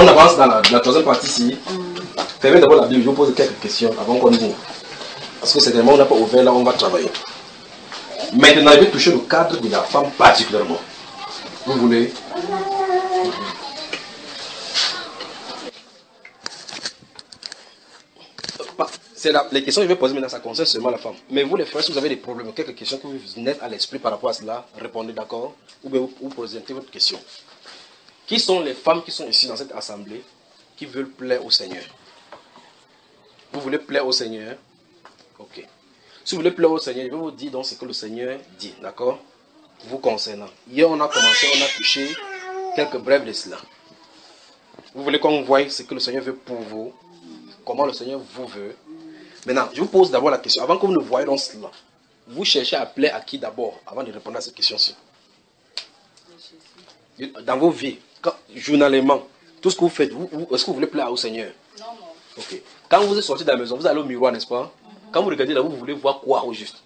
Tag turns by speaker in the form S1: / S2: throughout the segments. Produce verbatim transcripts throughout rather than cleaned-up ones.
S1: on avance dans la, la troisième partie ici. Mm. Fermez d'abord la Bible, je vous pose quelques questions avant qu'on ouvre. Parce que c'est tellement on n'a pas ouvert, là on va travailler. Maintenant, je vais toucher le cadre de la femme particulièrement. Vous voulez? C'est la, les questions que je vais poser maintenant, ça concerne seulement la femme. Mais vous les frères, si vous avez des problèmes, quelques questions que vous venez à l'esprit par rapport à cela, répondez d'accord, ou bien vous, vous présentez votre question. Qui sont les femmes qui sont ici dans cette assemblée, qui veulent plaire au Seigneur? Vous voulez plaire au Seigneur? Ok. Si vous voulez plaire au Seigneur, je vais vous dire donc ce que le Seigneur dit, d'accord? Vous concernant. Hier, on a commencé, on a touché quelques brèves de cela. Vous voulez qu'on voie ce que le Seigneur veut pour vous, comment le Seigneur vous veut. Maintenant, je vous pose d'abord la question, avant que vous ne voyez dans cela, vous cherchez à plaire à qui d'abord, avant de répondre à cette question-ci? Dans vos vies, quand, journalement, tout ce que vous faites, vous, vous, est-ce que vous voulez plaire au Seigneur? Non, non. Ok. Quand vous êtes sorti de la maison, vous allez au miroir, n'est-ce pas? Mm-hmm. Quand vous regardez là, vous voulez voir quoi au juste?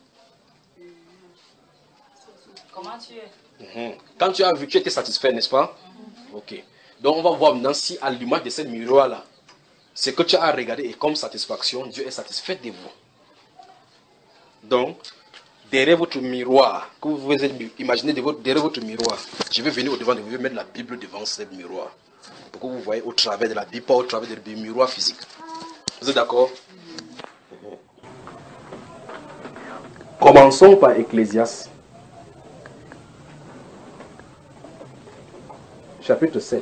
S2: Comment tu es?
S1: Mm-hmm. Quand tu as vu, tu étais satisfait, n'est-ce pas? Mm-hmm. Ok. Donc on va voir maintenant si à l'image de ce miroir-là, ce que tu as regardé est comme satisfaction, Dieu est satisfait de vous. Donc, derrière votre miroir, que vous vous imaginez derrière votre miroir, je vais venir au devant de vous, je vais mettre la Bible devant ce miroir. Pour que vous voyez au travers de la Bible, pas au travers du miroir physique. Vous êtes d'accord? Commençons par Ecclésiaste. Chapitre sept.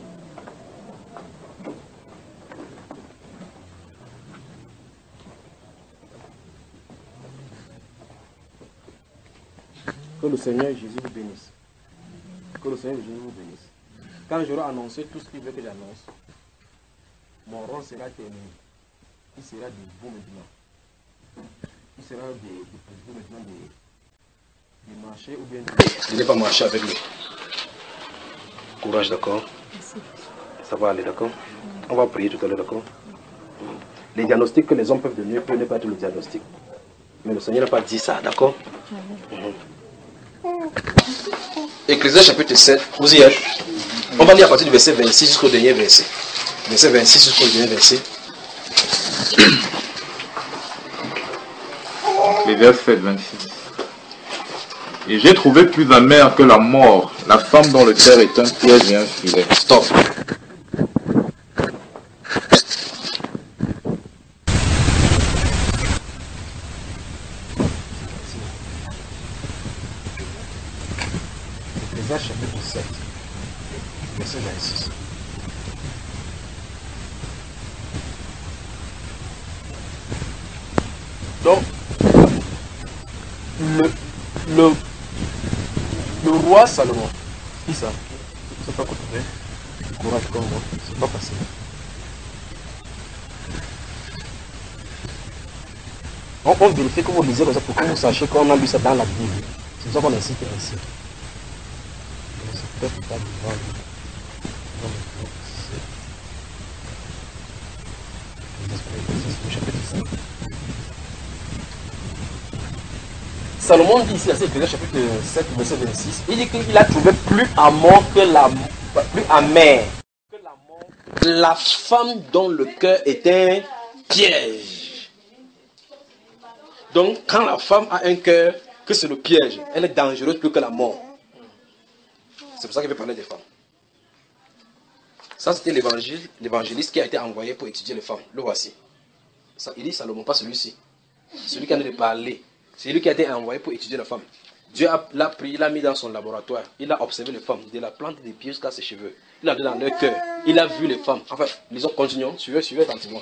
S1: Que le Seigneur Jésus vous bénisse. Que le Seigneur Jésus vous bénisse. Quand j'aurai annoncé tout ce qu'il veut que j'annonce, mon rôle sera terminé. Il sera de vous maintenant. Il sera de, de, de vous maintenant de, de marcher ou bien de... Je n'ai pas marché avec lui. Courage, d'accord? Ça va aller, d'accord? On va prier tout à l'heure, d'accord? Les diagnostics que les hommes peuvent donner peuvent ne pas être le diagnostic. Mais le Seigneur n'a pas dit ça, d'accord? Mm-hmm. Ecclésiaste chapitre sept, vous y êtes. On va lire à partir du verset vingt-six jusqu'au dernier verset. Verset vingt-six jusqu'au dernier verset.
S3: Ecclésiaste sept, vingt-six. Et j'ai trouvé plus amer que la mort la femme dont le cœur est un piège et un filet.
S1: Stop. Ecclésiaste chapitre sept, verset vingt-six. Donc, le, le, le roi Salomon, qui ça? C'est pas côté. Courage comme moi, c'est pas facile. On, on vérifie que vous lisez comme ça pour que vous sachiez qu'on a lu ça dans la Bible. C'est pour ça qu'on incite ainsi. C'est peut-être pas devant. Salomon dit ici à Ecclésiaste chapitre sept, verset vingt-six, il dit qu'il a trouvé plus amer que la plus amer que la mort, la femme dont le cœur est un piège. Donc quand la femme a un cœur, que c'est le piège, elle est dangereuse plus que la mort. C'est pour ça qu'il veut parler des femmes. Ça c'était l'évangile, l'évangéliste qui a été envoyé pour étudier les femmes. Le voici. Ça, il dit Salomon, pas celui-ci. Celui qui a de parler. C'est lui qui a été envoyé pour étudier la femme. Dieu l'a pris, il l'a mis dans son laboratoire. Il a observé les femmes, de la plante des pieds jusqu'à ses cheveux. Il a donné dans leur cœur. Il a vu les femmes. Enfin, lisons, continuons. Suivez, suivez attentivement.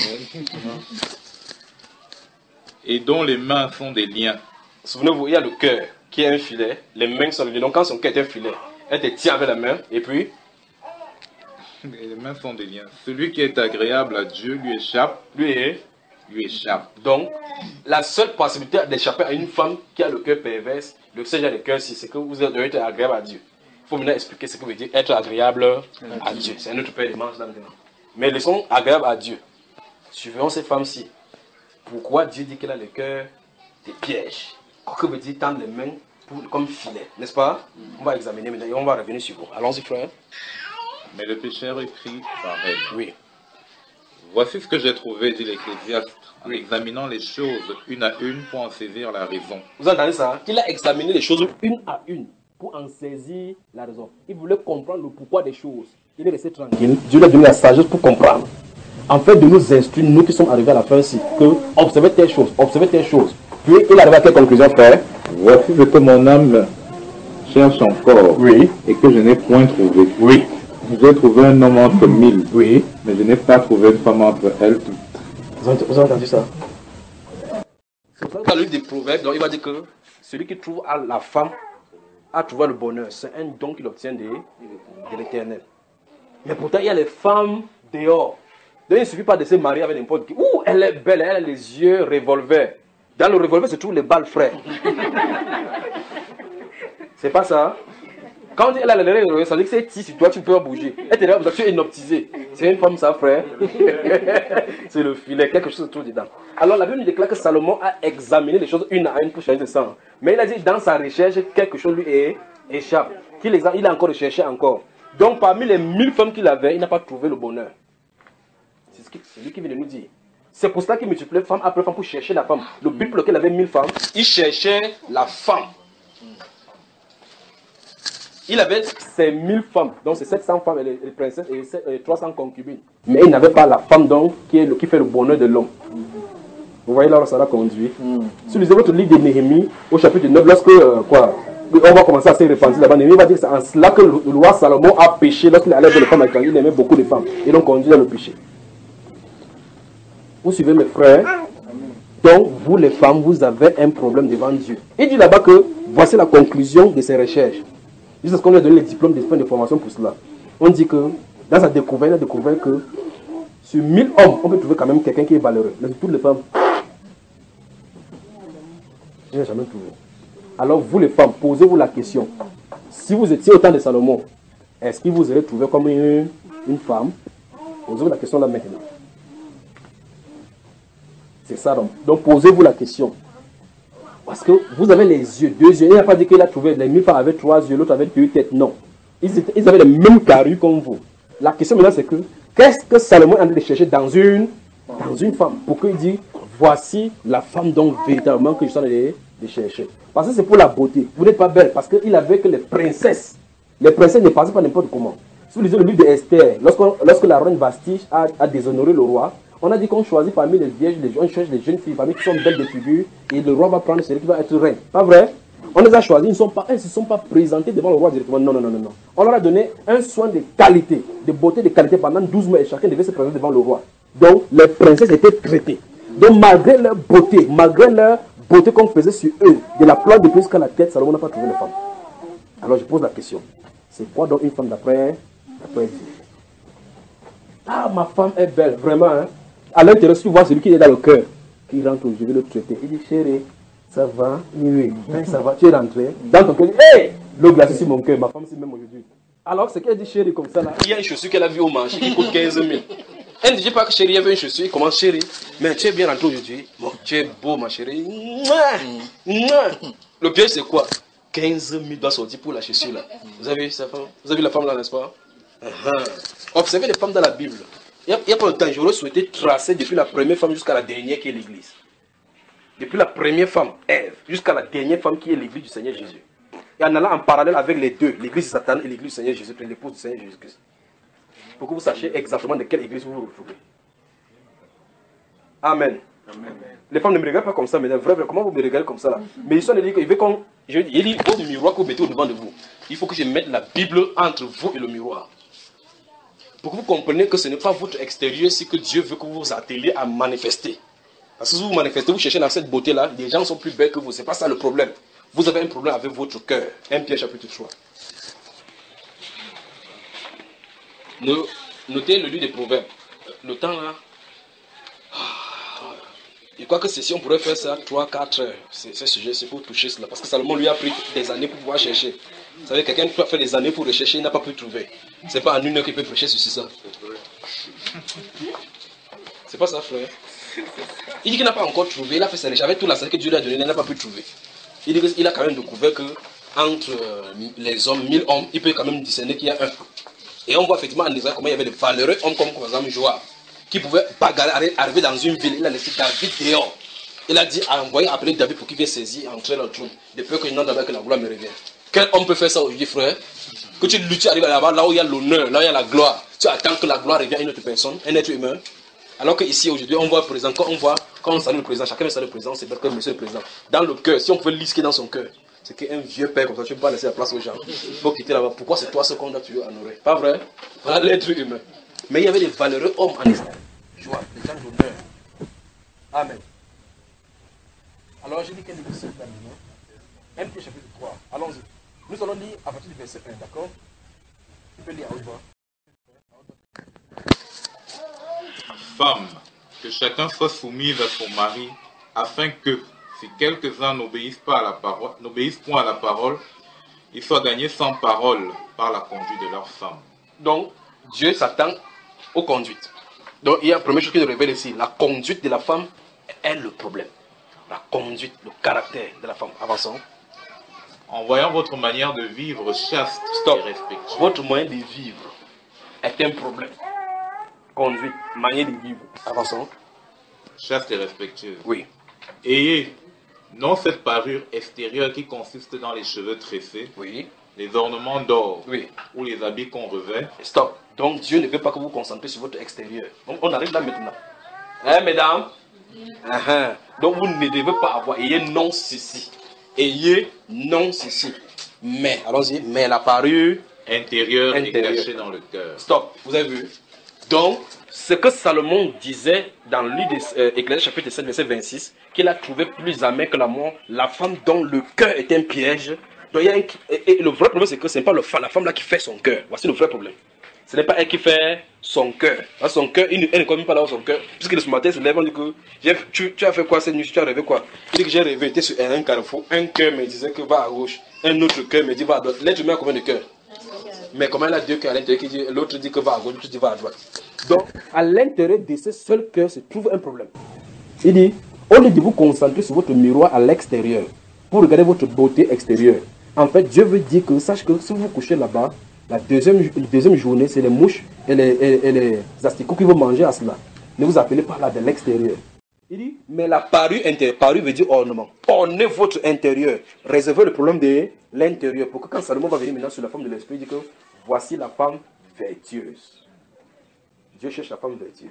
S3: Et dont les mains font des liens.
S1: Souvenez-vous, il y a le cœur qui est un filet. Les mains sont les liens. Donc quand son cœur est un filet, elle te tient avec la main. Et puis
S3: Et les mains font des liens. Celui qui est agréable à Dieu lui échappe.
S1: Lui est
S3: lui échappe.
S1: Donc, la seule possibilité d'échapper à une femme qui a le cœur perverse, le genre de cœur, c'est que vous devez être agréable à Dieu. Il faut maintenant expliquer ce que veut dire être agréable à Dieu. C'est un autre paire de manches là maintenant. Mais ils sont agréables à Dieu. Suivons ces femmes-ci. Pourquoi Dieu dit qu'elle a le cœur des pièges? Que veut dire tendre les mains pour, comme filet, n'est-ce pas? On va examiner maintenant et on va revenir sur vous. Allons-y, frère.
S3: Mais le pécheur écrit pareil.
S1: Oui.
S3: Voici ce que j'ai trouvé, dit l'Ecclésiaste, en
S1: Oui.
S3: examinant les choses une à une pour en saisir la raison.
S1: Vous entendez ça? Qu'il a examiné les choses une à une pour en saisir la raison. Il voulait comprendre le pourquoi des choses. Il est resté tranquille. Dieu lui a donné la sagesse pour comprendre. En fait, de nous instruire, nous qui sommes arrivés à la fin ci, que observez telle chose, observez telle chose. Puis il arrive à quelle conclusion faire?
S3: Voici ce que mon âme cherche encore,
S1: Oui.
S3: et que je n'ai point trouvé.
S1: Oui.
S3: J'ai trouvé un homme entre mille,
S1: Oui.
S3: mais je n'ai pas trouvé une femme entre elles toutes.
S1: Vous avez, vous avez entendu ça? Dans le livre des Proverbes, donc, il va dire que celui qui trouve à la femme a trouvé le bonheur. C'est un don qu'il obtient de, de l'Éternel. Mais pourtant, il y a les femmes dehors. Donc, il ne suffit pas de se marier avec n'importe qui. Ouh, elle est belle, elle a les yeux revolver. Dans le revolver se trouvent les balles, frère. C'est pas ça. Quand on dit elle a les revolver, ça veut dire que c'est si toi tu peux pas bouger. Elle te dit, vous êtes inoptisé. C'est une femme, ça, frère. C'est le filet, quelque chose se trouve dedans. Alors, la Bible nous déclare que Salomon a examiné les choses une à une pour changer de sang. Mais il a dit, dans sa recherche, quelque chose lui est, échappe. Qu'il exa- il a encore recherché encore. Donc, parmi les mille femmes qu'il avait, il n'a pas trouvé le bonheur. C'est ce qui- c'est lui qui vient de nous dire. C'est pour cela qu'il multipliait femme après femme pour chercher la femme. Le but pour lequel il avait mille femmes, il cherchait la femme. Il avait ses mille femmes, donc c'est sept cents femmes et les, les princesses et, sept- et trois cents concubines. Mais il n'avait pas la femme donc qui, est le, qui fait le bonheur de l'homme. Vous voyez là où ça l'a conduit. Mm. Si vous lisez votre livre de Néhémie, au chapitre neuf, lorsque euh, quoi, on va commencer à se repentir là-bas, Néhémie va dire que c'est en cela que le, le roi Salomon a péché lorsqu'il allait vers les femmes étrangères. Il aimait beaucoup les femmes et donc conduit dans le péché. Vous suivez mes frères? Donc, vous les femmes, vous avez un problème devant Dieu. Il dit là-bas que voici la conclusion de ses recherches. Jusqu'à ce qu'on lui a donné les diplômes de fin de formation pour cela. On dit que dans sa découverte, il a découvert que sur mille hommes, on peut trouver quand même quelqu'un qui est valeureux. Mais sur toutes les femmes, je n'ai jamais trouvé. Alors vous les femmes, posez-vous la question. Si vous étiez au temps de Salomon, est-ce qu'il vous aurait trouvé comme une, une femme? Posez-vous la question là maintenant. C'est ça donc. Donc posez-vous la question. Parce que vous avez les yeux, deux yeux. Il n'a pas dit qu'il a trouvé, les mille femmes avaient trois yeux, l'autre avait deux têtes. Non. Ils, étaient, ils avaient les mêmes carrues comme vous. La question maintenant c'est que, qu'est-ce que Salomon est en train de chercher dans une, dans une femme? Pour qu'il dise, voici la femme donc véritablement que je suis en train de, de chercher. Parce que c'est pour la beauté. Vous n'êtes pas belle parce qu'il avait que les princesses. Les princesses ne passaient pas n'importe comment. Si vous lisez le livre d'Esther, lorsque, lorsque la reine Vashti a, a déshonoré le roi, on a dit qu'on choisit parmi les vierges, les, on cherche les jeunes filles, parmi qui sont belles de figure, et le roi va prendre celui qui va être reine. Pas vrai? On les a choisis, ils ne sont pas, elles ne se sont pas présentées devant le roi directement. Non, non, non, non, non. On leur a donné un soin de qualité, de beauté de qualité pendant douze mois, et chacun devait se présenter devant le roi. Donc, les princesses étaient traitées. Donc, malgré leur beauté, malgré leur beauté qu'on faisait sur eux, de la plante de plus jusqu'à la tête, Salomon n'a pas trouvé les femmes. Alors, je pose la question. C'est quoi donc une femme d'après Dieu? Ah, ma femme est belle, vraiment, hein? À l'intérieur, si tu vois celui qui est dans le cœur, qui rentre, je vais le traiter. Il dit, chérie, ça va? Oui, oui, ça va, tu es rentré. Dans ton cœur, hé, hey, l'eau glacée sur mon cœur, ma femme, c'est même aujourd'hui. Alors, c'est qu'elle dit chérie comme ça là. Il y a une chaussure qu'elle a vue au marché qui coûte quinze mille. Elle ne dit pas que chérie, il y avait une chaussure, il commence chérie. Mais tu es bien rentré aujourd'hui. Bon, tu es beau, ma chérie. Le piège, c'est quoi? quinze mille dollars sortis pour la chaussure là. Vous avez vu sa femme? Vous avez vu la femme là, n'est-ce pas? Uh-huh. Observez les femmes dans la Bible. Il n'y a, a pas longtemps, j'aurais souhaité tracer depuis la première femme jusqu'à la dernière qui est l'Église. Depuis la première femme, Ève, jusqu'à la dernière femme qui est l'Église du Seigneur Jésus. Et en allant en parallèle avec les deux, l'Église de Satan et l'Église du Seigneur Jésus, l'épouse du Seigneur Jésus-Christ. Pour que vous sachiez exactement de quelle Église vous vous retrouvez. Amen. Amen. Les femmes ne me regardent pas comme ça, mais vrai, vrai, comment vous me regardez comme ça là? Mais ils sont dit qu'il veut qu'on. Je dis, il dit au miroir que vous mettez au devant de vous. Il faut que je mette la Bible entre vous et le miroir. Pour que vous compreniez que ce n'est pas votre extérieur, c'est que Dieu veut que vous vous atteliez à manifester. Parce que si vous manifestez, vous cherchez dans cette beauté-là, les gens sont plus belles que vous. Ce n'est pas ça le problème. Vous avez un problème avec votre cœur. un Pierre chapitre trois. Notez le livre des Proverbes. Le temps là. Je crois que si on pourrait faire ça trois quatre heures, ce sujet, c'est pour toucher cela. Parce que Salomon lui a pris des années pour pouvoir chercher. Vous savez, quelqu'un peut faire des années pour rechercher, il n'a pas pu trouver. C'est pas en une heure qu'il peut prêcher sur ça. C'est pas ça, frère. Il dit qu'il n'a pas encore trouvé, il a fait ses recherches avec tout la sagesse que Dieu lui a donné, il n'a pas pu trouver. Il dit qu'il a quand même découvert que entre les hommes, mille hommes, il peut quand même discerner qu'il y a un. Et on voit effectivement en Israël comment il y avait des valeureux hommes comme par exemple Joab, qui pouvaient bagarrer, arriver dans une ville. Il a laissé David dehors. Il a dit, a envoyé appeler David pour qu'il vienne saisir, entrer dans le trône. Depuis que je n'entends pas que la gloire me revient. Quel homme peut faire ça aujourd'hui, frère? Que tu luttes, tu arrives là-bas, là où il y a l'honneur, là où il y a la gloire. Tu attends que la gloire revienne à une autre personne, un être humain. Alors qu'ici, aujourd'hui, on voit le président, quand on voit, quand on salue le président, chacun salue le président, c'est parce que monsieur le président. Dans le cœur, si on peut lire ce qui est dans son cœur, c'est qu'un vieux père comme ça, tu ne peux pas laisser la place aux gens. Il faut quitter là-bas. Pourquoi c'est toi ce qu'on doit tuer honorer? Pas vrai? Voilà l'être humain. Mais il y avait des valeureux hommes en Israël. Joie, des gens d'honneur. Amen. Alors j'ai dit quel est le verset terminé. un Pierre chapitre trois. Allons-y. Nous allons lire à partir du verset un, d'accord? Tu peux lire à haute voix.
S3: Femme, que chacun soit soumise à son mari, afin que, si quelques-uns n'obéissent pas à la parole, n'obéissent point à la parole, ils soient gagnés sans parole par la conduite de leur femme.
S1: Donc, Dieu s'attend aux conduites. Donc, il y a une première chose qui nous révèle ici. La conduite de la femme est le problème. La conduite, le caractère de la femme. Avançons.
S3: En voyant votre manière de vivre chaste
S1: Stop.
S3: et respectueuse.
S1: Votre moyen de vivre est un problème. Conduite, manière de vivre. Avançons.
S3: Chaste et respectueuse.
S1: Oui.
S3: Ayez non cette parure extérieure qui consiste dans les cheveux tressés,
S1: Oui.
S3: les ornements d'or
S1: Oui.
S3: ou les habits qu'on revêt.
S1: Stop. Donc Dieu ne veut pas que vous vous concentrez sur votre extérieur. Donc on arrive là maintenant. Hein, mesdames? Uh-huh. Donc vous ne devez pas avoir. Ayez non ceci. Ayez non ceci. Mais, allons-y. Mais la parure
S3: Intérieur,
S1: intérieure.
S3: et caché dans le cœur.
S1: Stop. Vous avez vu? Donc, ce que Salomon disait dans le livre d'Ecclésiaste chapitre sept, verset vingt-six, qu'il a trouvé plus amer que la mort, la femme dont le cœur est un piège. Donc, il y a un, et, et le vrai problème, c'est que ce n'est pas le, la femme là qui fait son cœur. Voici le vrai problème. Ce n'est pas elle qui fait son cœur. Son cœur, elle ne connaît pas là son cœur. Puisque ce matin, se lève, on dit que tu, tu as fait quoi cette nuit? Tu as rêvé quoi? Il dit que j'ai rêvé, j'étais sur un carrefour. Un cœur me disait que va à gauche. Un autre cœur me dit va à droite. L'être humain a combien de cœurs? Mais comme elle a deux cœurs à l'intérieur, l'autre dit que va à gauche, l'autre dit va à droite. Donc, à l'intérieur de ce seul cœur se trouve un problème. Il dit, au lieu de vous concentrer sur votre miroir à l'extérieur, pour regarder votre beauté extérieure, en fait, Dieu veut dire que, sache que si vous vous couchez là-bas, la deuxième, la deuxième journée, c'est les mouches et les, et, et les asticots qui vont manger à cela. Ne vous appelez pas là de l'extérieur. Il dit, mais la parure intérieure, parure veut dire ornement. Ornez votre intérieur. Réservez le problème de l'intérieur. Pour que quand Salomon va venir maintenant sur la femme de l'esprit, il dit que voici la femme vertueuse. Dieu cherche la femme vertueuse.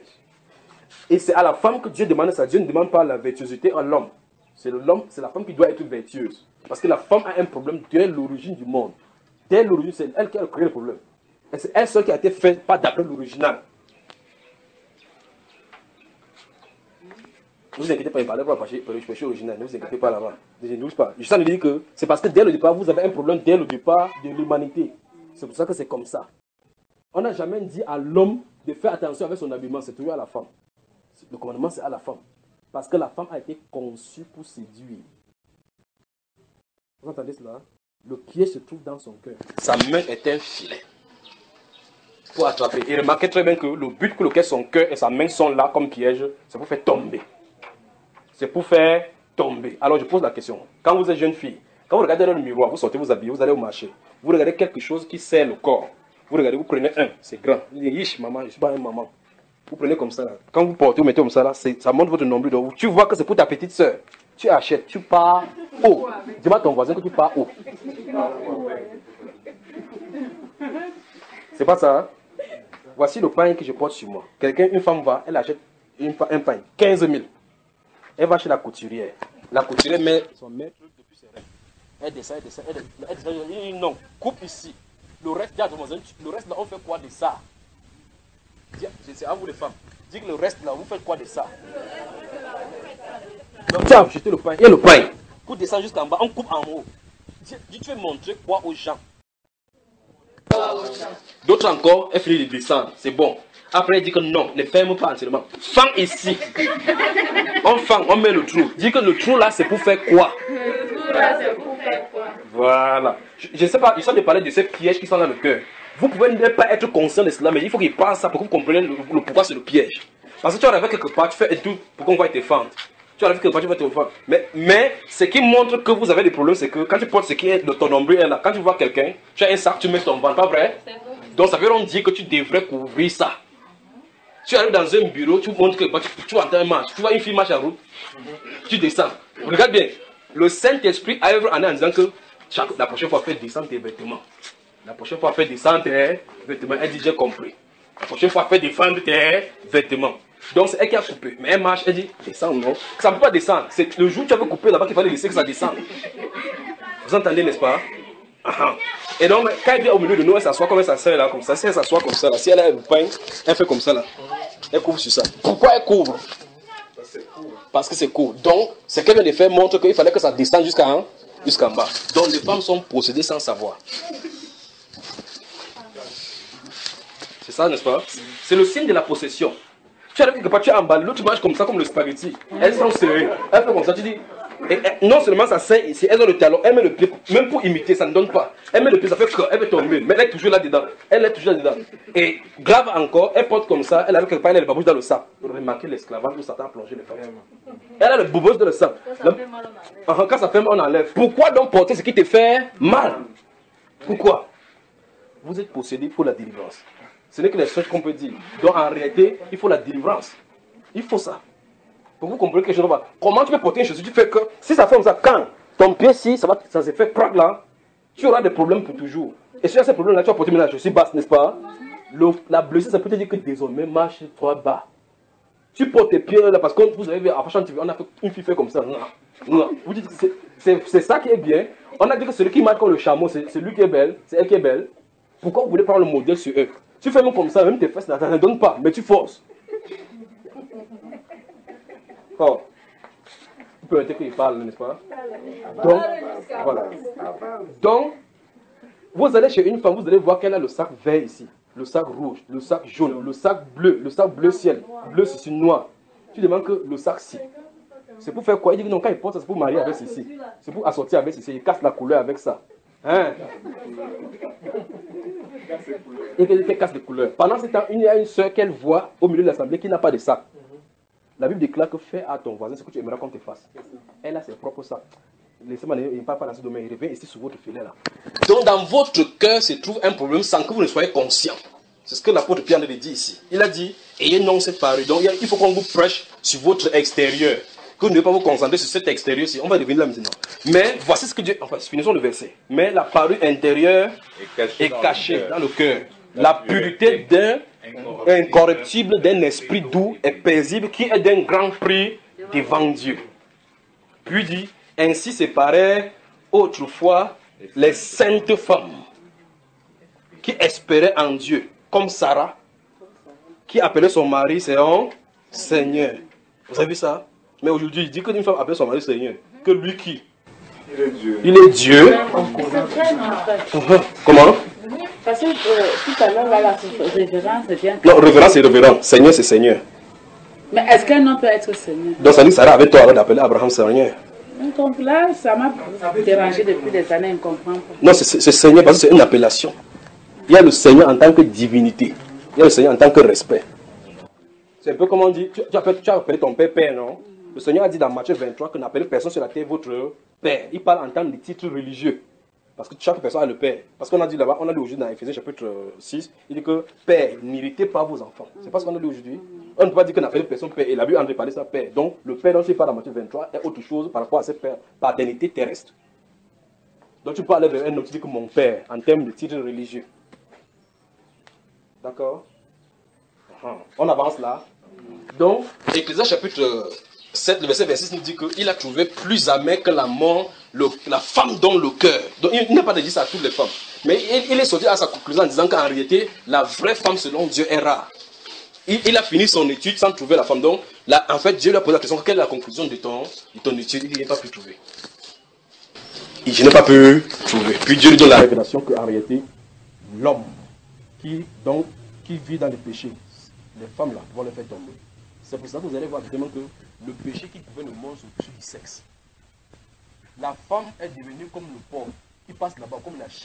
S1: Et c'est à la femme que Dieu demande ça. Dieu ne demande pas la vertuosité à l'homme. C'est l'homme, c'est la femme qui doit être vertueuse. Parce que la femme a un problème dès l'origine du monde. Dès l'origine, c'est elle qui a créé le problème. Et c'est elle seule qui a été faite, pas d'après l'original. Ne vous inquiétez pas, il ne parlait pas de péché original. Ne vous inquiétez pas là-bas. Je ne pas. Je sens dire que c'est parce que dès le départ, vous avez un problème dès le départ de l'humanité. C'est pour ça que c'est comme ça. On n'a jamais dit à l'homme de faire attention avec son habillement. C'est toujours à la femme. Le commandement, c'est à la femme. Parce que la femme a été conçue pour séduire. Vous entendez cela? Le piège se trouve dans son cœur. Sa main est un filet pour attraper. Et remarquez très bien que le but pour lequel son cœur et sa main sont là comme piège, c'est pour faire tomber. C'est pour faire tomber. Alors je pose la question. Quand vous êtes jeune fille, quand vous regardez dans le miroir, vous sortez vous habillez, vous allez au marché, vous regardez quelque chose qui serre le corps. Vous regardez, vous prenez un, c'est grand. Vous dites, yish, maman, je ne suis pas un maman. Vous prenez comme ça là. Quand vous portez, vous mettez comme ça là, ça montre votre nombril. Donc, tu vois que c'est pour ta petite soeur. Tu achètes, tu pars haut. Dis-moi à ton voisin que tu pars haut. C'est pas ça, hein? Voici le pain que je porte sur moi. Quelqu'un, une femme va, elle achète une, un pain, quinze mille. Elle va chez la couturière. La couturière met son maître depuis ses rêves. Elle descend, elle descend, elle descend. Elle descend, elle dit non, coupe ici. Le reste, le reste là, on fait quoi de ça? C'est à vous les femmes. Dis que le reste là, vous faites quoi de ça? Donc tu as acheté le pain. Il y a le pain. Pour descendre jusqu'en bas, on coupe en haut. Dis, tu veux montrer quoi aux gens? D'autres encore, elle finit de descendre. C'est bon. Après, elle dit que non, ne ferme pas entièrement. Fends ici. On fend, on met le trou. Dis que le trou là, c'est pour faire quoi? Le trou là, c'est pour faire quoi? Voilà. Je ne sais pas, ils sont de parler de ces pièges qui sont dans le cœur. Vous pouvez ne pas être conscient de cela, mais il faut qu'il pense ça pour que vous compreniez le, le pourquoi c'est le piège. Parce que tu arrives quelque part, tu fais un tout pour qu'on voit tes fentes. Tu arrives que quand tu vas te faire. Mais, mais ce qui montre que vous avez des problèmes, c'est que quand tu portes ce qui est de ton nombril, là, quand tu vois quelqu'un, tu as un sac, tu mets ton ventre, pas vrai? Donc ça veut dire que tu devrais couvrir ça. Tu arrives dans un bureau, tu montres que tu, tu entends un marche, tu vois une fille marche en route, tu descends. Regarde bien, le Saint-Esprit arrive en disant que chaque, la prochaine fois, fais descendre tes vêtements. La prochaine fois, fais descendre tes vêtements. Elle dit, j'ai compris. La prochaine fois, fais descendre tes vêtements. Donc c'est elle qui a coupé. Mais elle marche, elle dit, descends non. Ça ne peut pas descendre. C'est le jour où tu avais coupé là-bas qu'il fallait laisser que ça descende. Vous entendez, n'est-ce pas? Et donc, quand elle vient au milieu de nous, elle s'assoit comme elle s'assoit là, comme ça. Si elle s'assoit comme ça, là, si elle a le pain, elle fait comme ça là. Elle couvre sur ça. Pourquoi elle couvre? Parce que c'est court. Donc, ce qu'elle vient de faire montre qu'il fallait que ça descende jusqu'à hein, jusqu'en bas. Donc, les femmes sont possédées sans savoir. C'est ça, n'est-ce pas? C'est le signe de la possession. Tu arrives quelque part, tu emballes, l'autre mange comme ça, comme le spaghetti. Elles sont serrées. Elle fait comme ça, tu dis. Et, et, non seulement ça sert ici, elles ont le talon, elle met le pied, même pour imiter, ça ne donne pas. Elle met le pied, ça fait que, elle veut tomber, mais elle est toujours là-dedans. Elle est toujours là-dedans. Et grave encore, elle porte comme ça, elle a quelque part, elle a le babouche dans le sac. Remarquez l'esclavage où Satan a plongé les femmes. Elle a le babouche dans le sac. Quand ça fait mal, on enlève. Pourquoi donc porter ce qui te fait mal? Pourquoi? Vous êtes possédé, il faut la délivrance. Ce n'est que les choses qu'on peut dire. Donc en réalité, il faut la délivrance. Il faut ça. Pour vous comprendre quelque chose. Comment tu peux porter une chaussure? Tu fais que, si ça fait comme ça, quand ton pied, si ça, va, ça se fait crack là, tu auras des problèmes pour toujours. Et si tu as ces problèmes là, tu vas porter la chaussure basse, n'est-ce pas? Le, la blessure, ça peut te dire que désormais, marche toi bas. Tu portes tes pieds là, parce que vous avez vu, à Fashion T V, on a fait une fille fait comme ça. Vous dites que c'est ça qui est bien. On a dit que celui qui marche comme le chameau, c'est lui qui est belle, c'est elle qui est belle. Pourquoi vous voulez prendre le modèle sur eux? Tu fais même comme ça, même tes fesses, ça ne donne pas, mais tu forces. Oh. Vous pouvez être qu'il parle, n'est-ce pas? Donc, voilà. Donc, vous allez chez une femme, vous allez voir qu'elle a le sac vert ici, le sac rouge, le sac jaune, le sac bleu, le sac bleu ciel, bleu c'est noir. Tu demandes que le sac ci. C'est pour faire quoi? Il dit que non, quand il porte ça, c'est pour marier avec ceci. C'est pour assortir avec ceci. Il casse la couleur avec ça. Hein? Et qu'elle casse les couleurs. Pendant ce temps, il y a une soeur qu'elle voit au milieu de l'assemblée qui n'a pas de sac. La Bible déclare que fais à ton voisin ce que tu aimeras qu'on te fasse. Elle a ses propres sacs. Laissez-moi, il ne parle pas dans ce domaine. Il revient ici sur votre filet là. Donc dans votre cœur se trouve un problème sans que vous ne soyez conscient. C'est ce que l'apôtre Pierre le dit ici. Il a dit, ayez non séparé. Donc il faut qu'on vous prêche sur votre extérieur. Que vous ne devez pas vous concentrer sur cet extérieur-ci. On va revenir là maintenant. Mais voici ce que Dieu... Enfin, finissons le verset. Mais la parure intérieure est cachée dans le cœur. La pureté d'un incorruptible, d'un esprit doux et paisible qui est d'un grand prix devant Dieu. Puis dit, ainsi séparaient autrefois les saintes femmes qui espéraient en Dieu, comme Sarah, qui appelait son mari son Seigneur. Vous avez vu ça? Mais aujourd'hui, il dit que une femme appelle son mari Seigneur. Que lui qui? Il est Dieu. Il est Dieu. Comment?
S2: Parce que euh, tout à l'heure, là, la révérence, c'est bien.
S1: Non, révérence, c'est révérence. Seigneur, c'est Seigneur.
S2: Mais est-ce qu'un homme peut être Seigneur?
S1: Donc, ça dit que Sarah avait tort d'appeler Abraham Seigneur.
S2: Donc là, ça m'a dérangé depuis des années, on ne comprend pas.
S1: Non, c'est Seigneur parce que c'est une appellation. Il y a le Seigneur en tant que divinité. Il y a le Seigneur en tant que respect. C'est un peu comme on dit, tu, tu, appelles, tu as appelé ton père Père, non? Le Seigneur a dit dans Matthieu vingt-trois que n'appelez personne sur la terre votre Père. Il parle en termes de titres religieux. Parce que chaque personne a le Père. Parce qu'on a dit là-bas, on a lu aujourd'hui dans Éphésiens chapitre six, il dit que Père, n'irritez pas vos enfants. C'est pas ce qu'on a lu aujourd'hui. On ne peut pas dire qu'on appelle personne Père. Et la Bible a parlé ça Père. Donc le Père dont il parle dans Matthieu vingt-trois est autre chose par rapport à cette paternité terrestre. Donc tu parles d'un homme, tu dis que mon Père, en termes de titres religieux. D'accord? On avance là. Donc, Ecclésias chapitre sept, le verset vingt-six nous dit qu'il a trouvé plus amer que la mort le, la femme dans le cœur. Donc, il, il n'a pas dit ça à toutes les femmes. Mais il, il est sorti à sa conclusion en disant qu'en réalité, la vraie femme selon Dieu est rare. Il, il a fini son étude sans trouver la femme. Donc, là, en fait, Dieu lui a posé la question, quelle est la conclusion de ton, de ton étude? Il dit, il n'a pas pu trouver. Et je n'ai pas pu trouver. Puis Dieu lui donne la révélation qu'en réalité, l'homme qui, donc, qui vit dans le péché, les femmes là vont le faire tomber. C'est pour ça que vous allez voir évidemment que le péché qui pouvait le monde sur du sexe. La femme est devenue comme le porc qui passe là-bas, comme la chienne.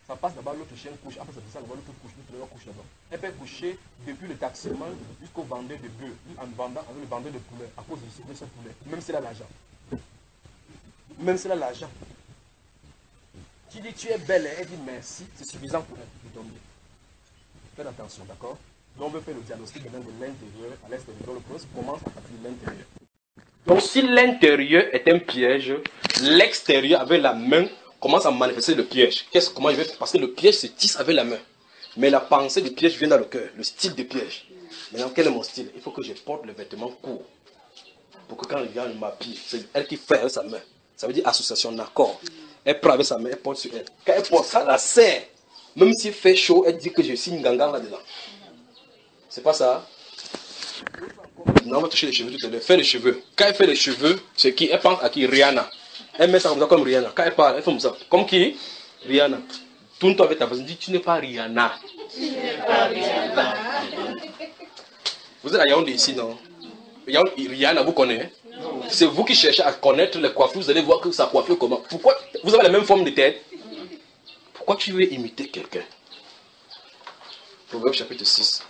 S1: ça passe d'abord, l'autre chien couche, après ça descend d'abord, l'autre couche, l'autre couche d'abord. Elle peut coucher depuis le taximan jusqu'au vendeur de bœufs, en vendant avec le vendeur de poulet, à cause de son poulet, même s'il a l'argent. Même s'il a l'argent. Tu dis tu es belle, elle dit merci, c'est suffisant pour elle de tomber. Faites attention, d'accord? Donc on veut faire le diagnostic de l'intérieur à l'extérieur. Le processus commence à partir de l'intérieur. Donc si l'intérieur est un piège, l'extérieur avec la main commence à manifester le piège. Qu'est-ce, comment je vais faire? Parce que le piège se tisse avec la main. Mais la pensée du piège vient dans le cœur, le style de piège. Maintenant, quel est mon style? Il faut que je porte le vêtement court. Pour que quand le gars m'habille, c'est elle qui fait avec sa main. Ça veut dire association, d'accord. Elle prend avec sa main, elle porte sur elle. Quand elle porte ça, la serre. Même s'il fait chaud, elle dit que je signe gangan là-dedans. C'est pas ça? Non, on va toucher les cheveux tout à l'heure. Faire les cheveux. Quand elle fait les cheveux, c'est qui? Elle pense à qui? Rihanna. Elle met ça comme ça comme Rihanna. Quand elle parle, elle fait comme ça. Comme qui? Rihanna. Tourne-toi avec ta voisine. Dis, tu n'es pas Rihanna. Tu n'es pas Rihanna. Vous êtes à Yaoundé ici, non? Rihanna, vous connaissez? C'est vous qui cherchez à connaître les coiffures. Vous allez voir que sa coiffure comment. Pourquoi? Vous avez la même forme de tête. Pourquoi tu veux imiter quelqu'un? Proverbe chapitre six.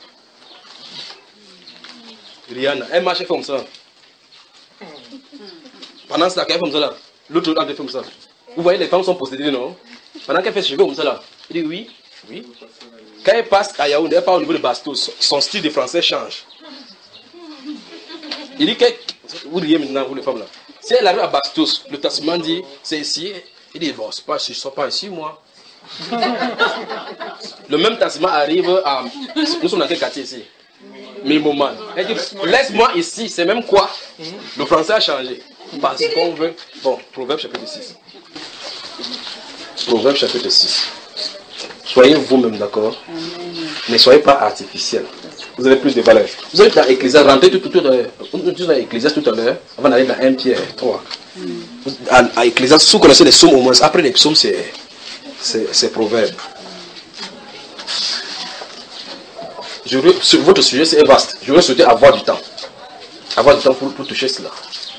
S1: Rihanna, elle marche, elle fait comme ça. Pendant ce temps, elle fait comme ça là. L'autre, elle fait comme ça. Vous voyez, les femmes sont possédées, non? Pendant qu'elle fait ses cheveux comme ça là. Il dit oui, oui. Quand elle passe à Yaoundé, elle part au niveau de Bastos. Son style de français change. Il dit que. Vous riez maintenant, vous les femmes là. Si elle arrive à Bastos, le taximan dit c'est ici. Il dit bon, c'est pas, je ne suis pas ici, moi. Le même taximan arrive à. Nous sommes dans quel quartier ici? Mimoman. Elle dit laisse-moi ici, c'est même quoi? Le français a changé. Parce qu'on veut. Bon, Proverbe chapitre six. Proverbe chapitre six. Soyez vous-même, d'accord? Ne soyez pas artificiel. Vous avez plus de valeur. Vous allez dans Ecclésiaste, rentrez tout, tout, tout, tout dans Ecclésiaste tout à l'heure, avant d'aller dans un Pierre trois. À, à Ecclésiaste, si vous connaissez les psaumes au moins, après les psaumes, c'est, c'est, c'est Proverbe. Je, sur votre sujet, c'est vaste. Je vais souhaiter avoir du temps. Avoir du temps pour, pour toucher cela.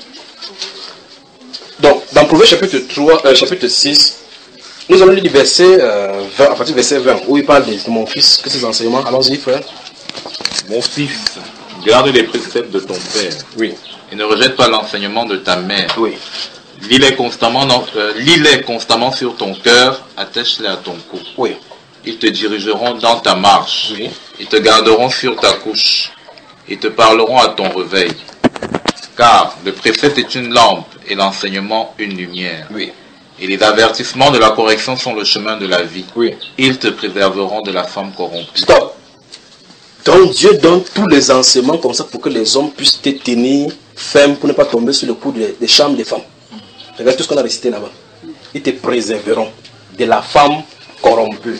S1: Donc, dans Proverbe chapitre, trois, euh, chapitre six, nous allons lire du verset euh, vingt, à partir du verset vingt, où il parle de, de mon fils, que ses enseignements. Allons-y, frère.
S3: Mon fils, garde les préceptes de ton père.
S1: Oui.
S3: Et ne rejette pas l'enseignement de ta mère.
S1: Oui.
S3: Lis-les constamment, euh, lis-les constamment sur ton cœur, attache-les à ton cou.
S1: Oui.
S3: Ils te dirigeront dans ta marche.
S1: Oui.
S3: Ils te garderont sur ta couche. Ils te parleront à ton réveil. Car le précepte est une lampe et l'enseignement une lumière.
S1: Oui.
S3: Et les avertissements de la correction sont le chemin de la vie.
S1: Oui.
S3: Ils te préserveront de la femme corrompue.
S1: Stop. Donc Dieu donne tous les enseignements comme ça pour que les hommes puissent te tenir ferme pour ne pas tomber sur le coup des, des charmes des femmes. Regarde tout ce qu'on a récité là-bas. Ils te préserveront de la femme corrompue.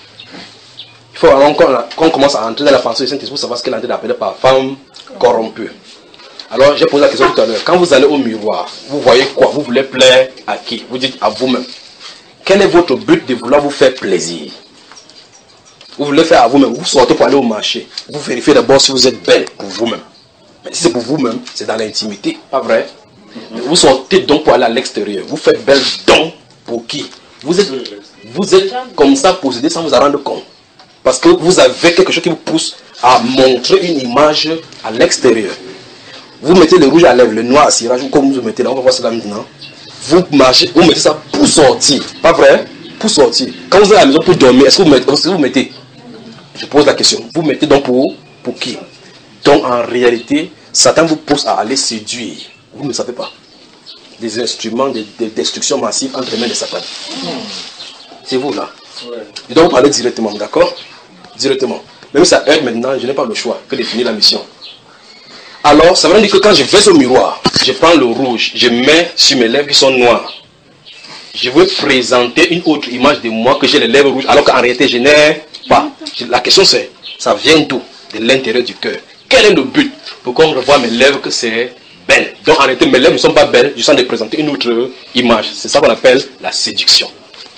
S1: Il faut alors qu'on commence à entrer dans la pensée du Saint-Esprit pour savoir ce qu'elle est en train d'appeler par femme corrompue. Alors j'ai posé la question tout à l'heure. Quand vous allez au miroir, vous voyez quoi? Vous voulez plaire à qui? Vous dites à vous-même. Quel est votre but de vouloir vous faire plaisir? Vous voulez faire à vous-même. Vous sortez pour aller au marché. Vous vérifiez d'abord si vous êtes belle pour vous-même. Mais si c'est pour vous-même, c'est dans l'intimité. Pas vrai? Vous sortez donc pour aller à l'extérieur. Vous faites belle donc pour qui? Vous êtes, vous êtes comme ça possédé sans vous en rendre compte. Parce que vous avez quelque chose qui vous pousse à montrer une image à l'extérieur. Vous mettez le rouge à lèvres, le noir à cirage, ou comme vous mettez là, on va voir cela maintenant. Vous marchez, vous mettez ça pour sortir. Pas vrai? Pour sortir. Quand vous êtes à la maison pour dormir, est-ce que vous mettez, est-ce que vous mettez? Je pose la question. Vous mettez donc pour, pour qui? Donc en réalité, Satan vous pousse à aller séduire. Vous ne savez pas. Des instruments de, de destruction massive entre les mains de Satan. C'est vous là. Et donc vous parlez directement, d'accord? Directement. Même si ça heure maintenant, je n'ai pas le choix que de finir la mission. Alors, ça veut dire que quand je vais au miroir, je prends le rouge, je mets sur mes lèvres qui sont noires. Je veux présenter une autre image de moi que j'ai les lèvres rouges, alors qu'en réalité, je n'ai pas. La question c'est, ça vient d'où? De l'intérieur du cœur. Quel est le but? Pour qu'on revoie mes lèvres que c'est belle. Donc en réalité, mes lèvres ne sont pas belles, je sens de présenter une autre image. C'est ça qu'on appelle la séduction.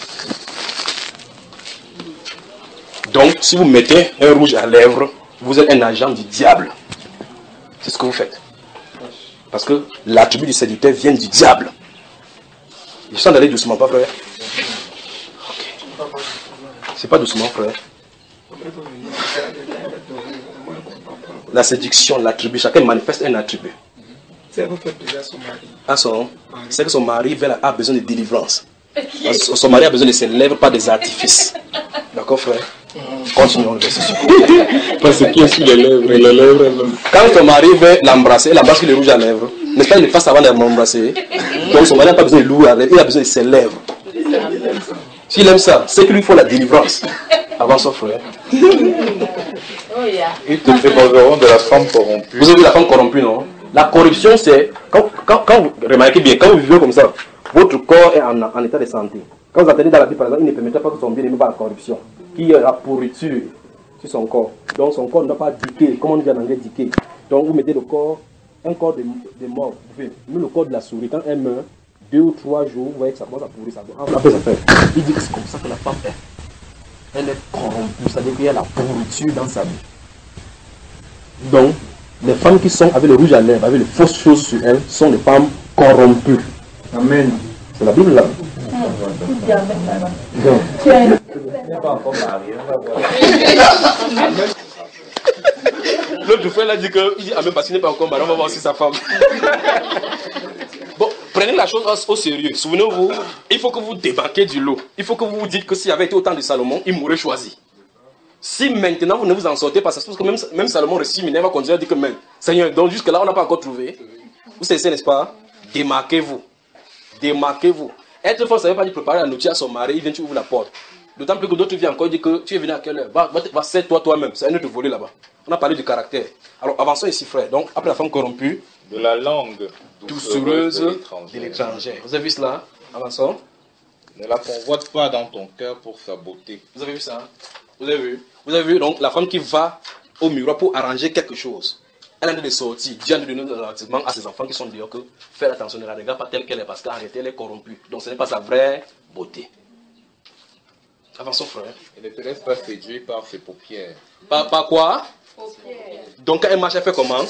S1: Donc, si vous mettez un rouge à lèvres, vous êtes un agent du diable. C'est ce que vous faites. Parce que l'attribut du séducteur vient du diable. Je sens d'aller doucement, pas vrai? Okay. C'est pas doucement, frère. La séduction, l'attribut, chacun manifeste un attribut. À son, c'est que son mari a besoin de délivrance. Son mari a besoin de ses lèvres, pas des artifices. D'accord, frère? Continuons le verset.
S3: Parce qu'il est sur les lèvres, les lèvres.
S1: Quand ton mari veut l'embrasser, il embrasse le rouge à lèvres. N'est-ce pas, il le fasse avant de m'embrasser. Donc son mari n'a pas besoin de loup à lèvres, il a besoin de ses lèvres. S'il aime ça, c'est qu'il lui faut la délivrance. Avant son frère.
S3: Ils te déposeront de la femme corrompue.
S1: Vous avez vu la femme corrompue, non? La corruption, c'est. Quand, quand, quand vous remarquez bien, quand vous vivez comme ça, votre corps est en, en état de santé. Quand vous attendez dans la Bible, par exemple, il ne permettait pas que son bien-aimé par la corruption, qui est la pourriture sur son corps. Donc son corps ne doit pas diquer, comme on dit en anglais, diquer. Donc vous mettez le corps, un corps de, de mort. Vous pouvez mettre le corps de la souris, quand elle meurt, deux ou trois jours, vous voyez que ça commence à pourrir. Ça après, ça fait. Il dit que c'est comme ça que la femme est. Elle est corrompue, c'est-à-dire qu'il y a la pourriture dans sa vie. Donc, les femmes qui sont avec le rouge à lèvres, avec les fausses choses sur elles, sont des femmes corrompues.
S4: Amen.
S1: C'est la Bible là. Donc, l'autre frère l'a dit que, il dit, ah même parce qu'il n'est pas encore marié, on va voir si sa femme. Bon, prenez la chose au sérieux. Souvenez-vous, il faut que vous débarquez du lot. Il faut que vous vous dites que s'il y avait été autant de Salomon, il m'aurait choisi. Si maintenant vous ne vous en sortez pas, ça se passe que même, même Salomon récit, il va continuer à dire que même, Seigneur, donc jusque là on n'a pas encore trouvé. Vous savez, n'est-ce pas? Démarquez-vous. Démarquez-vous. Être fort, ça ne veut pas dire préparer la nourriture à son mari, il vient, tu ouvres la porte. D'autant plus que d'autres viennent encore dire que tu es venu à quelle heure? Va, va, va serre-toi toi-même, c'est un autre voler là-bas. On a parlé du caractère. Alors avançons ici, frère. Donc, après la femme corrompue,
S3: de la langue
S1: doucereuse de l'étranger. Vous avez vu cela? Avançons.
S3: Ne la convoite pas dans ton cœur pour sa beauté.
S1: Vous avez vu ça? Vous avez vu? Vous avez vu, donc, la femme qui va au miroir pour arranger quelque chose. Elle a des sorties. Dieu a donné un avertissement à ses enfants qui sont dehors que faire attention, ne la regarde pas telle qu'elle est parce qu'arrêtez, elle est corrompue. Donc ce n'est pas sa vraie beauté. Avançons, frère.
S3: Et ne te laisse pas séduire par ses paupières.
S1: Par, par quoi? Paupières. Donc quand elle marche, elle fait comment?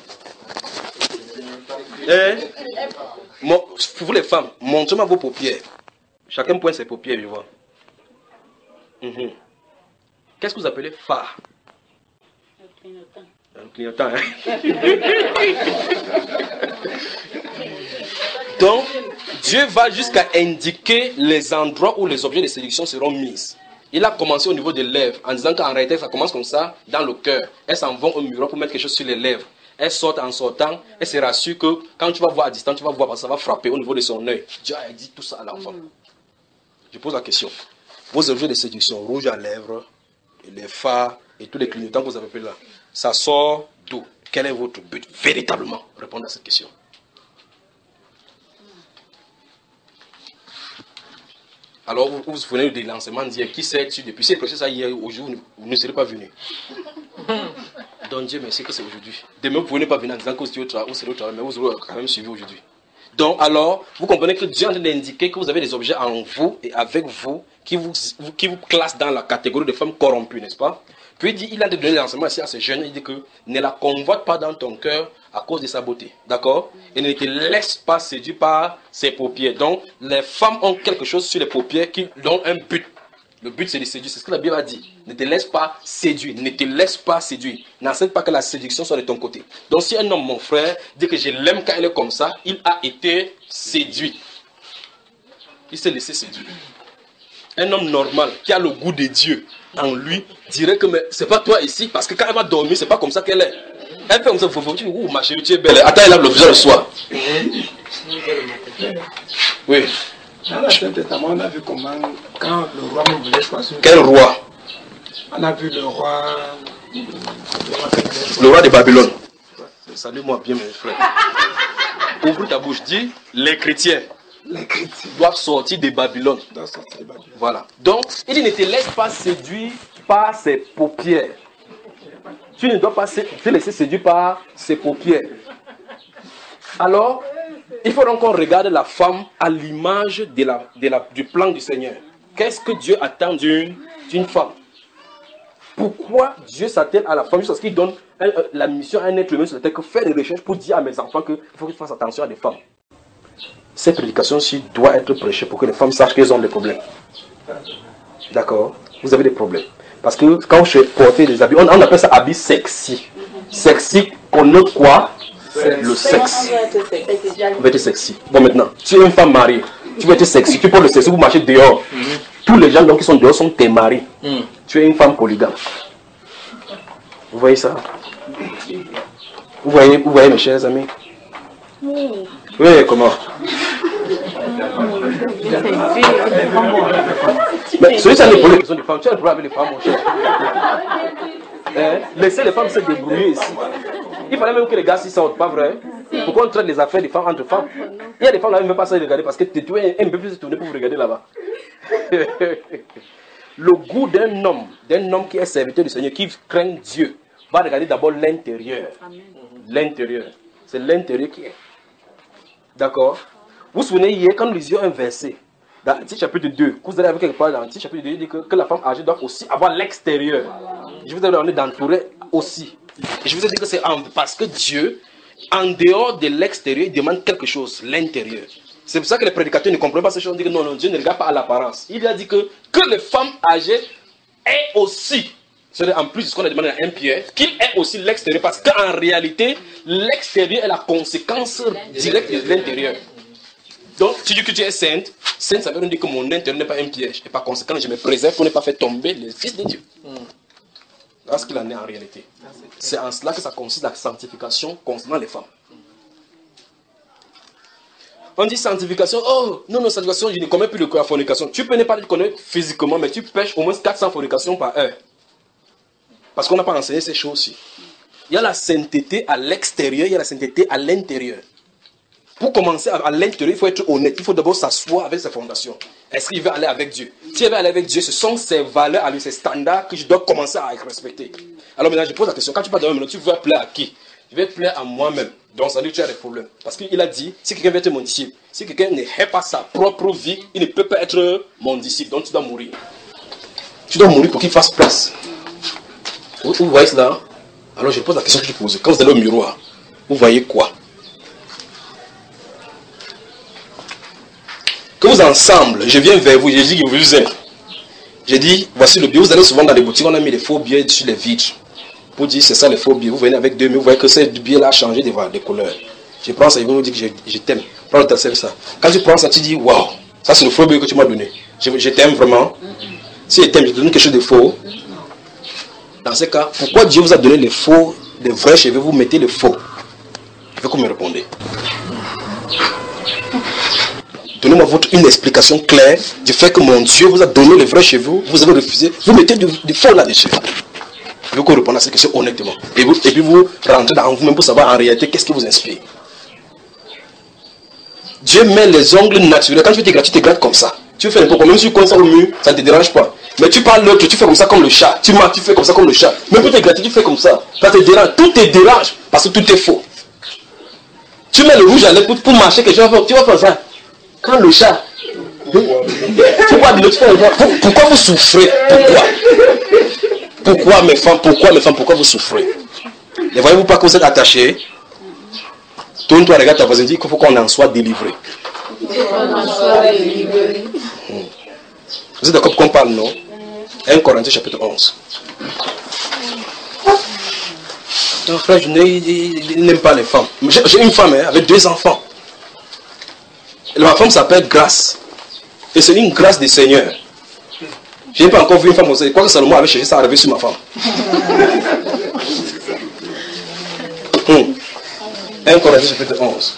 S1: Eh? Mon, vous les femmes, montrez-moi vos paupières. Chacun pointe ses paupières, je vois. Mm-hmm. Qu'est-ce que vous appelez phare? Un clignotant. Un clignotant, hein? Donc, Dieu va jusqu'à indiquer les endroits où les objets de séduction seront mis. Il a commencé au niveau des lèvres, en disant qu'en réalité, ça commence comme ça, dans le cœur. Elles s'en vont au miroir pour mettre quelque chose sur les lèvres. Elles sortent en sortant, elles se rassurent que quand tu vas voir à distance, tu vas voir parce que ça va frapper au niveau de son œil. Dieu a dit tout ça à l'enfant. Je pose la question. Vos objets de séduction, rouge à lèvres, les phares et tous les clignotants que vous avez pris là, ça sort d'où? Quel est votre but véritablement? Répondez à cette question. Alors, vous vous souvenez des lancements d'hier, qui s'est tué depuis? Si c'est ça hier, aujourd'hui, vous ne serez pas venu. Donc Dieu merci que c'est aujourd'hui. Demain, vous ne pouvez pas venir en disant que vous serez au travail, au travail, mais vous aurez quand même suivi aujourd'hui. Donc, alors, vous comprenez que Dieu a indiqué que vous avez des objets en vous et avec vous qui vous, qui vous classent dans la catégorie de femmes corrompues, n'est-ce pas? Puis il dit, il a donné l'enseignement ici à ces jeunes, il dit que ne la convoite pas dans ton cœur à cause de sa beauté, d'accord? Et ne te laisse pas séduire par ses paupières. Donc, les femmes ont quelque chose sur les paupières qui ont un but. Le but, c'est de séduire. C'est ce que la Bible a dit. Ne te laisse pas séduire. Ne te laisse pas séduire. N'accepte pas que la séduction soit de ton côté. Donc, si un homme, mon frère, dit que je l'aime quand elle est comme ça, il a été séduit. Il s'est laissé séduire. Un homme normal qui a le goût de Dieu en lui dirait que c'est pas toi ici parce que quand elle va dormir, c'est pas comme ça qu'elle est. Elle fait comme ça, vous vous dites, ouh, ma chérie, tu es belle. Attends, elle a le visage le soir. Oui.
S4: Dans l'Ancien Testament, on a vu comment, quand le roi me voulait choisir.
S1: Quel roi?
S4: On a vu le roi.
S1: Le roi de Babylone. Salut-moi bien, mes frères. Ouvre ta bouche, dis les chrétiens.
S4: Les chrétiens
S1: doivent sortir de Babylone.
S4: doivent sortir de Babylone.
S1: Voilà. Donc, il dit ne te laisse pas séduire par ses paupières. Tu ne dois pas te laisser séduire par ses paupières. Alors, il faut donc qu'on regarde la femme à l'image de la, de la, du plan du Seigneur. Qu'est-ce que Dieu attend d'une d'une femme? Pourquoi Dieu s'attelle à la femme? Juste parce qu'il donne un, la mission à un être humain sur la terre que faire des recherches pour dire à mes enfants qu'il faut qu'ils fassent attention à des femmes. Cette prédication-ci doit être prêchée pour que les femmes sachent qu'elles ont des problèmes. D'accord? vous avez des problèmes. Parce que quand je portais des habits, on, on appelle ça habits sexy. Sexy connote quoi? Le sexe. On va être sexy. Bon, maintenant, tu es une femme mariée, tu vas être sexy, tu portes le sexy, vous marchez dehors. Mm-hmm. Tous les gens donc, qui sont dehors sont tes maris. Mm. Tu es une femme polygame. Vous voyez ça? Vous voyez, vous voyez mes chers amis? Oui. Oui, comment? Mais celui qui a les problèmes qui sont des femmes, tu as le problème avec les femmes, mon cher. Hein? Laissez les femmes se débrouiller ici. Il fallait même que les gars s'y sortent, pas vrai? Pourquoi on traite les affaires des femmes entre femmes? Il y a des femmes là qui ne veulent pas se regarder parce que tu es un peu plus tourné pour vous regarder là-bas. Le goût d'un homme, d'un homme qui est serviteur du Seigneur, qui craint Dieu, va regarder d'abord l'intérieur. L'intérieur. C'est l'intérieur qui est. D'accord? Vous vous souvenez hier, quand nous lisions un verset, dans le chapitre deux, vous allez avec quelque part dans le chapitre deux, il dit que, que la femme âgée doit aussi avoir l'extérieur. Je vous ai demandé d'entourer aussi. Et je vous ai dit que c'est parce que Dieu, en dehors de l'extérieur, il demande quelque chose, l'intérieur. C'est pour ça que les prédicateurs ne comprennent pas ces choses. On dit que non, non, Dieu ne regarde pas à l'apparence. Il a dit que, que les femmes âgées aient aussi, c'est en plus de ce qu'on a demandé à un Pierre, qu'il ait aussi l'extérieur. Parce qu'en réalité, l'extérieur est la conséquence directe de l'intérieur. Donc, si tu dis que tu es sainte, sainte, ça veut dire que mon intérieur n'est pas un piège. Et par conséquent, je me préserve pour ne pas faire tomber les fils de Dieu. Voilà ce qu'il en est en réalité. C'est en cela que ça consiste la sanctification concernant les femmes. On dit sanctification, oh, non, non, sanctification, je ne commets plus de fornication. Tu peux ne pas le connaître physiquement, mais tu pêches au moins quatre cents fornications par heure. Parce qu'on n'a pas enseigné ces choses-ci. Il y a la sainteté à l'extérieur, il y a la sainteté à l'intérieur. Pour commencer à l'intérieur, il faut être honnête. Il faut d'abord s'asseoir avec ses fondations. Est-ce qu'il veut aller avec Dieu? S'il veut aller avec Dieu, ce sont ses valeurs, à lui, ses standards que je dois commencer à respecter. Alors maintenant, je pose la question. Quand tu parles de moi, tu veux plaire à qui? Je vais plaire à moi-même. Donc ça veut dire que tu as des problèmes. Parce qu'il a dit, si quelqu'un veut être mon disciple, si quelqu'un ne hait pas sa propre vie, il ne peut pas être mon disciple. Donc tu dois mourir. Tu dois mourir pour qu'il fasse place. Vous, vous voyez cela? Alors je pose la question que je pose. Quand vous allez au miroir, vous voyez quoi? Que vous ensemble, je viens vers vous, je dis que vous vous aimez. J'ai dit, voici le billet. Vous allez souvent dans les boutiques, on a mis les faux billets sur les vitres. Pour dire, c'est ça les faux billets. Vous venez avec deux, mais vous voyez que ce billet-là a changé de, de couleur. Je prends ça, ils vont me dire que je, je t'aime. Prends le tel ça. Quand tu prends ça, tu dis, waouh, ça c'est le faux billet que tu m'as donné. Je, je t'aime vraiment. Si je t'aime, je te donne quelque chose de faux. Dans ce cas, pourquoi Dieu vous a donné les faux, les vrais cheveux, vous mettez les faux? Je veux que vous me répondez. Donnez-moi votre, une explication claire du fait que mon Dieu vous a donné les vrais cheveux, vous avez refusé, vous mettez du, du faux là-dessus. Je veux qu'on réponde à cette question honnêtement. Et, vous, et puis vous rentrez dans vous-même pour savoir en réalité qu'est-ce qui vous inspire. Dieu met les ongles naturels. Quand tu te grattes, tu te grattes comme ça. Tu fais n'importe quoi, même si tu coins ça au mur, ça ne te dérange pas. Mais tu parles l'autre, tu fais comme ça comme le chat. Tu marches, tu fais comme ça comme le chat. Même pour te gratter, tu fais comme ça. Ça te dérange. Tout te dérange parce que tout est faux. Tu mets le rouge à lèvres pour, pour marcher, que tu vas faire, tu vas faire ça. Quand le chat, tu vois de l'autre fois, pourquoi vous souffrez? Pourquoi? Pourquoi mes femmes, pourquoi mes femmes, pourquoi vous souffrez? Ne voyez-vous pas que vous êtes attachés? Tourne-toi, regarde ta voisine, dis qu'il faut qu'on en soit délivré. Vous êtes d'accord qu'on parle, non? un Corinthiens chapitre onze. Non, frère, je n'aime pas les femmes. J'ai une femme hein, avec deux enfants. Et ma femme s'appelle Grâce. Et c'est une grâce du Seigneur. Je n'ai pas encore vu une femme comme ça. Quoi que Salomon avait cherché ça arriver sur ma femme. hum. un Corinthiens chapitre onze.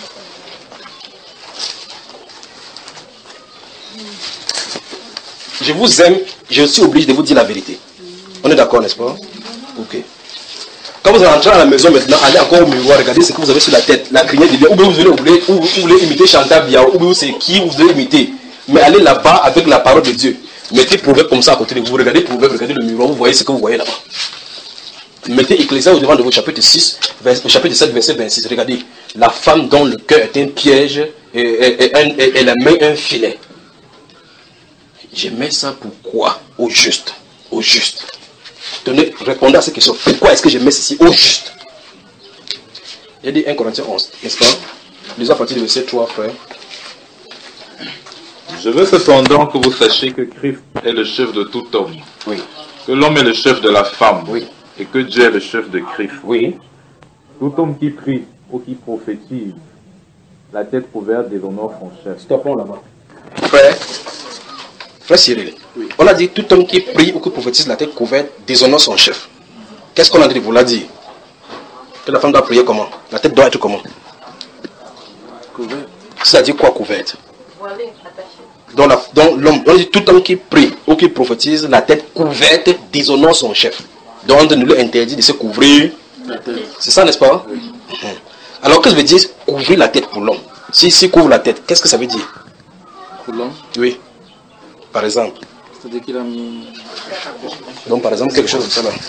S1: Je vous aime, je suis obligé de vous dire la vérité. On est d'accord, n'est-ce pas? Ok. Quand vous rentrez à la maison maintenant, allez encore au miroir, regardez ce que vous avez sur la tête, la crinière de bien, ou bien vous voulez, vous voulez, ou vous voulez imiter Chantal Biao, ou bien c'est qui vous voulez imiter. Mais allez là-bas avec la parole de Dieu. Mettez Proverbe comme ça à côté de vous, regardez Proverbe, regardez le miroir, vous voyez ce que vous voyez là-bas. Mettez Ecclésias au devant de vous, chapitre six, vers, chapitre sept, verset vingt-six. Regardez, la femme dont le cœur est un piège et, et, et, et, et la main un filet. Je mets ça pourquoi? Au juste. Au juste. Tenez, répondez à cette question. Pourquoi est-ce que je mets ceci au juste? Il y a dit un Corinthiens onze, n'est-ce pas? Lisons à partir du verset trois, frère.
S3: Je veux cependant que vous sachiez que Christ est le chef de tout homme.
S1: Oui.
S3: Que l'homme est le chef de la femme.
S1: Oui.
S3: Et que Dieu est le chef de Christ.
S1: Oui.
S3: Tout homme qui prie ou qui prophétise, la tête couverte déshonore son chef.
S1: Stoppons là-bas. Frère, frère Cyril, oui. On a dit tout homme qui prie ou qui prophétise, la tête couverte déshonore son chef. Qu'est-ce qu'on a dit? Vous l'a dit. Que la femme doit prier comment? La tête doit être comment?
S4: Couverte.
S1: Ça dit quoi couverte?
S5: Voilée, attachée.
S1: Donc, la, donc l'homme, on dit tout homme qui prie ou qui prophétise, la tête couverte déshonore son chef. Donc on nous interdit de se couvrir. C'est ça, n'est-ce pas? Oui. Hum. Alors que je veux dire couvrir la tête pour l'homme? Si si couvre la tête, qu'est-ce que ça veut dire?
S4: Pour l'homme?
S1: Oui. Par exemple.
S4: C'est-à-dire qu'il a mis...
S1: Donc par exemple quelque chose comme ça là.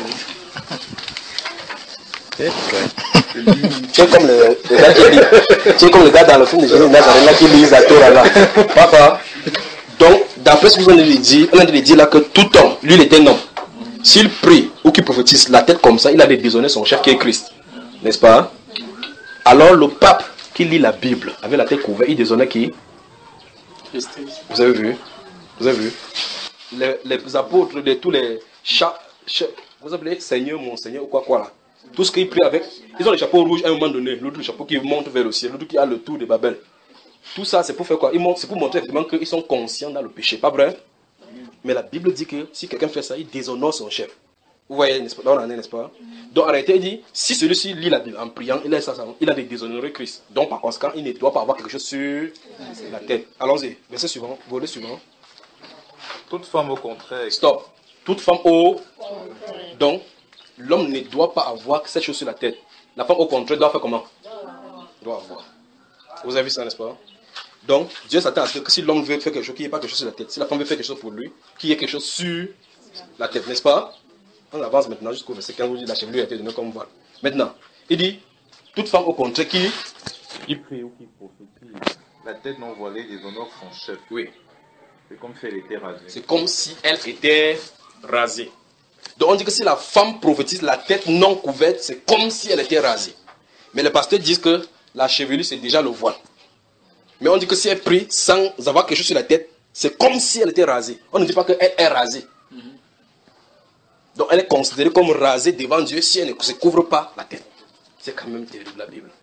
S1: C'est comme le, le gars qui lit. C'est comme le gars dans le film de Jésus Nazareth là qui lit la Torah là. Papa. Donc d'après ce que vous avez dit, on a dit là que tout homme, lui il est un homme. S'il prie ou qu'il prophétise la tête comme ça, il a déshonné son chef qui est Christ. N'est-ce pas? Alors le pape qui lit la Bible avec la tête couverte, il déshonne qui?
S4: Christ.
S1: Vous avez vu? Vous avez vu? Les, les apôtres de tous les chats, chats vous appelez Seigneur, mon Seigneur ou quoi quoi là. Tout ce qu'ils prient avec, ils ont les chapeaux rouges à un moment donné, l'autre le chapeau qui monte vers le ciel, l'autre qui a le tour de Babel. Tout ça c'est pour faire quoi? C'est pour montrer effectivement qu'ils sont conscients dans le péché, pas vrai? Mais la Bible dit que si quelqu'un fait ça, il déshonore son chef. Vous voyez, n'est-ce pas? Dans l'année, n'est-ce pas? Donc, en réalité, il dit, si celui-ci lit la Bible en priant, il a, ça, il a déshonoré Christ. Donc, par conséquent, il ne doit pas avoir quelque chose sur la tête. Allons-y. Verset suivant, volet suivant.
S3: Toute femme au contraire.
S1: Stop. Toute femme au... Donc, l'homme ne doit pas avoir cette chose sur la tête. La femme au contraire doit faire comment? Doit avoir. Vous avez vu ça, n'est-ce pas? Donc, Dieu s'attend à ce que si l'homme veut faire quelque chose, qu'il n'y ait pas quelque chose sur la tête. Si la femme veut faire quelque chose pour lui, qu'il y ait quelque chose sur la tête, n'est-ce pas? On avance maintenant jusqu'au verset quinze où il dit la chevelure a été donnée comme voile. Maintenant, il dit, toute femme au contraire qui...
S3: Qui prie ou qui prophétise, la tête non voilée déshonore son chef.
S1: Oui.
S3: C'est comme si elle était rasée.
S1: C'est comme si elle était rasée. Donc on dit que si la femme prophétise la tête non couverte, c'est comme si elle était rasée. Mais les pasteurs disent que la chevelure c'est déjà le voile. Mais on dit que si elle prie sans avoir quelque chose sur la tête, c'est comme si elle était rasée. On ne dit pas qu'elle est rasée. Donc elle est considérée comme rasée devant Dieu si elle ne se couvre pas la tête. C'est quand même terrible la Bible.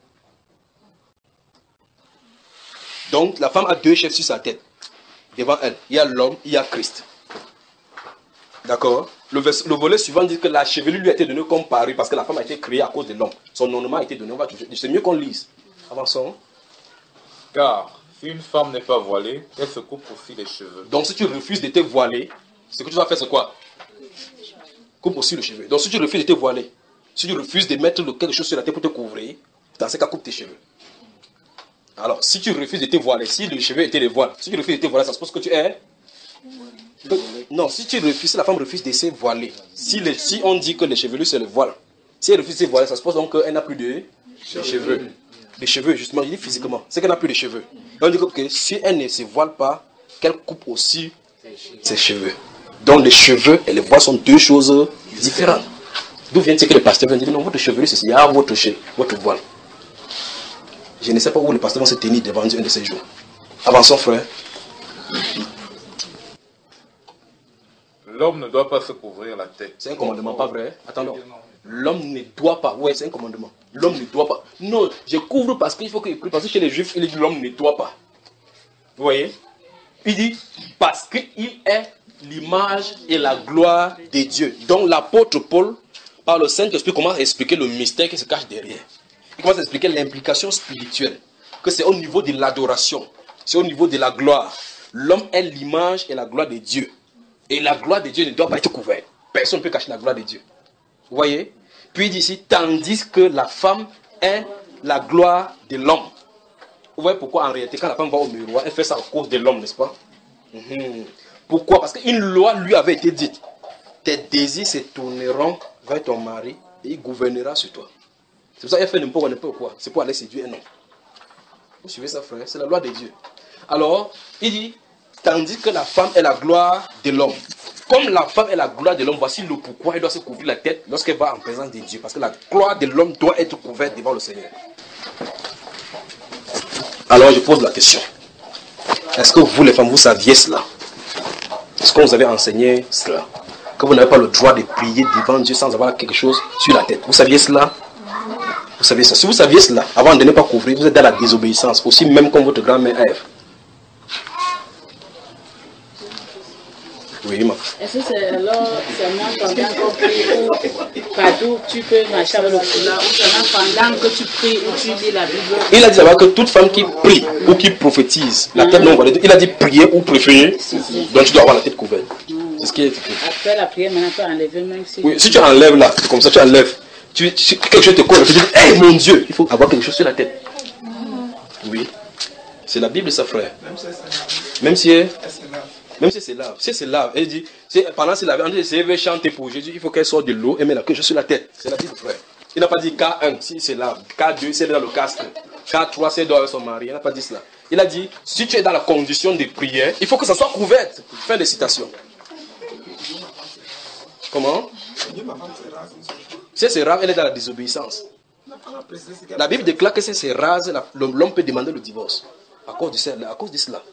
S1: Donc la femme a deux chefs sur sa tête. Devant elle, il y a l'homme, il y a Christ. D'accord? Le, le volet suivant dit que la chevelure lui a été donnée comme pari parce que la femme a été créée à cause de l'homme. Son ornement a été donné. C'est mieux qu'on lise. Avançons.
S3: Car si une femme n'est pas voilée, elle se coupe aussi les cheveux.
S1: Donc si tu refuses de te voiler, ce que tu vas faire c'est quoi? Coupe aussi le cheveu. Donc si tu refuses de te voiler, si tu refuses de mettre quelque chose sur la tête pour te couvrir, dans ce cas coupe tes cheveux. Alors si tu refuses de te voiler, si le cheveu était le voile, si tu refuses de te voiler, ça suppose que tu es... Non, si tu refuses, si la femme refuse de se voiler, si, le, si on dit que les cheveux c'est le voile, si elle refuse de se voiler, ça suppose donc qu'elle n'a plus de, de cheveux. Des cheveux, justement, il dit physiquement, c'est qu'elle n'a plus de cheveux. Et on dit que si elle ne se voile pas, qu'elle coupe aussi ses cheveux. Donc les cheveux et les voiles sont deux choses différentes. D'où vient ce que les pasteurs viennent dire, non, votre chevelu c'est ça, votre, votre voile. Je ne sais pas où les pasteurs vont se tenir devant Dieu un de ces jours. Avançons, frère.
S3: L'homme ne doit pas se couvrir la tête.
S1: C'est un commandement, pas vrai? Attendons. L'homme ne doit pas. Ouais, c'est un commandement. L'homme ne doit pas. Non, je couvre parce qu'il faut que... Parce que chez les juifs, il dit l'homme ne doit pas. Vous voyez? Il dit parce qu'il est l'image et la gloire de Dieu. Donc l'apôtre Paul, par le Saint-Esprit, commence à expliquer le mystère qui se cache derrière. Il commence à expliquer l'implication spirituelle. Que c'est au niveau de l'adoration. C'est au niveau de la gloire. L'homme est l'image et la gloire de Dieu. Et la gloire de Dieu ne doit pas être couverte. Personne ne peut cacher la gloire de Dieu. Vous voyez? Puis il dit ici, tandis que la femme est la gloire de l'homme. Vous voyez pourquoi en réalité, quand la femme va au miroir, elle fait ça à cause de l'homme, n'est-ce pas? Mmh. Pourquoi? Parce qu'une loi lui avait été dite. Tes désirs se tourneront vers ton mari et il gouvernera sur toi. C'est pour ça qu'elle fait n'importe quoi. C'est pour aller séduire un homme. Vous suivez ça, frère? C'est la loi de Dieu. Alors, il dit, tandis que la femme est la gloire de l'homme. Comme la femme est la gloire de l'homme, voici le pourquoi elle doit se couvrir la tête lorsqu'elle va en présence de Dieu. Parce que la gloire de l'homme doit être couverte devant le Seigneur. Alors je pose la question. Est-ce que vous, les femmes, vous saviez cela? Est-ce qu'on vous avait enseigné cela? Que vous n'avez pas le droit de prier devant Dieu sans avoir quelque chose sur la tête. Vous saviez cela? Vous saviez ça? Si vous saviez cela, avant de ne pas couvrir, vous êtes dans la désobéissance, aussi même comme votre grand-mère Ève. Oui, ma.
S2: Est-ce que c'est alors seulement pendant qu'on prie ou partout tu peux marcher avec le foulard ou seulement pendant que tu pries ou tu lis la Bible?
S1: Il a dit d'abord que toute femme qui prie ou qui prophétise, la tête non voilée, il a dit prier ou préférer, donc tu dois avoir la tête couverte. C'est ce qui est écrit.
S2: Après la prière, maintenant tu peux enlever même si...
S1: Oui, si tu enlèves là, comme ça tu enlèves, tu, tu, quelque chose te colle, tu dis, hé hey, mon Dieu, il faut avoir quelque chose sur la tête. Oui, c'est la Bible ça frère. Même si... Même si c'est lave, si c'est lave, elle dit, pendant qu'il avait, elle veut chanter pour Jésus, il faut qu'elle sorte de l'eau et mette la queue sur la tête. C'est la Bible, frère. Il n'a pas dit K un, si c'est lave. K deux, c'est dans le casque. K trois, c'est dans son mari. Il n'a pas dit cela. Il a dit, si tu es dans la condition de prière, il faut que ça soit couverte. Fin de citation. Comment? Si c'est rare, elle est dans la désobéissance. La Bible déclare que si c'est rase, l'homme peut demander le divorce. À cause de cela. À cause de cela.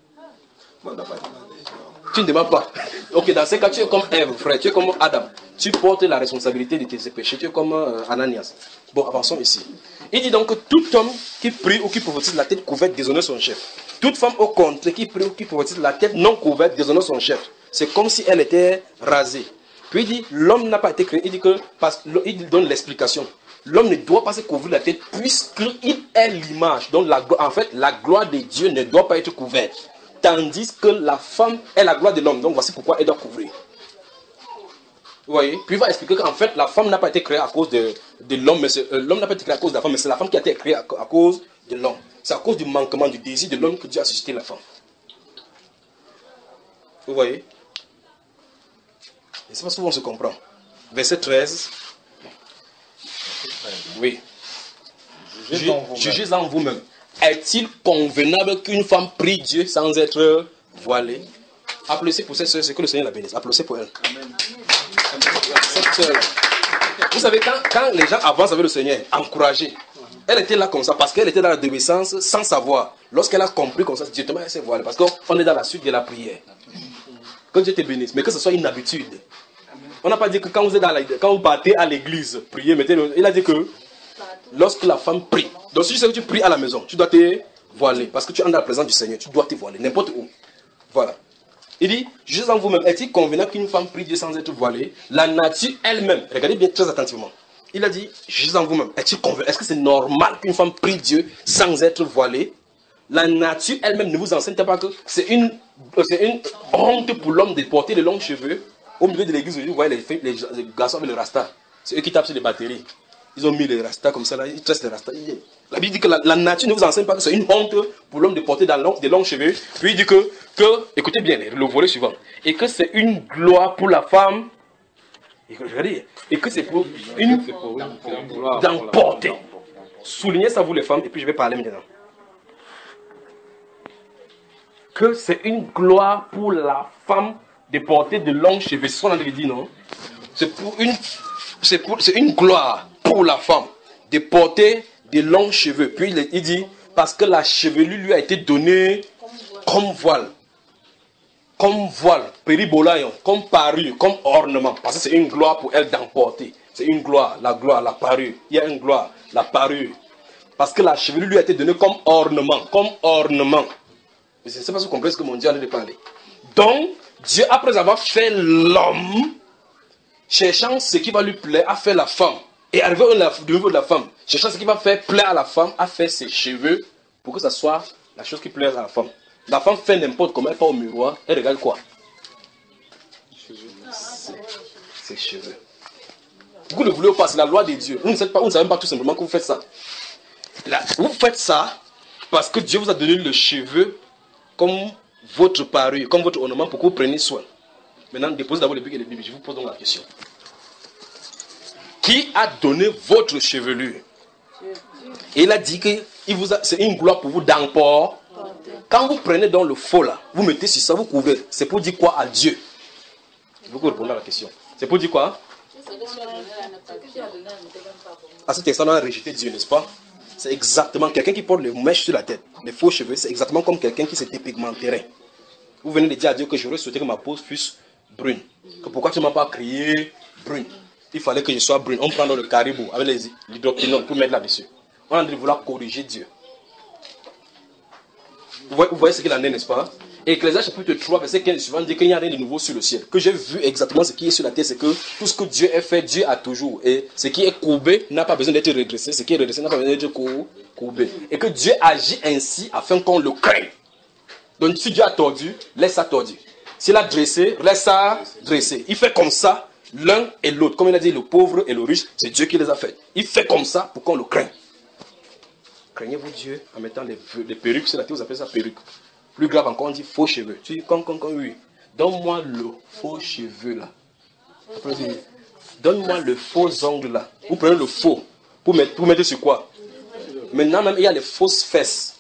S1: Tu ne demandes pas. Ok, dans ce cas, tu es comme Ève, frère. Tu es comme Adam. Tu portes la responsabilité de tes péchés. Tu es comme euh, Ananias. Bon, avançons ici. Il dit donc que tout homme qui prie ou qui prophétise la tête couverte déshonore son chef. Toute femme au contraire qui prie ou qui prophétise la tête non couverte déshonore son chef. C'est comme si elle était rasée. Puis il dit, l'homme n'a pas été créé. Il dit que, parce, il donne l'explication. L'homme ne doit pas se couvrir la tête puisqu'il est l'image. Donc, la, en fait, la gloire de Dieu ne doit pas être couverte. Tandis que la femme est la gloire de l'homme. Donc voici pourquoi elle doit couvrir. Vous voyez? Puis il va expliquer qu'en fait, la femme n'a pas été créée à cause de, de l'homme. Euh, l'homme n'a pas été créé à cause de la femme, mais c'est la femme qui a été créée à, à cause de l'homme. C'est à cause du manquement, du désir de l'homme que Dieu a suscité la femme. Vous voyez? Et c'est pas souvent on se comprend. Verset treize. Oui. Jugez en vous-même. Est-il convenable qu'une femme prie Dieu sans être voilée? Applaudissez pour cette soeur, c'est que le Seigneur la bénisse. Applaudissez pour elle. Cette soeur. Vous savez, quand, quand les gens avancent avec le Seigneur, encouragés, elle était là comme ça parce qu'elle était dans la désobéissance sans savoir. Lorsqu'elle a compris comme ça, directement elle s'est voilée parce qu'on est dans la suite de la prière. Que Dieu te bénisse, mais que ce soit une habitude. On n'a pas dit que quand vous, êtes dans la, quand vous partez à l'église, priez, mettez le, il a dit que lorsque la femme prie, donc si tu sais que tu pries à la maison, tu dois te voiler, parce que tu es dans la présence du Seigneur, tu dois te voiler, n'importe où. Voilà. Il dit, juste en vous-même, est-il convenable qu'une femme prie Dieu sans être voilée? La nature elle-même, regardez bien très attentivement. Il a dit, juste en vous-même, est-il convenable? Est-ce que c'est normal qu'une femme prie Dieu sans être voilée? La nature elle-même ne vous enseigne pas que c'est une, c'est une honte pour l'homme de porter de longs cheveux. Au milieu de l'église, vous voyez les, les, les garçons avec le rasta. C'est eux qui tapent sur les batteries. Ils ont mis les rastas comme ça, là, ils tressent les rastas. La Bible dit que la, la nature ne vous enseigne pas que c'est une honte pour l'homme de porter des longs, longs cheveux. Puis il dit que, que, écoutez bien, le volet suivant, et que c'est une gloire pour la femme, et que, regardez, et que c'est pour une, d'emporter. Soulignez ça vous les femmes, et puis je vais parler maintenant. Que c'est une gloire pour la femme de porter de longs cheveux. C'est ce qu'on a dit, non? C'est pour une, c'est pour, c'est une gloire pour la femme de porter de longs cheveux. Puis il, il dit, parce que la chevelure lui a été donnée comme voile. Comme voile, péribolaïon, comme parure, comme ornement. Parce que c'est une gloire pour elle d'emporter. C'est une gloire, la gloire, la parure. Il y a une gloire, la parure. Parce que la chevelure lui a été donnée comme ornement. Comme ornement. Je ne sais pas si vous comprenez ce que mon Dieu allait parler. Donc, Dieu, après avoir fait l'homme, cherchant ce qui va lui plaire, a fait la femme. Et arrivé au niveau de la femme, cherchant ce qui va faire plaire à la femme, a fait ses cheveux pour que ça soit la chose qui plaise à la femme. La femme fait n'importe comment, elle part au miroir, elle regarde quoi? Ses cheveux. Vous ne voulez pas, c'est la loi de Dieu. Vous ne savez pas, vous ne savez pas tout simplement que vous faites ça. Là, vous faites ça parce que Dieu vous a donné le cheveu comme votre parure, comme votre ornement pour que vous preniez soin. Maintenant, déposez d'abord les bibles et les bibles. Je vous pose donc la question. Qui a donné votre chevelure? Et il a dit que c'est une gloire pour vous d'emporter. Quand vous prenez dans le faux là, vous mettez sur ça, vous couvrez. C'est pour dire quoi à Dieu? Je veux que vous répondiez à la question. C'est pour dire quoi? À cet instant, on a rejeté Dieu, n'est-ce pas? c'est exactement quelqu'un qui porte les mèches sur la tête, les faux cheveux, c'est exactement comme quelqu'un qui se dépigmenterait. Vous venez de dire à Dieu que j'aurais souhaité que ma peau fût brune. Que pourquoi tu ne m'as pas crié brune? Il fallait que je sois brune. On prend dans le caribou avec l'hydroquinone pour mettre là-dessus. On a envie de vouloir corriger Dieu. Vous voyez, vous voyez ce qu'il en est, n'est-ce pas? Et Ecclésiaste chapitre trois, verset quinze, souvent dit qu'il n'y a rien de nouveau sur le ciel. Que j'ai vu exactement ce qui est sur la terre, c'est que tout ce que Dieu a fait, Dieu a toujours. Et ce qui est courbé n'a pas besoin d'être redressé. Ce qui est redressé n'a pas besoin d'être courbé. Et que Dieu agit ainsi afin qu'on le craigne. Donc si Dieu a tordu, laisse ça tordu. S'il a dressé, laisse ça dressé. Il fait comme ça, l'un et l'autre. Comme il a dit, le pauvre et le riche, c'est Dieu qui les a fait. Il fait comme ça pour qu'on le craigne. Craignez-vous Dieu en mettant les, les perruques sur la tête, vous appelez ça perruque. Plus grave encore, on dit faux cheveux. Tu dis, comme, comme, comme, oui. Donne-moi le faux cheveux là. Donne-moi le faux ongle là. Vous prenez le faux. Pour mettre, pour mettre sur quoi? Maintenant même, il y a les fausses fesses.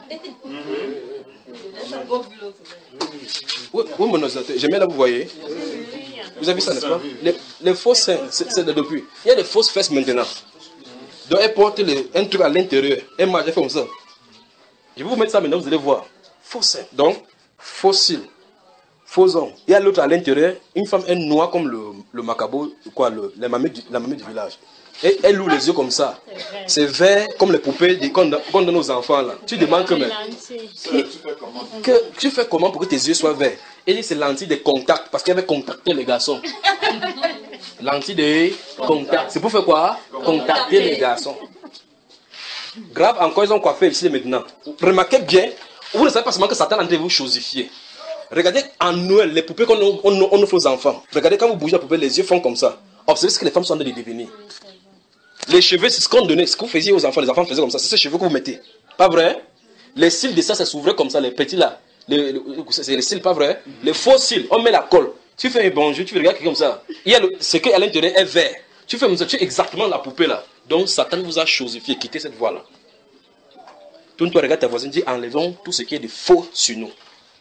S1: Oui, oui, mon ordinateur. J'aime bien là, vous voyez. Vous avez vu ça, n'est-ce pas? Les, les fausses seins, c'est de depuis. Il y a des fausses fesses maintenant. Donc, elle porte les, un truc à l'intérieur. Elle marche, elle fait comme ça. Je vais vous mettre ça maintenant, vous allez voir. Faux seins. Donc, faux cils. Faux ongles. Il y a l'autre à l'intérieur. Une femme est noire comme le, le macabo, quoi, le, la mamie du, la mamie du village. Et elle ouvre les yeux comme ça. C'est vert comme les poupées qu'on donne aux enfants là. Tu demandes que, mais, que, que tu fais comment pour que tes yeux soient verts? Et dit c'est lentilles de contact parce qu'elle avait contacté les garçons. Lentilles de contact. C'est pour faire quoi? Contacter les garçons. Grave encore, ils ont coiffé ici maintenant. Remarquez bien, vous ne savez pas seulement que Satan a envie de vous chosifier. Regardez en Noël, les poupées qu'on on, on, on offre aux enfants. Regardez quand vous bougez la poupée, les yeux font comme ça. Observez ce que les femmes sont en train de devenir. Les cheveux, c'est ce qu'on donnait, ce que vous faisiez aux enfants. Les enfants faisaient comme ça. C'est ces cheveux que vous mettez. Pas vrai? Les cils de ça, ça s'ouvrait comme ça, les petits là. Les, les, c'est les cils, pas vrai? Les faux cils, on met la colle. Tu fais un bonjour, tu regardes comme ça. Il y a le, ce qui est à l'intérieur est vert. Tu fais comme ça, tu es exactement la poupée là. Donc Satan vous a chosifié, quittez cette voie là. Tourne-toi, regarde ta voisine, dis enlevons tout ce qui est de faux sur nous.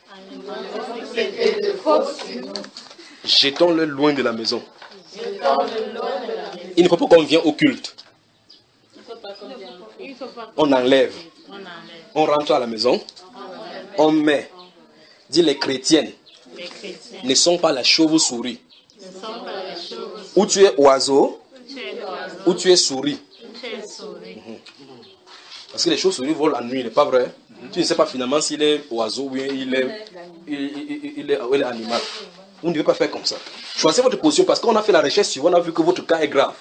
S1: Jetons-le loin de la maison. Il ne faut pas qu'on vienne au culte. On enlève. On rentre à la maison. On met. Dis les chrétiennes ne sont pas la chauve-souris. Ou tu es oiseau, ou tu es souris. Parce que les chauves-souris volent la nuit, n'est pas vrai? Tu ne sais pas finalement s'il est oiseau ou il est, il, il, il est, il est animal. Vous ne devez pas faire comme ça. Choisissez votre position parce qu'on a fait la recherche sur vous, on a vu que votre cas est grave.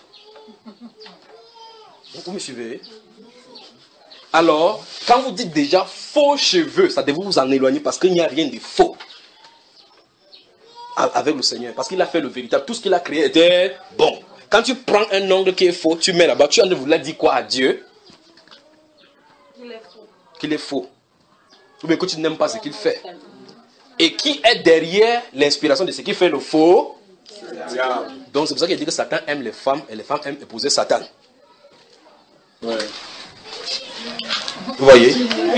S1: Vous me suivez? Alors, quand vous dites déjà faux cheveux, ça devait vous en éloigner parce qu'il n'y a rien de faux avec le Seigneur. Parce qu'il a fait le véritable. Tout ce qu'il a créé était bon. Quand tu prends un ongle qui est faux, tu mets là-bas, tu en vouloir dire quoi à Dieu? Qu'il est faux. Qu'il est faux. Ou bien que tu n'aimes pas ce qu'il fait. Et qui est derrière l'inspiration de ce qui fait le faux? Donc c'est pour ça qu'il dit que Satan aime les femmes et les femmes aiment épouser Satan. Ouais. Vous voyez?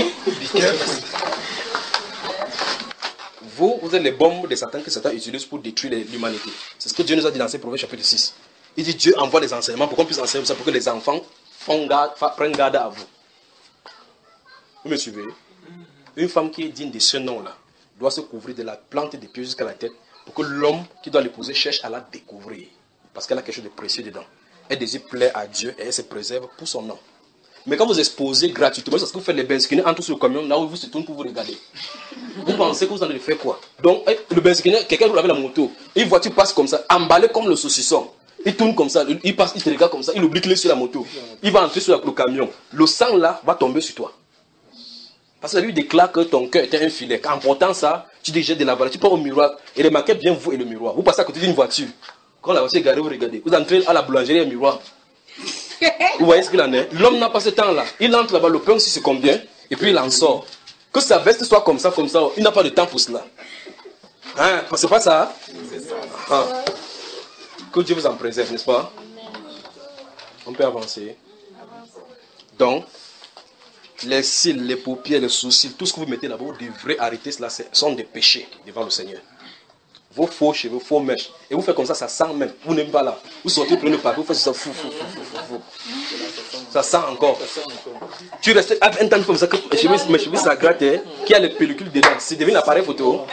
S1: Vous, vous êtes les bombes de Satan que Satan utilise pour détruire l'humanité. C'est ce que Dieu nous a dit dans ses Proverbes chapitre six. Il dit Dieu envoie des enseignements pour qu'on puisse enseigner ça, pour que les enfants font garde, prennent garde à vous. Vous me suivez? Une femme qui est digne de ce nom-là doit se couvrir de la plante des pieds jusqu'à la tête pour que l'homme qui doit l'épouser cherche à la découvrir. Parce qu'elle a quelque chose de précieux dedans. Elle désire plaire à Dieu et elle se préserve pour son nom. Mais quand vous exposez gratuitement, c'est ce que vous faites les benskines entre sur le camion, là où vous se tournez pour vous regarder. Vous pensez que vous en allez faire quoi? Donc, le benskine, quelqu'un roule avec la moto, une voiture passe comme ça, emballée comme le saucisson. Il tourne comme ça, il passe, il te regarde comme ça, il oublie qu'il est sur la moto. Il va entrer sur le camion. Le sang là va tomber sur toi. Parce que lui déclare que ton cœur était un filet. En portant ça, tu déjettes de la valeur, tu pars au miroir et remarquez bien vous et le miroir. Vous passez à côté d'une voiture. Quand la voiture est garée, vous regardez. Vous entrez à la boulangerie et au miroir. Vous voyez ce qu'il en est? L'homme n'a pas ce temps-là. Il entre là-bas, le pain aussi c'est combien, et puis il en sort. Que sa veste soit comme ça, comme ça, il n'a pas de temps pour cela. Hein? C'est pas ça? Ah. Que Dieu vous en préserve, n'est-ce pas? On peut avancer. Donc, les cils, les paupières, les sourcils, tout ce que vous mettez là-bas, vous devrez arrêter cela. Ce sont des péchés devant le Seigneur. vos faux cheveux, faux mèches. Et vous faites comme ça, ça sent même. Vous n'aimez pas là. Vous sortez, prenez le papier, vous faites ça, fou, fou, fou, fou, fou, fou. Ça sent encore. Tu restes un temps comme ça, que mes cheveux, mes cheveux ça gratte, hein, qui a les pellicules dedans. C'est devenu un appareil photo.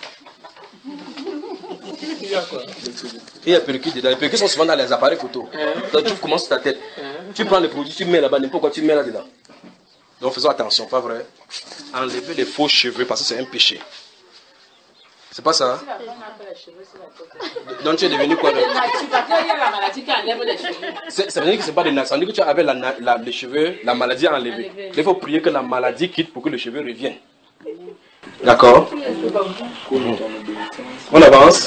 S1: Il y a quoi? Il y a les pellicules dedans. Les pellicules sont souvent dans les appareils photo. Donc tu commences ta tête. Tu prends les produits, tu mets là-bas, n'importe quoi, tu mets là-dedans. Donc faisons attention, pas vrai? Enlevez les faux cheveux parce que c'est un péché. C'est pas ça? Donc tu es devenu quoi? C'est, ça veut dire que c'est pas de naissance. Ça veut dire que tu avais la, la, les cheveux, la maladie enlevée. Il faut prier que la maladie quitte pour que les cheveux reviennent. D'accord? On avance.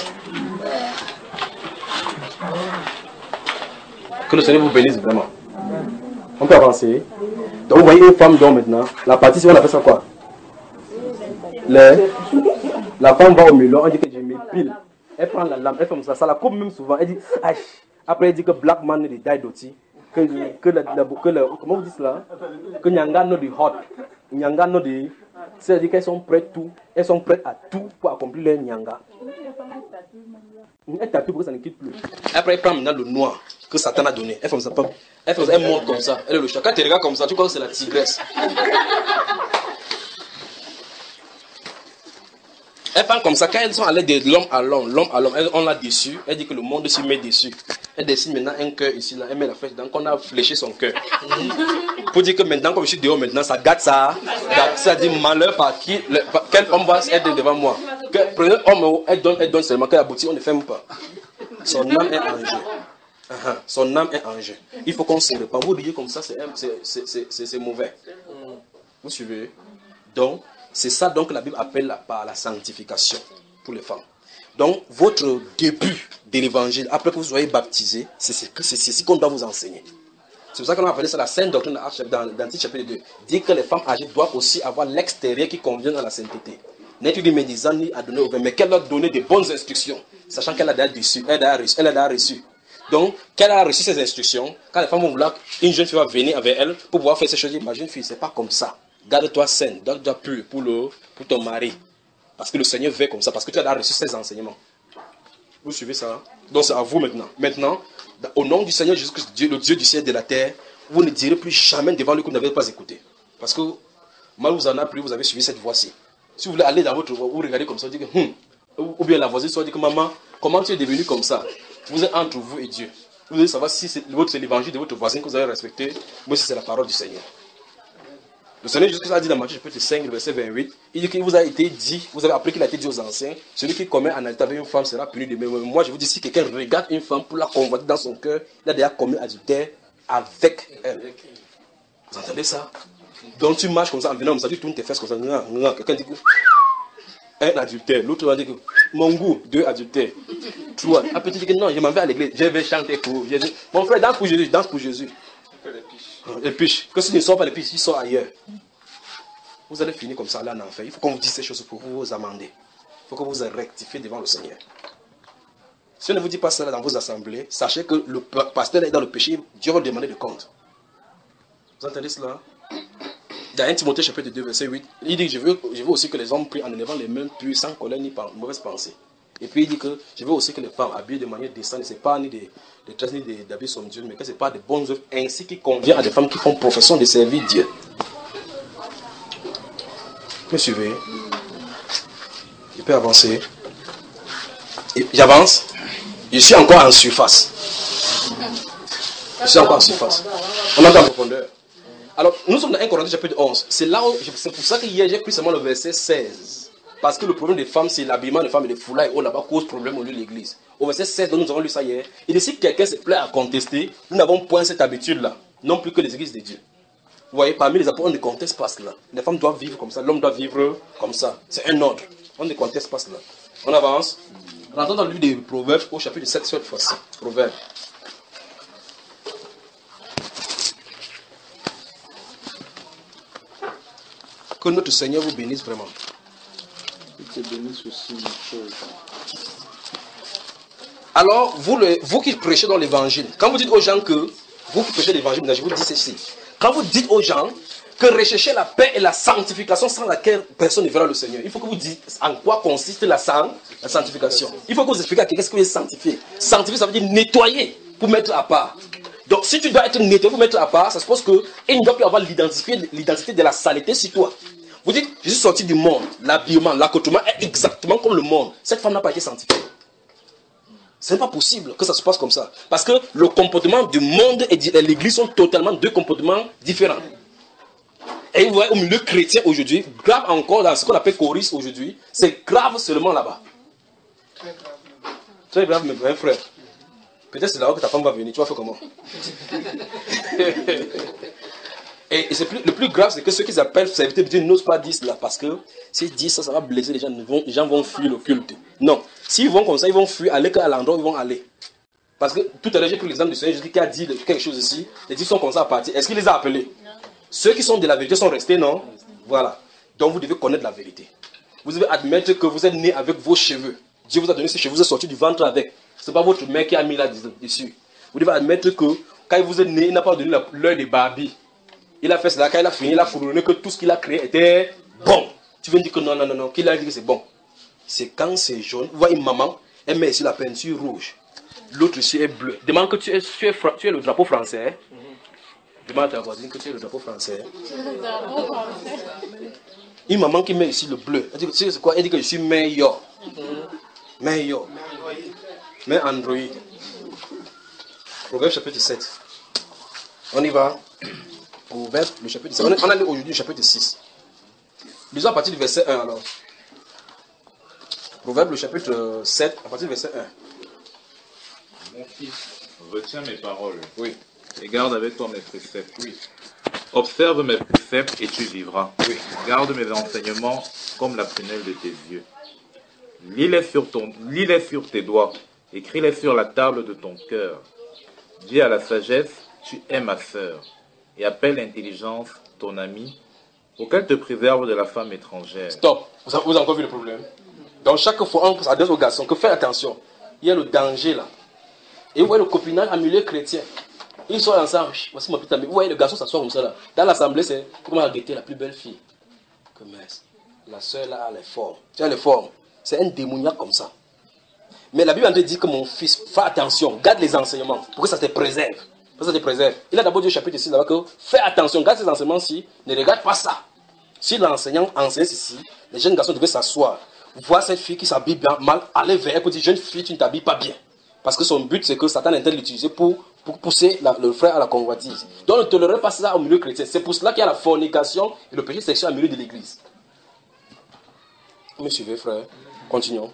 S1: Que le Seigneur vous bénisse vraiment. On peut avancer. Donc vous voyez une femme donc maintenant. La partie, si on appelle ça quoi? Les... La femme va au melon, elle dit que je m'épile. Elle prend la lame, elle fait ça, ça la coupe même souvent. Elle dit, aïe. Après elle dit que black man ne die d'oti. Que, que, la, la, que le, comment vous dites cela? Que Nyanga no de hot. Nyanga no de. C'est-à-dire qu'elles sont prêtes tout. Elles sont prêtes à tout pour accomplir leur Nyanga. Elle t'appuie pour que ça ne quitte plus. Après elle prend maintenant le noir que Satan a donné. Elle fait ça, elle, fait ça, elle monte comme ça. Elle est le chat. Quand tu regardes comme ça, tu crois que c'est la tigresse. Elle parle comme ça, quand elles sont allées de l'homme à l'homme, l'homme à l'homme, on l'a déçu, elle dit que le monde se met dessus. Elle dessine maintenant un cœur ici, là, elle met la flèche dedans, qu'on a fléché son cœur. Pour dire que maintenant, comme je suis dehors maintenant, ça gâte ça. Ça dit malheur par qui, le, par, quel homme va être devant moi. Que, prenez homme, elle donne, elle donne seulement, qu'elle aboutit, on ne ferme pas. Son âme est en jeu. Uh-huh. Son âme est en jeu. Il faut qu'on se répare. Vous dire comme ça, c'est mauvais. Vous suivez? Donc, c'est ça donc que la Bible appelle la, par la sanctification pour les femmes. Donc, votre début de l'évangile, après que vous soyez baptisé, c'est ce qu'on doit vous enseigner. C'est pour ça qu'on a appelé ça la sainte doctrine dans l'Antique chapitre deux. Dit que les femmes âgées doivent aussi avoir l'extérieur qui convient à la sainteté. N'est-ce pas médisant ni à donner au vin, mais qu'elle leur donne des bonnes instructions, sachant qu'elle a déjà reçu, elle a reçu, elle a reçu. Donc, qu'elle a reçu ces instructions, quand les femmes vont vouloir, une jeune fille va venir avec elle pour pouvoir faire ces choses, ma jeune fille, c'est pas comme ça. Garde-toi saine, garde-toi pur pour, le, pour ton mari. Parce que le Seigneur veut comme ça, parce que tu as reçu ses enseignements. Vous suivez ça? Donc c'est à vous maintenant. Maintenant, au nom du Seigneur Jésus-Christ, Dieu, le Dieu du ciel et de la terre, vous ne direz plus jamais devant lui que vous n'avez pas écouté. Parce que mal vous en a pris, vous avez suivi cette voie-ci. Si vous voulez aller dans votre voie, vous regardez comme ça, vous dites que, hum, ou bien la voisine soit dit que maman, comment tu es devenu comme ça? Vous êtes entre vous et Dieu. Vous devez savoir si c'est l'évangile de votre voisine que vous avez respecté, ou si c'est la parole du Seigneur. Le Seigneur Jésus-Christ a dit dans Matthieu chapitre cinq, verset vingt-huit, il dit qu'il vous a été dit, vous avez appris qu'il a été dit aux anciens, celui qui commet un adultère avec une femme sera puni de même. Moi je vous dis, si quelqu'un regarde une femme pour la convoiter dans son cœur, il a déjà commis adultère avec elle. Vous entendez ça? Donc tu marches comme ça en venant, tu tournes tes fesses comme ça, quelqu'un dit que un adultère, l'autre va dire que mon goût, deux adultères, trois. Après tu dis que non, je m'en vais à l'église, je vais chanter pour Jésus. Mon frère, danse pour Jésus, danse pour Jésus. Les piches. Que si tu ne sors pas les piches, ils sortent ailleurs. Vous allez finir comme ça là en enfer. Il faut qu'on vous dise ces choses pour vous amender. Il faut que vous rectifiez devant le Seigneur. Si on ne vous dit pas ça dans vos assemblées, sachez que le pasteur est dans le péché, Dieu va demander de compte. Vous entendez cela? Dans un Timothée chapitre deux, verset huit, il dit que je veux, je veux aussi que les hommes prient en élevant les mains pures, sans colère ni par mauvaise pensée. Et puis il dit que je veux aussi que les femmes habillées de manière décente, ce n'est pas ni des de tresses ni d'habits somptueux, mais que ce n'est pas des bonnes œuvres, ainsi qu'il convient à des femmes qui font profession de servir Dieu. Vous me suivez? Je peux avancer. J'avance. Je suis encore en surface. Je suis encore en surface. On entre en profondeur. Alors, nous sommes dans un Corinthiens chapitre onze. C'est là où, c'est pour ça que hier j'ai pris seulement le verset seize. Parce que le problème des femmes, c'est l'habillement des femmes et les foulards. Oh là-bas cause problème au lieu de l'église. Au verset seize, dont nous avons lu ça hier, il dit si quelqu'un se plaît à contester, nous n'avons point cette habitude-là. Non plus que les églises de Dieu. Vous voyez, parmi les apôtres, on ne conteste pas cela. Les femmes doivent vivre comme ça, l'homme doit vivre comme ça. C'est un ordre. On ne conteste pas cela. On avance. Rentrons dans le livre des Proverbes au chapitre sept, cette fois-ci. Proverbes. Que notre Seigneur vous bénisse vraiment.
S4: Il te bénisse aussi une chose.
S1: Alors, vous, le, vous qui prêchez dans l'évangile, quand vous dites aux gens que vous qui prêchez l'évangile, je vous dis ceci. Quand vous dites aux gens que rechercher la paix et la sanctification sans laquelle personne ne verra le Seigneur. Il faut que vous dites en quoi consiste la, la sanctification. Il faut que vous expliquiez à quelqu'un ce que vous sanctifier. Sanctifier, ça veut dire nettoyer pour mettre à part. Donc si tu dois être nettoyé pour mettre à part, ça suppose qu'il ne doit plus avoir l'identité de la saleté sur toi. Vous dites, je suis sorti du monde, l'habillement, l'accoutrement est exactement comme le monde. Cette femme n'a pas été sanctifiée. Ce n'est pas possible que ça se passe comme ça. Parce que le comportement du monde et de l'église sont totalement deux comportements différents. Et vous voyez, au milieu chrétien aujourd'hui, grave encore dans ce qu'on appelle choris aujourd'hui, c'est grave seulement là-bas. Très grave. Très grave, mes vrais frères. Peut-être c'est là-haut que ta femme va venir. Tu vas faire comment? Et, et c'est plus, le plus grave, c'est que ceux qui appellent serviteurs de Dieu n'osent pas dire cela. Parce que s'ils disent ça, ça va blesser les gens. Vont, les gens vont fuir le culte. Non. S'ils vont comme ça, ils vont fuir, aller à l'endroit où ils vont aller. Parce que tout à l'heure, j'ai pris l'exemple du Seigneur Jésus qui a dit quelque chose ici. Les dix sont comme ça à partir. Est-ce qu'il les a appelés? Non. Ceux qui sont de la vérité sont restés, non? Voilà. Donc vous devez connaître la vérité. Vous devez admettre que vous êtes né avec vos cheveux. Dieu vous a donné ces cheveux, vous êtes sorti du ventre avec. Ce n'est pas votre mère qui a mis là dessus. Vous devez admettre que quand vous êtes né, il n'a pas donné l'œil de Barbie. Il a fait cela, quand il a fini, il a fourronné que tout ce qu'il a créé était bon. Tu viens dire que non, non, non, non, qu'il a dit que c'est bon. C'est quand c'est jaune. Vous voyez une maman, elle met ici la peinture rouge. L'autre ici est bleu. Demande que tu es, tu es, tu es le drapeau français. Mm-hmm. Demande à ta voisine que tu es le drapeau français. Le drapeau français. Une maman qui met ici le bleu. Elle dit, tu sais c'est quoi? Elle dit que je suis meilleur. Mm-hmm. Meilleur. Mais Android. Proverbe chapitre sept. On y va. Proverbe, le chapitre sept. On est, on est aujourd'hui au chapitre six. Lisons à partir du verset un alors. Proverbe, le chapitre sept, à partir du verset un.
S3: Mon fils, retiens mes paroles.
S1: Oui.
S3: Et garde avec toi mes préceptes.
S1: Oui.
S3: Observe mes préceptes et tu vivras.
S1: Oui.
S3: Garde mes enseignements comme la prunelle de tes yeux. Lis-les sur, ton, lis-les sur tes doigts. Écris-les sur la table de ton cœur. Dis à la sagesse, tu es ma sœur. Et appelle l'intelligence ton ami, pour qu'elle te préserve de la femme étrangère.
S1: Stop. Vous avez, vous avez encore vu le problème? Donc chaque fois, on s'adresse aux garçons que faites attention. Il y a le danger là. Et vous voyez le copinage en milieu chrétien. Ils sont ensemble. Voici ma petite amie. Vous voyez le garçon s'assoit comme ça là. Dans l'assemblée, c'est comment arrêter la plus belle fille. Comme la sœur là a les formes. Tu as les formes. C'est un démoniaque comme ça. Mais la Bible en dit que mon fils, fais attention, garde les enseignements pour que ça te préserve. Pour que ça te préserve. Il a d'abord dit au chapitre six là-bas que fais attention, garde ces enseignements-ci, ne regarde pas ça. Si l'enseignant enseigne ceci, les jeunes garçons devaient s'asseoir, voir cette fille qui s'habille bien mal, aller vers elle pour dire jeune fille, tu ne t'habilles pas bien. Parce que son but, c'est que Satan est en train de l'utiliser pour, pour pousser la, le frère à la convoitise. Donc, ne tolérez pas ça au milieu chrétien. C'est pour cela qu'il y a la fornication et le péché sexuel au milieu de l'église. Vous me suivez, frère? Continuons.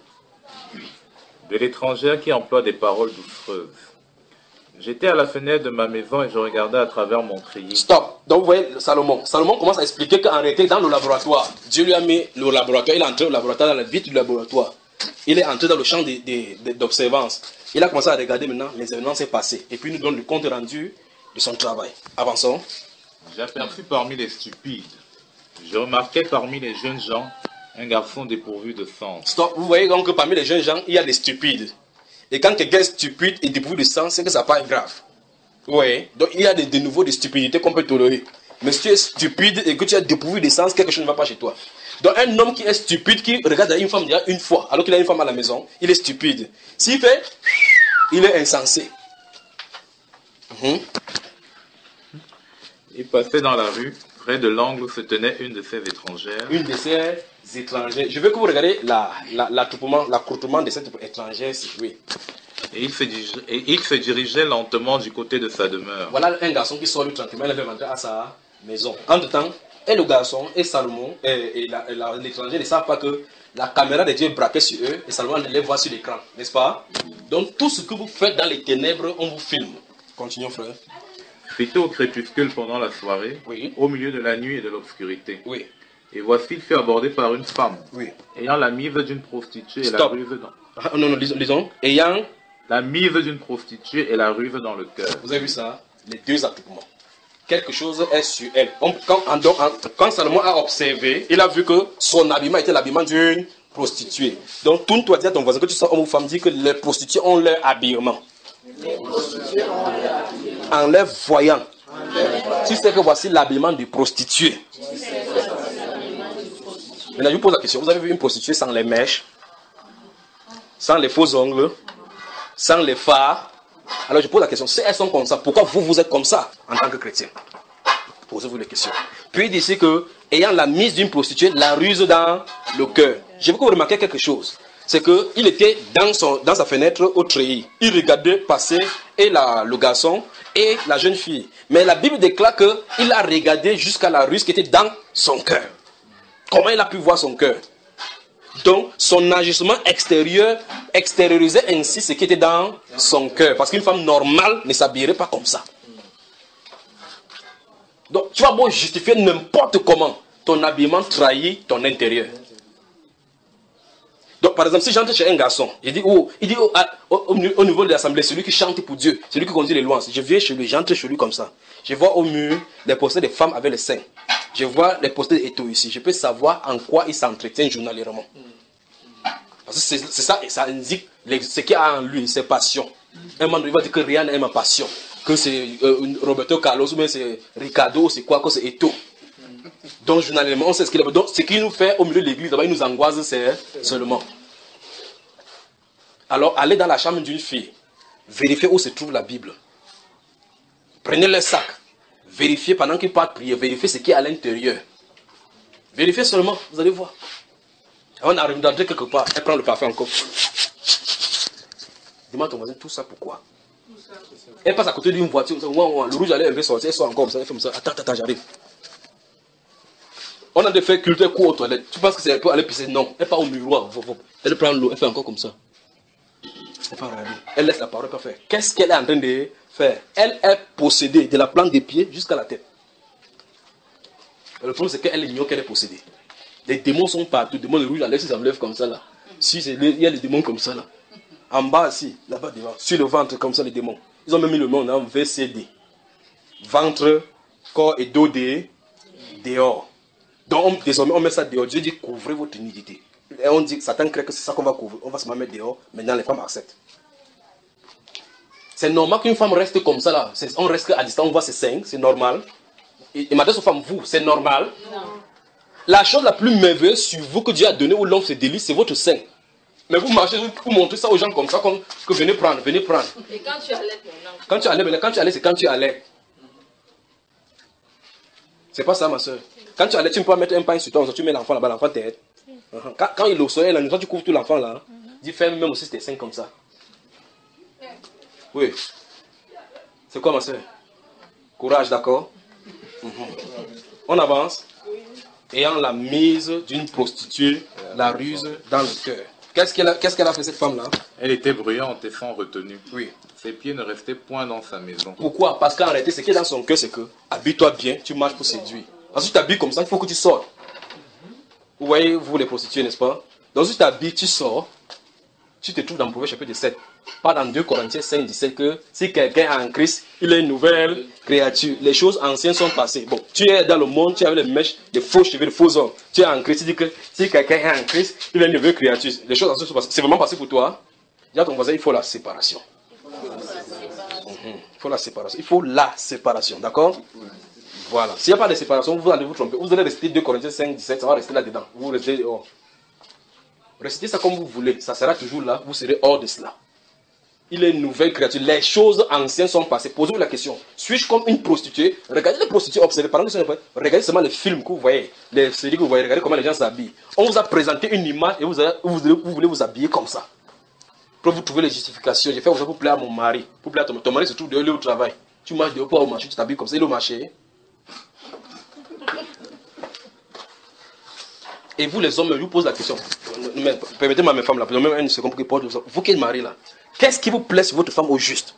S3: De l'étrangère qui emploie des paroles doucereuses. J'étais à la fenêtre de ma maison et je regardais à travers mon treillis.
S1: Stop. Donc vous voyez Salomon. Salomon commence à expliquer qu'en réalité, dans le laboratoire, Dieu lui a mis le laboratoire. Il est entré au laboratoire, dans la vitre du laboratoire. Il est entré dans le champ d'observance. Il a commencé à regarder maintenant les événements s'est passé. Et puis il nous donne le compte rendu de son travail. Avançons.
S3: J'aperçus parmi les stupides. Je remarquais parmi les jeunes gens un garçon dépourvu de sens.
S1: Stop. Vous voyez donc que parmi les jeunes gens, il y a des stupides. Et quand quelqu'un est stupide et dépourvu de sens, c'est que ça n'est pas grave. Oui. Donc il y a de, de nouveau des stupidités qu'on peut tolérer. Mais si tu es stupide et que tu es dépourvu de sens, quelque chose ne va pas chez toi. Donc un homme qui est stupide, qui regarde une femme déjà une fois, alors qu'il a une femme à la maison, il est stupide. S'il fait, il est insensé. Mmh.
S3: Il passait dans la rue, près de l'angle où se tenait une de ces étrangères.
S1: Une de ces étrangères. Je veux que vous regardiez l'accoutrement la, la, de cette étrangère. Oui.
S3: Et il, se dirigeait, et il se dirigeait lentement du côté de sa demeure.
S1: Voilà un garçon qui sort lui tranquillement, il veut rentrer à sa maison. Entre-temps, et le garçon et Salomon et, et l'étranger ne savent pas que la caméra de Dieu est braquée sur eux et Salomon les voit sur l'écran, n'est-ce pas? Donc tout ce que vous faites dans les ténèbres, on vous filme. Continuons, frère.
S3: C'était au crépuscule pendant la soirée,
S1: oui.
S3: Au milieu de la nuit et de l'obscurité.
S1: Oui.
S3: Et voici, il fut abordé par une femme,
S1: oui.
S3: Ayant la mise d'une prostituée
S1: Stop.
S3: et la ruse dans...
S1: Ah, non, non, lisons, lisons. Ayant
S3: la mise d'une prostituée et la ruse dans le cœur.
S1: Vous avez vu ça? Les deux attroupements. Quelque chose est sur elle. On, quand, en, en, quand Salomon a observé, il a vu que son habillement était l'habillement d'une prostituée. Donc, tourne-toi, dis à ton voisin que tu sens homme ou femme, dit que les prostituées ont leur habillement. Les prostituées ont leur habillement. En les voyant. Tu sais que voici l'habillement du prostitué. Maintenant, je vous pose la question. Vous avez vu une prostituée sans les mèches, sans les faux ongles, sans les fards? Alors je pose la question. Si elles sont comme ça, pourquoi vous, vous êtes comme ça en tant que chrétien? Posez-vous les questions. Puis il dit ici que, ayant la mise d'une prostituée, la ruse dans le cœur. Je veux que vous remarquiez quelque chose. C'est qu'il était dans, son, dans sa fenêtre au treillis. Il regardait passer et la, le garçon et la jeune fille. Mais la Bible déclare qu'il a regardé jusqu'à la ruse qui était dans son cœur. Comment il a pu voir son cœur? Donc, son agissement extérieur extériorisait ainsi ce qui était dans son cœur. Parce qu'une femme normale ne s'habillerait pas comme ça. Donc, tu vas beau justifier n'importe comment. Ton habillement trahit ton intérieur. Donc, par exemple, si j'entre chez un garçon, il dit, oh, il dit oh, au, au, au niveau de l'assemblée, celui qui chante pour Dieu, celui qui conduit les louanges, je viens chez lui, j'entre chez lui comme ça. Je vois au mur les posters des femmes avec les seins. Je vois les posters d'étau ici. Je peux savoir en quoi il s'entretient journalièrement. Parce que c'est, c'est ça, et ça indique les, ce qu'il y a en lui, ses passions. Un moment donné, il va dire que rien n'est ma passion. Que c'est euh, Roberto Carlos, ou bien c'est Ricardo, c'est quoi, que c'est Eto. Donc, journalièrement, on sait ce qu'il a. Donc, ce qu'il nous fait au milieu de l'église, d'abord, il nous angoisse, c'est seulement. Alors, allez dans la chambre d'une fille, vérifiez où se trouve la Bible. Prenez le sac, vérifiez pendant qu'il part prier, vérifiez ce qui est à l'intérieur. Vérifiez seulement, vous allez voir. On arrive d'entrer quelque part, elle prend le parfum encore. Demande à ton voisin, tout ça pourquoi? Elle passe à côté d'une voiture, le rouge à lèvres, elle veut sortir, elle sort encore comme ça, elle fait comme ça. Attends, attends, j'arrive. On a des faits cultes, elle court aux toilettes. Tu penses que c'est elle peut aller pisser? Non, elle part au miroir. Elle prend l'eau, elle fait encore comme ça. Elle part regarder. Elle laisse la parole pas faire. Qu'est-ce qu'elle est en train de faire? Elle est possédée de la plante des pieds jusqu'à la tête. Et le problème, c'est qu'elle ignore qu'elle est possédée. Les démons sont partout. Les démons de rouge à lèvres, ils s'enlèvent comme ça là. Si c'est les, il y a les démons comme ça là. En bas, ici, là-bas devant, sur le ventre, comme ça, les démons. Ils ont même mis le nom en V C D. Ventre, corps et dos des dehors. Donc, on, désormais, on met ça dehors. Dieu dit, couvrez votre nudité. Et on dit, Satan crée que c'est ça qu'on va couvrir. On va se mettre dehors. Maintenant, les femmes acceptent. C'est normal qu'une femme reste comme ça là. C'est, on reste à distance, on voit ses seins, c'est normal. Et, et madame, aux femmes, vous, c'est normal. Non. La chose la plus merveilleuse sur vous que Dieu a donnée où l'homme se délice, c'est votre sein. Mais vous marchez, vous montrez ça aux gens comme ça, comme que venez prendre, venez prendre.
S5: Et quand tu allais,
S1: quand tu allais, quand tu allais, c'est quand tu allais. C'est pas ça, ma soeur. Quand tu allais, tu ne peux pas mettre un pain sur toi, tu mets l'enfant là-bas, l'enfant tête. Uh-huh. Quand, quand il est au soleil, là, quand tu couvres tout l'enfant là, uh-huh. Dis ferme même aussi tes seins comme ça. Oui. C'est quoi, ma soeur? Courage, d'accord? Uh-huh. On avance. Ayant la mise d'une prostituée, la ruse dans le cœur. Qu'est-ce qu'elle a, qu'est-ce qu'elle a fait, cette femme-là?
S3: Elle était bruyante et sans retenue.
S1: Oui.
S3: Ses pieds ne restaient point dans sa maison.
S1: Pourquoi? Parce qu'en réalité, ce qui est dans son cœur, c'est que habille-toi bien, tu marches pour séduire. Parce que tu t'habilles comme ça, il faut que tu sortes. Vous voyez, vous les prostituées, n'est-ce pas? Donc si tu t'habilles, tu sors, tu te trouves dans Proverbe chapitre sept. Pas dans deux Corinthiens cinq, dix-sept que si quelqu'un est en Christ, il est une nouvelle créature. Les choses anciennes sont passées. Bon, tu es dans le monde, tu as les mèches, des faux cheveux, des faux hommes. Tu es en Christ, tu dis que si quelqu'un est en Christ, il est une nouvelle créature. Les choses anciennes sont passées. C'est vraiment passé pour toi. Dis à ton voisin, il faut la séparation. Il faut la séparation. Il faut la séparation, d'accord? Voilà. S'il n'y a pas de séparation, vous allez vous tromper. Vous allez rester deux Corinthiens cinq, dix-sept, ça va rester là-dedans. Vous restez dehors. Restez ça comme vous voulez. Ça sera toujours là. Vous serez hors de cela. Il est une nouvelle créature. Les choses anciennes sont passées. Posez-vous la question. Suis-je comme une prostituée? Regardez les prostituées, observez. Pendant que vous regardez seulement les films que vous voyez, les séries que vous voyez, regardez comment les gens s'habillent. On vous a présenté une image et vous, avez, vous, vous, vous voulez vous habiller comme ça. Pour vous trouver les justifications. J'ai fait ça pour plaire à mon mari. Pour plaire à ton, ton mari, se trouve dehors, il est au travail. Tu marches dehors, pas au marché, tu t'habilles comme ça, il est au marché. Et vous les hommes, je vous pose la question. Permettez-moi à mes femmes là, même une seconde pour qu'ils portent. Vous qui êtes mariés là, qu'est-ce qui vous plaît sur votre femme au juste?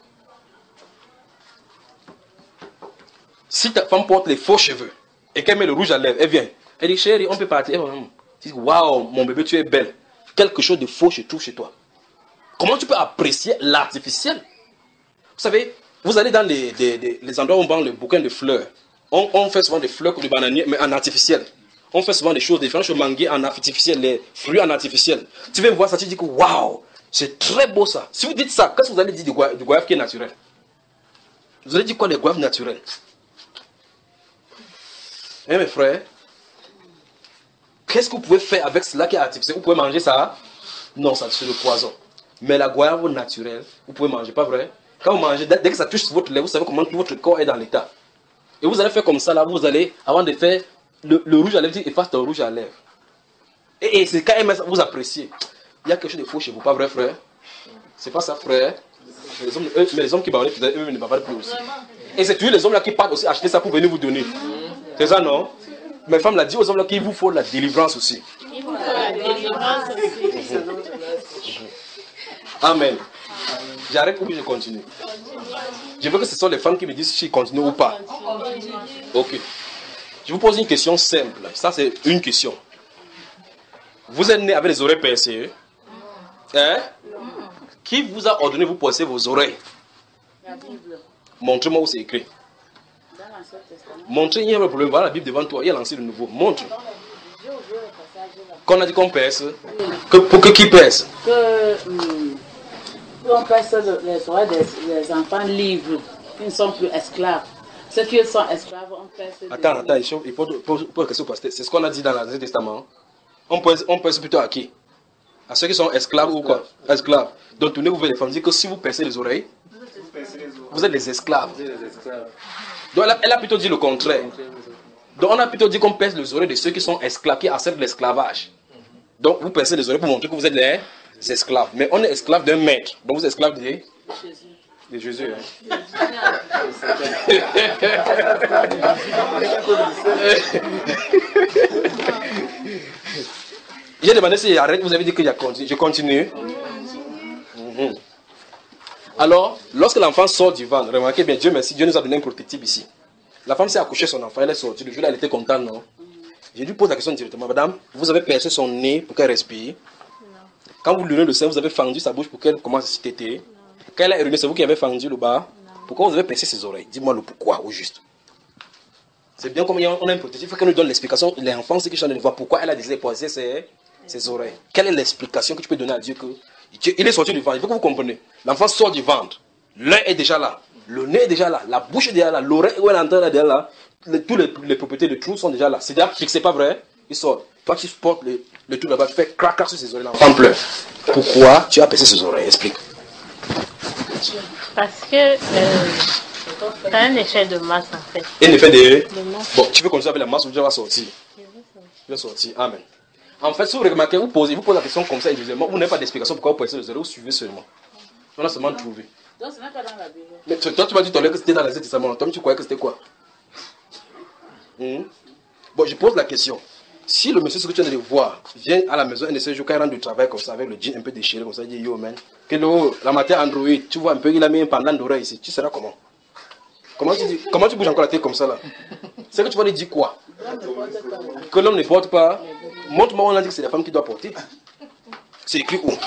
S1: Si ta femme porte les faux cheveux et qu'elle met le rouge à lèvres, elle vient. Elle dit chérie, on peut partir. Tu dis waouh, mon bébé, tu es belle. Quelque chose de faux se trouve chez toi. Comment tu peux apprécier l'artificiel? Vous savez, vous allez dans les, les, les, les endroits où on vend le bouquin de fleurs. On, on fait souvent des fleurs comme du bananier, mais en artificiel. On fait souvent des choses différentes, le manguier en artificiel, les fruits en artificiel. Tu viens voir ça, tu dis que waouh, c'est très beau ça. Si vous dites ça, qu'est-ce que vous allez dire du goyave, du goyave qui est naturel? Vous allez dire quoi, les goyaves naturels? Eh mes frères, qu'est-ce que vous pouvez faire avec cela qui est artificiel? Vous pouvez manger ça? Non, ça c'est le poison. Mais la goyave naturelle, vous pouvez manger, pas vrai? Quand vous mangez, dès que ça touche votre lait, vous savez comment tout votre corps est dans l'état. Et vous allez faire comme ça, là, vous allez, avant de faire le, le rouge à lèvres, efface ton rouge à lèvres. Et, et c'est quand même vous appréciez. Il y a quelque chose de faux chez vous, pas vrai, frère? C'est pas ça, frère. Mais les hommes, eux, mais les hommes qui bavardaient, eux ne bavardaient plus aussi. Et c'est toujours les hommes là qui partent aussi acheter ça pour venir vous donner. C'est ça, non? Mes femmes l'ont dit aux hommes là qu'il vous faut la délivrance aussi.
S2: Il faut la délivrance aussi.
S1: Amen. J'arrête ou je continue? Je veux que ce soit les femmes qui me disent si je continue ou pas. Ok. Je vous pose une question simple. Ça, c'est une question. Vous êtes né avec les oreilles percées. Hein? Qui vous a ordonné de vous percer vos oreilles?
S2: La Bible.
S1: Montrez-moi où c'est écrit.
S2: Dans l'Ancien Testament.
S1: Montrez, il y a un problème. Voilà la Bible devant toi. Il y a lancé le nouveau. Montre.
S2: Je ouvre le passage là.
S1: Qu'on a dit qu'on perce. Que, pour que qui perce?
S2: Que hum, on passe les oreilles des, des enfants libres, qui ne sont plus esclaves. Ceux qui sont esclaves, on passe.
S1: Attends, attends, il faut il faut- pose pose une question parce que c'est ce qu'on a dit dans l'Ancien Testament. On pèse, on pèse plutôt à qui? À ceux qui sont esclaves ou quoi? Esclaves. Donc, tournez-vous vers les femmes, dites que si vous percez les oreilles, vous êtes les esclaves. Donc, elle a, elle a plutôt dit le contraire. Donc, on a plutôt dit qu'on pèse les oreilles de ceux qui sont esclaves, qui acceptent l'esclavage. Donc, vous percez les oreilles pour montrer que vous êtes les esclaves. Mais on est esclave d'un maître. Donc, vous êtes esclave de, de Jésus. Hein. J'ai demandé si j'arrête, vous avez dit que je continue. Je continue. Mhm. Alors, lorsque l'enfant sort du ventre, remarquez bien, Dieu merci, Dieu nous a donné un prototype ici. La femme s'est accouchée son enfant, elle est sortie. Le jour-là, elle était contente, non? J'ai dû poser la question directement. Madame, vous avez percé son nez pour qu'elle respire. Quand vous lui donnez le sein, vous avez fendu sa bouche pour qu'elle commence à se téter. Quand elle a uriner, c'est vous qui avez fendu le bas. Pourquoi vous avez percé ses oreilles? Dis-moi le pourquoi, au juste. C'est bien comme on a un prototype, il faut qu'elle nous donne l'explication. L'enfant, c'est qui chante de voir pourquoi elle a décidé de poser ses, ses oreilles. Quelle est l'explication que tu peux donner à Dieu que Dieu, il est sorti du ventre? Il faut que vous compreniez. L'enfant sort du ventre. L'œil est déjà là. Le nez est déjà là. La bouche est déjà là. L'oreille où elle entend est déjà là. Le, tous les, les propriétés de tout sont déjà là. C'est déjà fixé, pas vrai? Il sort. Toi, tu portes le, le tout là-bas, tu fais crac crac sur ses oreilles. L'enfant pleure. Pourquoi tu as percé ses oreilles? Explique.
S5: Parce que euh, t'as un effet de masse en fait.
S1: Un effet de.
S5: De masse.
S1: Bon, tu veux continuer avec la masse ou tu vas sortir? Tu vas sortir. Amen. En fait, si vous remarquez, vous posez, vous posez la question comme ça individuellement, vous n'avez pas d'explication pourquoi vous percez les oreilles, vous suivez seulement. On a seulement trouvé.
S2: Donc ce n'est pas dans la Bible.
S1: Mais toi, tu m'as dit tout à l'heure que c'était dans l'Ancien Testament. Toi, tu croyais que c'était quoi? Hmm? Bon, je pose la question. Si le monsieur, ce que tu viens de voir, vient à la maison un de ces jours, quand il rentre du travail comme ça, avec le jean un peu déchiré, comme ça, il dit yo, man, que le, la matière Android, tu vois un peu, il a mis un pendant d'oreille ici. Tu seras comment? Comment tu, dis, comment tu bouges encore la tête comme ça là? C'est que tu vas lui dire quoi? Que l'homme ne porte pas. Montre-moi, on a dit que c'est la femme qui doit porter. C'est écrit où?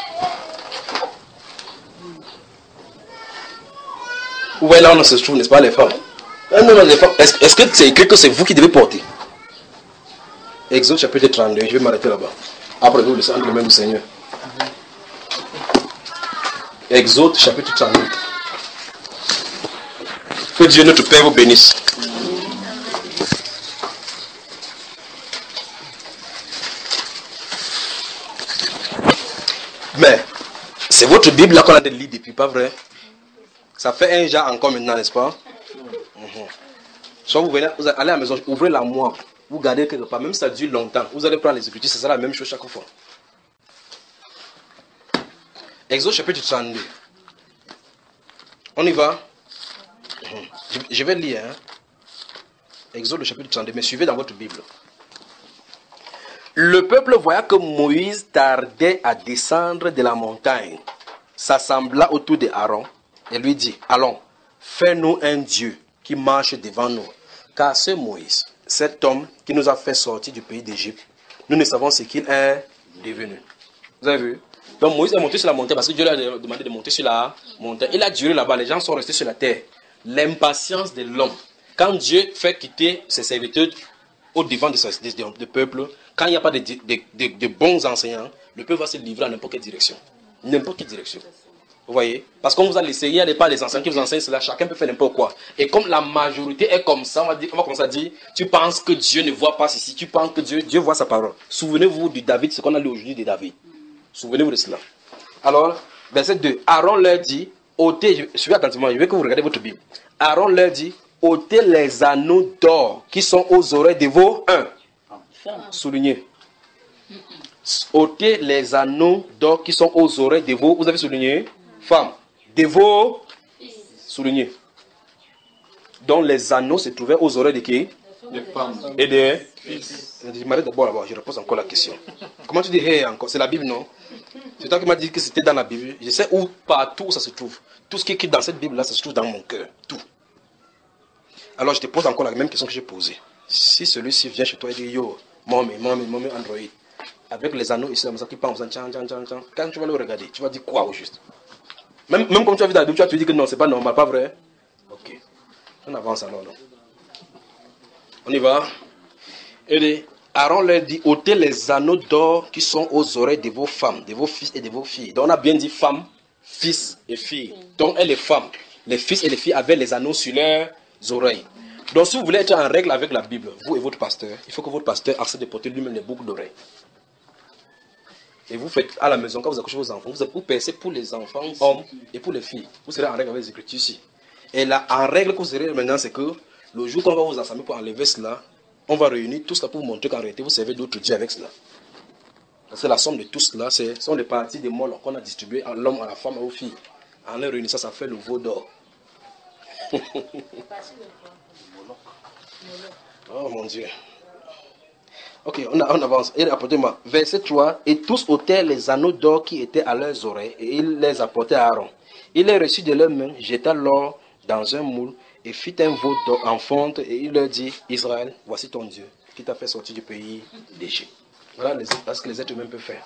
S1: Où est là on se trouve, n'est-ce pas, les femmes? Ah, non, non, les femmes. Est-ce, est-ce que c'est écrit que c'est vous qui devez porter? Exode chapitre trente-deux, je vais m'arrêter là-bas. Après, vous laissez entre les mains du Seigneur. Exode chapitre trente-deux. Que Dieu notre Père vous bénisse. Mais, c'est votre Bible là qu'on a de lire depuis, pas vrai? Ça fait un genre encore maintenant, n'est-ce pas? Mm-hmm. Soit vous venez, vous allez à la maison, ouvrez la moi, vous gardez quelque part, même si ça dure longtemps, vous allez prendre les Écritures, ce sera la même chose chaque fois. Exode chapitre trente-deux. On y va? Je, je vais lire. Hein? Exode chapitre trente-deux, mais suivez dans votre Bible. Le peuple voya que Moïse tardait à descendre de la montagne, s'assembla autour de Aaron et lui dit, allons, fais-nous un Dieu qui marche devant nous. Car ce Moïse, cet homme qui nous a fait sortir du pays d'Égypte, nous ne savons ce qu'il est devenu. Vous avez vu? Donc Moïse est monté sur la montagne parce que Dieu lui a demandé de monter sur la montagne. Il a duré là-bas, les gens sont restés sur la terre. L'impatience de l'homme. Quand Dieu fait quitter ses serviteurs au devant de ce de, de, de peuple, quand il n'y a pas de, de, de, de bons enseignants, le peuple va se livrer à n'importe quelle direction. N'importe quelle direction. Vous voyez? Parce qu'on vous a laissé, il n'y a pas les enseignants qui vous enseignent cela, chacun peut faire n'importe quoi. Et comme la majorité est comme ça, on va, dire, on va commencer à dire, tu penses que Dieu ne voit pas ceci, tu penses que Dieu, Dieu voit sa parole. Souvenez-vous de David, ce qu'on a lu aujourd'hui de David. Souvenez-vous de cela. Alors, verset deux, Aaron leur dit, ôtez, suivez attentivement, je veux que vous regardez votre Bible. Aaron leur dit, ôtez les anneaux d'or qui sont aux oreilles de vos un. Soulignez. Ôtez les anneaux d'or qui sont aux oreilles de vos, vous avez souligné, femmes, de vos, soulignez. Donc les anneaux se trouvaient aux oreilles de qui?
S3: Des femmes.
S1: Et des fils. Je m'arrête d'abord là-bas, je repose encore la question. Comment tu dis hey encore? C'est la Bible, non? C'est toi qui m'as dit que c'était dans la Bible. Je sais où, partout où ça se trouve. Tout ce qui est écrit dans cette Bible-là, ça se trouve dans mon cœur. Tout. Alors je te pose encore la même question que j'ai posée. Si celui-ci vient chez toi et dit yo, mommy, mommy, mommy, Android, avec les anneaux ici, comme ça, qui parlent, tchan, tchan, tchan, tchan, quand tu vas le regarder, tu vas dire quoi au juste? Même, même comme tu as vu dans la Bible, tu vas te dire que non, c'est pas normal, pas vrai? Ok. On avance alors. Non? On y va. Et Aaron leur dit, ôtez les anneaux d'or qui sont aux oreilles de vos femmes, de vos fils et de vos filles. Donc on a bien dit femmes, fils et filles. Donc elles les femmes, les fils et les filles avaient les anneaux sur leurs oreilles. Donc si vous voulez être en règle avec la Bible, vous et votre pasteur, il faut que votre pasteur accepte de porter lui-même les boucles d'oreilles. Et vous faites à la maison, quand vous accouchez vos enfants, vous, vous percez pour les enfants, hommes et pour les filles. Vous serez en règle avec les Écritures ici. Et là, en règle que vous serez maintenant, c'est que le jour qu'on va vous assembler pour enlever cela, on va réunir tout cela pour vous montrer qu'en réalité, vous servez d'autres dieux avec cela. Parce que la somme de tout cela, ce sont les parties des molles qu'on a distribuées à l'homme, à la femme, aux filles. En les réunissant, ça fait le veau d'or. Oh mon Dieu. Ok, on, a, on avance. Et apportez-moi. Verset trois. Et tous ôtèrent les anneaux d'or qui étaient à leurs oreilles, et ils les apportaient à Aaron. Il les reçut de leurs mains, jeta l'or dans un moule, et fit un veau d'or en fonte, et il leur dit, Israël, voici ton Dieu, qui t'a fait sortir du pays d'Égypte. Voilà les, ce que les êtres humains peuvent faire.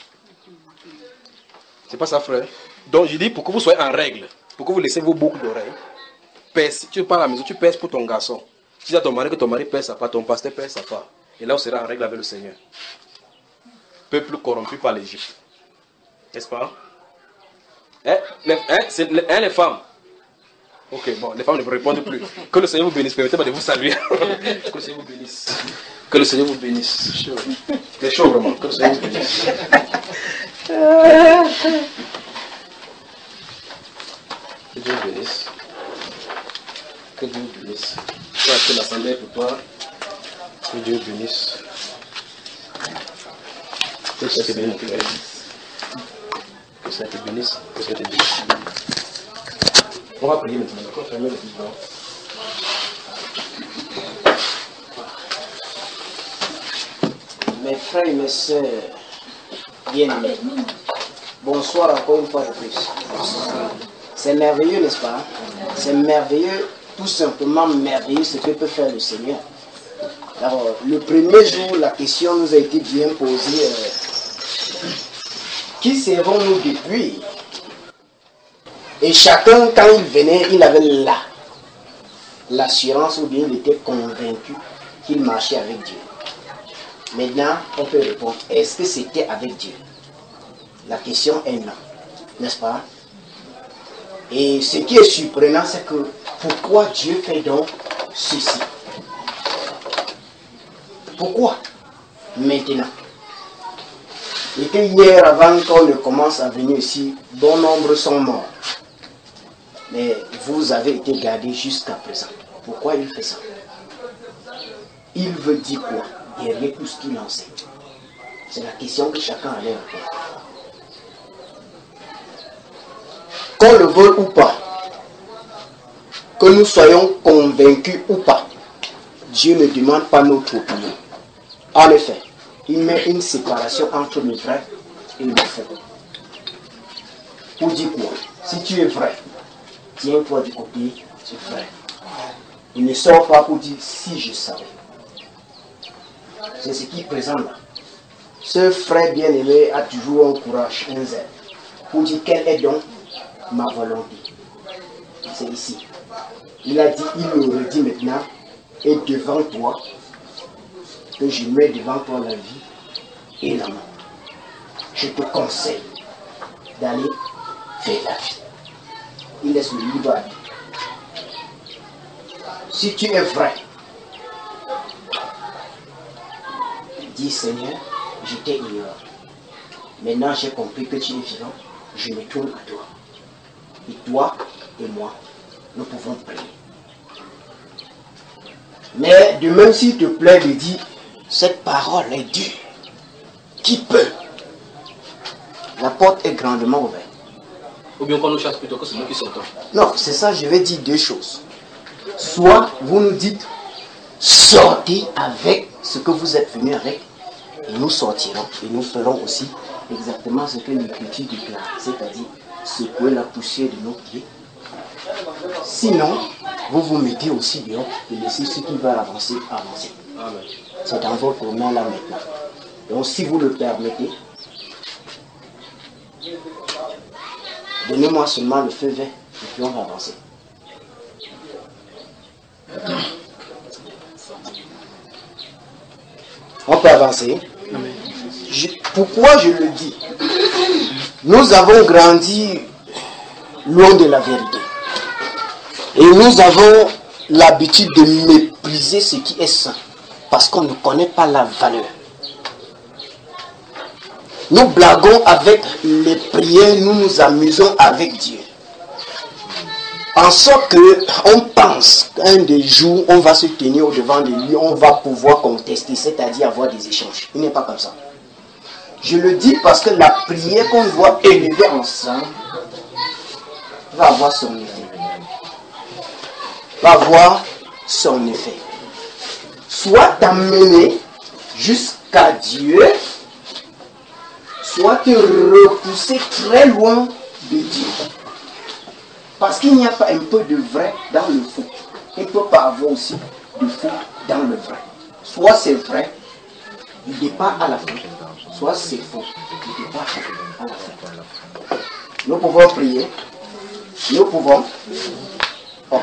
S1: C'est pas ça, frère? Donc je dis, pour que vous soyez en règle, pour que vous laissez vos boucles d'oreilles, pèse, tu pars à la maison, tu pèses pour ton garçon. Tu dis à ton mari que ton mari pèse sa part, ton pasteur pèse sa part. Et là, on sera en règle avec le Seigneur. Peuple corrompu par l'Égypte. N'est-ce pas? Hein? Les, hein? C'est, hein, les femmes? Ok, bon, les femmes ne vous répondent plus. Que le Seigneur vous bénisse. Permettez-moi de vous saluer. Que le Seigneur vous bénisse. Que le Seigneur vous bénisse. C'est chaud. C'est chaud, vraiment. Que le Seigneur vous bénisse. Que Dieu vous bénisse. Que Dieu vous bénisse. Toi, que l'assemblée pour toi. Que Dieu bénisse. Que ça te bénisse. Que ça te bénisse. Que ça te bénisse. On va prier maintenant. D'accord? Fermez le vivant.
S6: Mes frères et mes sœurs bien-aimés, bonsoir encore une fois de plus. C'est merveilleux, n'est-ce pas? C'est merveilleux, tout simplement merveilleux ce que peut faire le Seigneur. Alors, le premier jour, la question nous a été bien posée. Euh, qui serons-nous depuis? Et chacun, quand il venait, il avait là l'assurance ou bien il était convaincu qu'il marchait avec Dieu. Maintenant, on peut répondre, est-ce que c'était avec Dieu? La question est non, n'est-ce pas? Et ce qui est surprenant, c'est que pourquoi Dieu fait donc ceci? Pourquoi maintenant? Et que hier, avant qu'on ne commence à venir ici, bon nombre sont morts. Mais vous avez été gardés jusqu'à présent. Pourquoi il fait ça? Il veut dire quoi derrière tout ce qu'il enseigne? C'est la question que chacun allait répondre. Qu'on le veuille ou pas, que nous soyons convaincus ou pas, Dieu ne demande pas notre opinion. En effet, il met une séparation entre le vrai et le faux. Pour dire quoi? Si tu es vrai, tiens-toi du côté du vrai. Il ne sort pas pour dire si je savais. C'est ce qui présente là. Ce frère bien-aimé a toujours un courage, un zèle, pour dire quelle est donc ma volonté. C'est ici. Il a dit, il le redit maintenant, et devant toi, que je mets devant toi la vie et la mort. Je te conseille d'aller fait la vie. Il laisse le libre à lui. Si tu es vrai, dis Seigneur, je t'ai ignoré. Maintenant j'ai compris que tu es vivant, je me tourne à toi. Et toi et moi, nous pouvons prier. Mais de même s'il te plaît de dire, cette parole est dure. Qui peut? La porte est grandement ouverte.
S1: Ou bien qu'on nous chasse plutôt que c'est nous qui sortons.
S6: Non, c'est ça, je vais dire deux choses. Soit vous nous dites, sortez avec ce que vous êtes venu avec, et nous sortirons, et nous ferons aussi exactement ce que l'Écriture déclare, c'est-à-dire secouer la poussière de nos pieds. Sinon, vous vous mettez aussi dehors et laissez ceux qui veulent avancer, avancer.
S1: Amen.
S6: C'est dans votre main là maintenant. Donc si vous le permettez, donnez-moi seulement le feu vert et puis on va avancer. On peut avancer. Je, pourquoi je le dis? Nous avons grandi loin de la vérité. Et nous avons l'habitude de mépriser ce qui est saint. Parce qu'on ne connaît pas la valeur. Nous blaguons avec les prières, nous nous amusons avec Dieu. En sorte qu'on pense qu'un des jours, on va se tenir au devant de lui, on va pouvoir contester, c'est-à-dire avoir des échanges. Il n'est pas comme ça. Je le dis parce que la prière qu'on doit élever ensemble va avoir son effet. Va avoir son effet. Soit t'amener jusqu'à Dieu, soit te repousser très loin de Dieu. Parce qu'il n'y a pas un peu de vrai dans le faux. Il ne peut pas avoir aussi de faux dans le vrai. Soit c'est vrai, il départ à la fin. Soit c'est faux, il départ à la fin. Nous pouvons prier. Nous pouvons. Ok.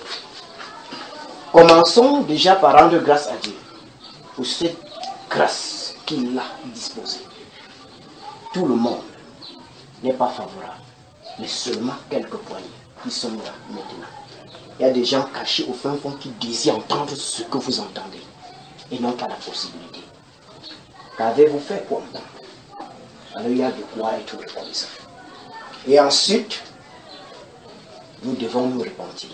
S6: Commençons déjà par rendre grâce à Dieu pour cette grâce qu'il a disposée. Tout le monde n'est pas favorable, mais seulement quelques poignées qui sont là maintenant. Il y a des gens cachés au fin fond qui désirent entendre ce que vous entendez et non pas la possibilité. Qu'avez-vous fait pour entendre? Alors il y a de quoi être reconnaissant. Et ensuite, nous devons nous repentir.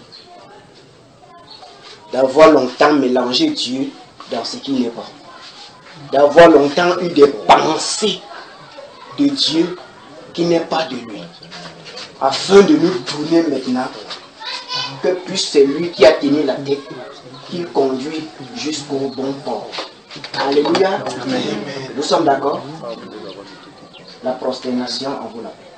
S6: D'avoir longtemps mélangé Dieu dans ce qui n'est pas. D'avoir longtemps eu des pensées de Dieu qui n'est pas de lui. Afin de nous tourner maintenant, que puisse c'est lui qui a tenu la tête, qu'il conduit jusqu'au bon port. Alléluia. Amen. Nous sommes d'accord? La prosternation en vous la paix.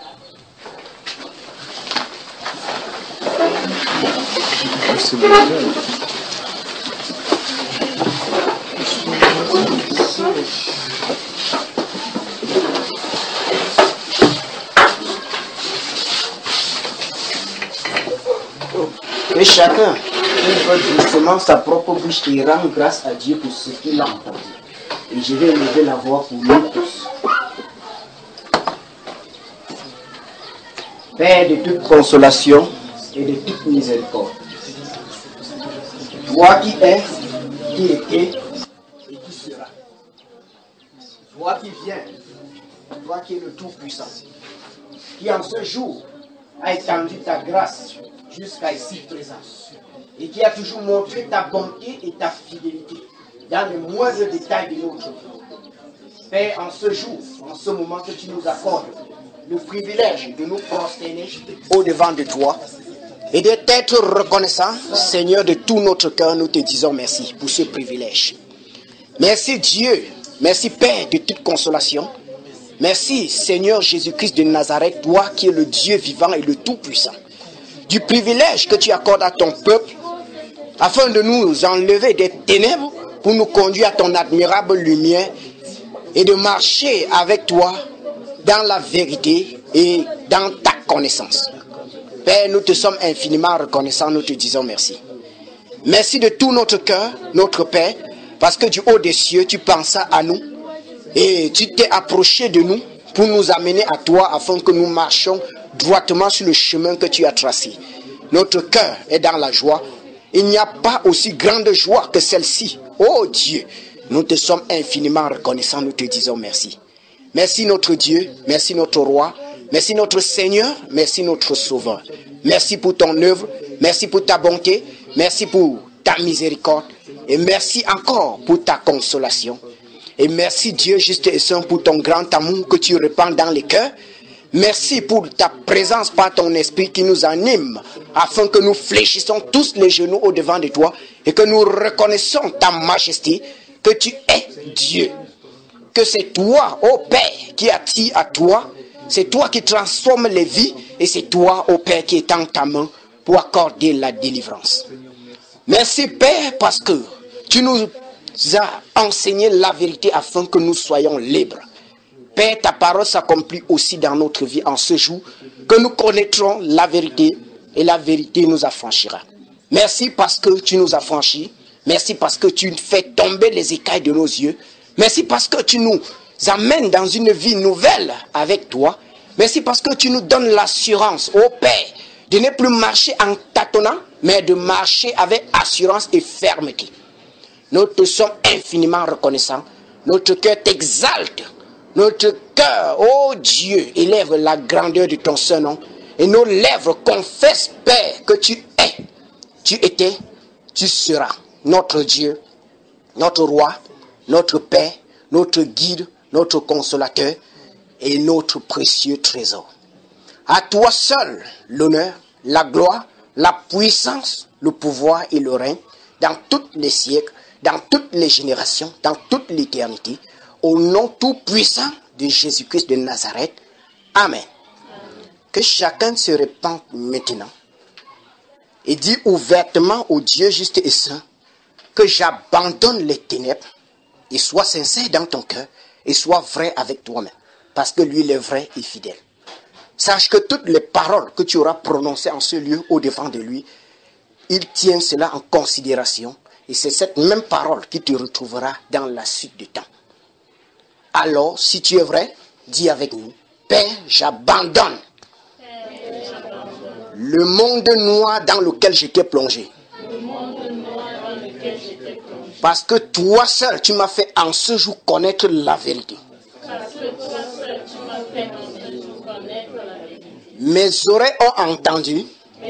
S6: Que chacun ouvre doucement sa propre bouche et rend grâce à Dieu pour ce qu'il a entendu. Et je vais élever la voix pour nous tous. Père de toute consolation et de toute miséricorde, toi qui es, qui était et qui sera, toi qui viens, toi qui es le Tout-Puissant, qui en ce jour a étendu ta grâce jusqu'à ici présent, et qui a toujours montré ta bonté et ta fidélité dans les moindres détails de notre vie. Père, en ce jour, en ce moment que tu nous accordes le privilège de nous prosterner au-devant de toi et de t'être reconnaissant, Seigneur, de tout notre cœur, nous te disons merci pour ce privilège. Merci Dieu, merci Père de toute consolation. Merci Seigneur Jésus-Christ de Nazareth, toi qui es le Dieu vivant et le Tout-Puissant, du privilège que tu accordes à ton peuple afin de nous enlever des ténèbres pour nous conduire à ton admirable lumière et de marcher avec toi dans la vérité et dans ta connaissance. Père, nous te sommes infiniment reconnaissants, nous te disons merci. Merci de tout notre cœur, notre Père, parce que du haut des cieux, tu pensas à nous et tu t'es approché de nous pour nous amener à toi afin que nous marchions
S7: droitement sur le chemin que tu as tracé. Notre cœur est dans la joie. Il n'y a pas aussi grande joie que celle-ci. Oh Dieu, nous te sommes infiniment reconnaissants, nous te disons merci. Merci notre Dieu, merci notre roi, merci notre Seigneur, merci notre Sauveur. Merci pour ton œuvre, merci pour ta bonté, merci pour ta miséricorde et merci encore pour ta consolation. Et merci Dieu juste et saint pour ton grand amour que tu répands dans les cœurs. Merci pour ta présence par ton esprit qui nous anime afin que nous fléchissons tous les genoux au devant de toi et que nous reconnaissons ta majesté, que tu es Dieu. Que c'est toi, ô Père, qui attire à toi. C'est toi qui transformes les vies et c'est toi, ô Père, qui étends ta main pour accorder la délivrance. Merci Père parce que tu nous as enseigné la vérité afin que nous soyons libres. Père, ta parole s'accomplit aussi dans notre vie en ce jour que nous connaîtrons la vérité et la vérité nous affranchira. Merci parce que tu nous as franchis. Merci parce que tu fais tomber les écailles de nos yeux. Merci parce que tu nous amènes dans une vie nouvelle avec toi. Merci parce que tu nous donnes l'assurance, ô Père, de ne plus marcher en tâtonnant, mais de marcher avec assurance et fermeté. Nous te sommes infiniment reconnaissants. Notre cœur t'exalte. Notre cœur, ô Dieu, élève la grandeur de ton saint nom. Et nos lèvres confessent, Père, que tu es, tu étais, tu seras notre Dieu, notre roi, notre Père, notre guide, notre consolateur et notre précieux trésor. À toi seul l'honneur, la gloire, la puissance, le pouvoir et le règne dans tous les siècles, dans toutes les générations, dans toute l'éternité, au nom tout puissant de Jésus-Christ de Nazareth. Amen. Que chacun se répande maintenant et dit ouvertement au Dieu juste et saint que j'abandonne les ténèbres et sois sincère dans ton cœur et sois vrai avec toi-même parce que lui il est vrai et fidèle. Sache que toutes les paroles que tu auras prononcées en ce lieu au devant de lui, il tient cela en considération et c'est cette même parole qui te retrouvera dans la suite du temps. Alors, si tu es vrai, dis avec nous, Père, j'abandonne le monde noir dans lequel j'étais plongé. Parce que toi seul, tu m'as fait en ce jour connaître la vérité. Mes oreilles ont entendu.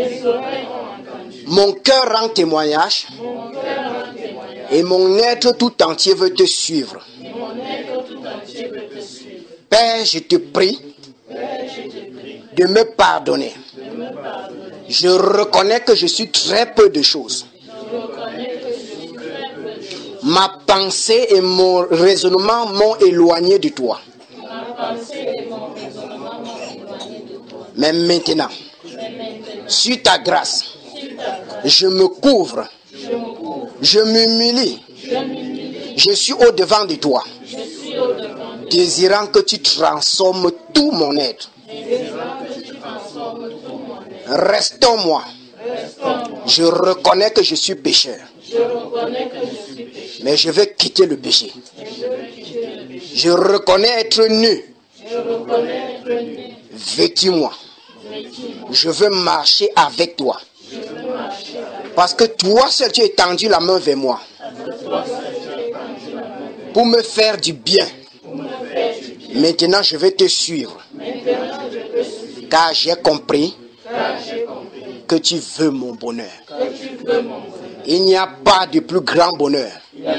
S7: Mon cœur rend témoignage. Et mon être tout entier veut te suivre. Père, je te prie de me pardonner. Je reconnais que je suis très peu de choses. Ma pensée et mon raisonnement m'ont éloigné de toi. Mais maintenant, sur ta grâce, je me couvre, je m'humilie, je suis au devant de toi, désirant que tu transformes tout mon être. Reste en moi. Je reconnais que je suis pécheur. Mais je vais quitter le péché. Je reconnais être nu. Vêtis-moi. Je veux marcher avec toi. Parce que toi seul tu as étendu la main vers moi. Pour me faire du bien. Maintenant je vais te suivre. Car j'ai compris que tu veux mon bonheur. Il n'y a pas de plus grand bonheur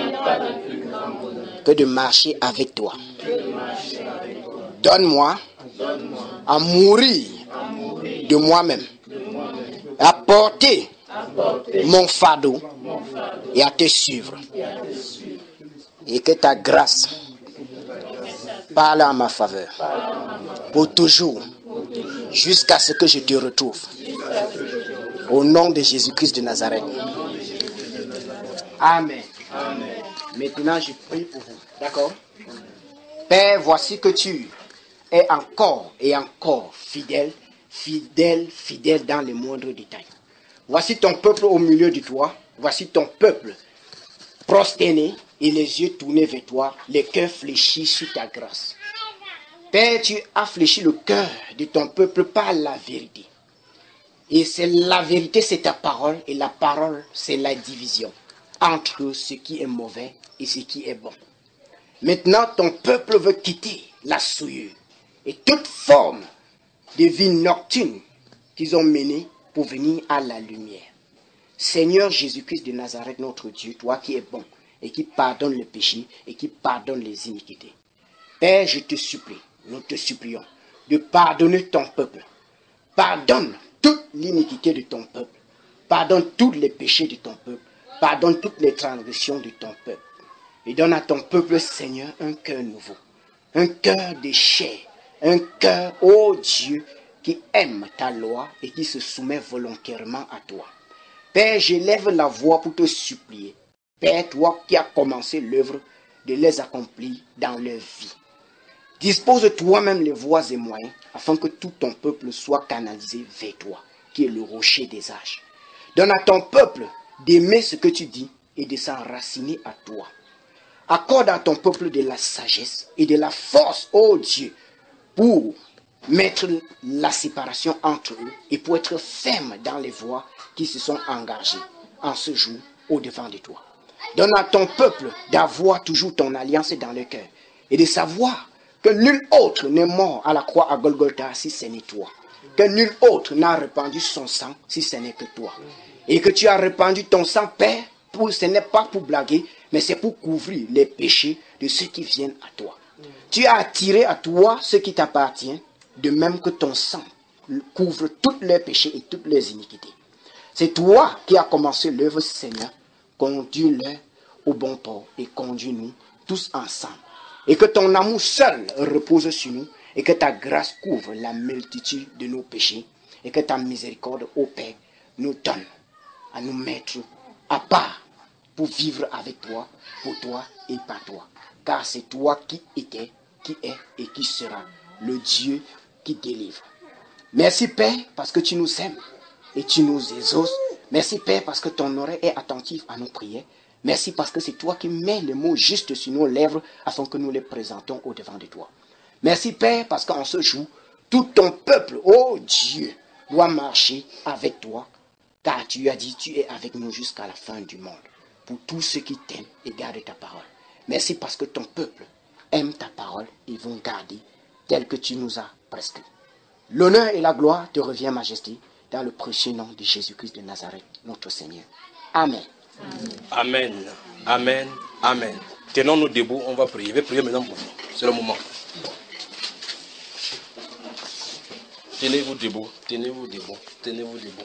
S7: que de marcher avec toi. Donne-moi à mourir de moi-même, à porter mon fardeau et à te suivre. Et que ta grâce parle en ma faveur pour toujours, jusqu'à ce que je te retrouve. Au nom de Jésus-Christ de Nazareth. Amen. Amen. Maintenant, je prie pour vous. D'accord? Père, voici que tu es encore et encore fidèle, fidèle, fidèle dans les moindres détails. Voici ton peuple au milieu de toi. Voici ton peuple prosterné et les yeux tournés vers toi, les cœurs fléchis sur ta grâce. Père, tu as fléchi le cœur de ton peuple par la vérité. Et c'est la vérité, c'est ta parole, et la parole, c'est la division entre ce qui est mauvais et ce qui est bon. Maintenant, ton peuple veut quitter la souillure et toute forme de vie nocturne qu'ils ont menée pour venir à la lumière. Seigneur Jésus-Christ de Nazareth, notre Dieu, toi qui es bon et qui pardonne le péché et qui pardonne les iniquités. Père, je te supplie, nous te supplions de pardonner ton peuple. Pardonne toute l'iniquité de ton peuple. Pardonne tous les péchés de ton peuple. Pardonne toutes les transgressions de ton peuple. Et donne à ton peuple, Seigneur, un cœur nouveau. Un cœur de chair. Un cœur, ô Dieu, qui aime ta loi et qui se soumet volontairement à toi. Père, j'élève la voix pour te supplier. Père, toi qui as commencé l'œuvre de les accomplir dans leur vie. Dispose toi-même les voies et moyens afin que tout ton peuple soit canalisé vers toi, qui est le rocher des âges. Donne à ton peuple d'aimer ce que tu dis et de s'enraciner à toi. Accorde à ton peuple de la sagesse et de la force, ô Dieu, pour mettre la séparation entre eux et pour être ferme dans les voies qui se sont engagées en ce jour au-devant de toi. Donne à ton peuple d'avoir toujours ton alliance dans le cœur et de savoir que nul autre n'est mort à la croix à Golgotha si ce n'est toi. Que nul autre n'a répandu son sang si ce n'est que toi. Et que tu as répandu ton sang, Père, pour, ce n'est pas pour blaguer, mais c'est pour couvrir les péchés de ceux qui viennent à toi. Tu as attiré à toi ce qui t'appartient, de même que ton sang couvre tous les péchés et toutes les iniquités. C'est toi qui as commencé l'œuvre, Seigneur. Conduis-le au bon port et conduis-nous tous ensemble. Et que ton amour seul repose sur nous et que ta grâce couvre la multitude de nos péchés et que ta miséricorde, ô Père, nous donne à nous mettre à part pour vivre avec toi, pour toi et par toi. Car c'est toi qui étais, qui est et qui sera le Dieu qui délivre. Merci Père parce que tu nous aimes et tu nous exauces. Merci Père parce que ton oreille est attentive à nos prières. Merci parce que c'est toi qui mets les mots justes sur nos lèvres afin que nous les présentons au devant de toi. Merci Père parce qu'en ce jour, tout ton peuple, ô Dieu, doit marcher avec toi. Car tu as dit, tu es avec nous jusqu'à la fin du monde. Pour tous ceux qui t'aiment et gardent ta parole. Merci parce que ton peuple aime ta parole et vont garder tel que tu nous as prescrit. L'honneur et la gloire te revient, Majesté, dans le précieux nom de Jésus-Christ de Nazareth, notre Seigneur. Amen.
S1: Amen. Amen. Amen. Tenons-nous debout, on va prier. Je vais prier maintenant pour vous. C'est le moment. Tenez-vous debout. Tenez-vous debout. Tenez-vous debout.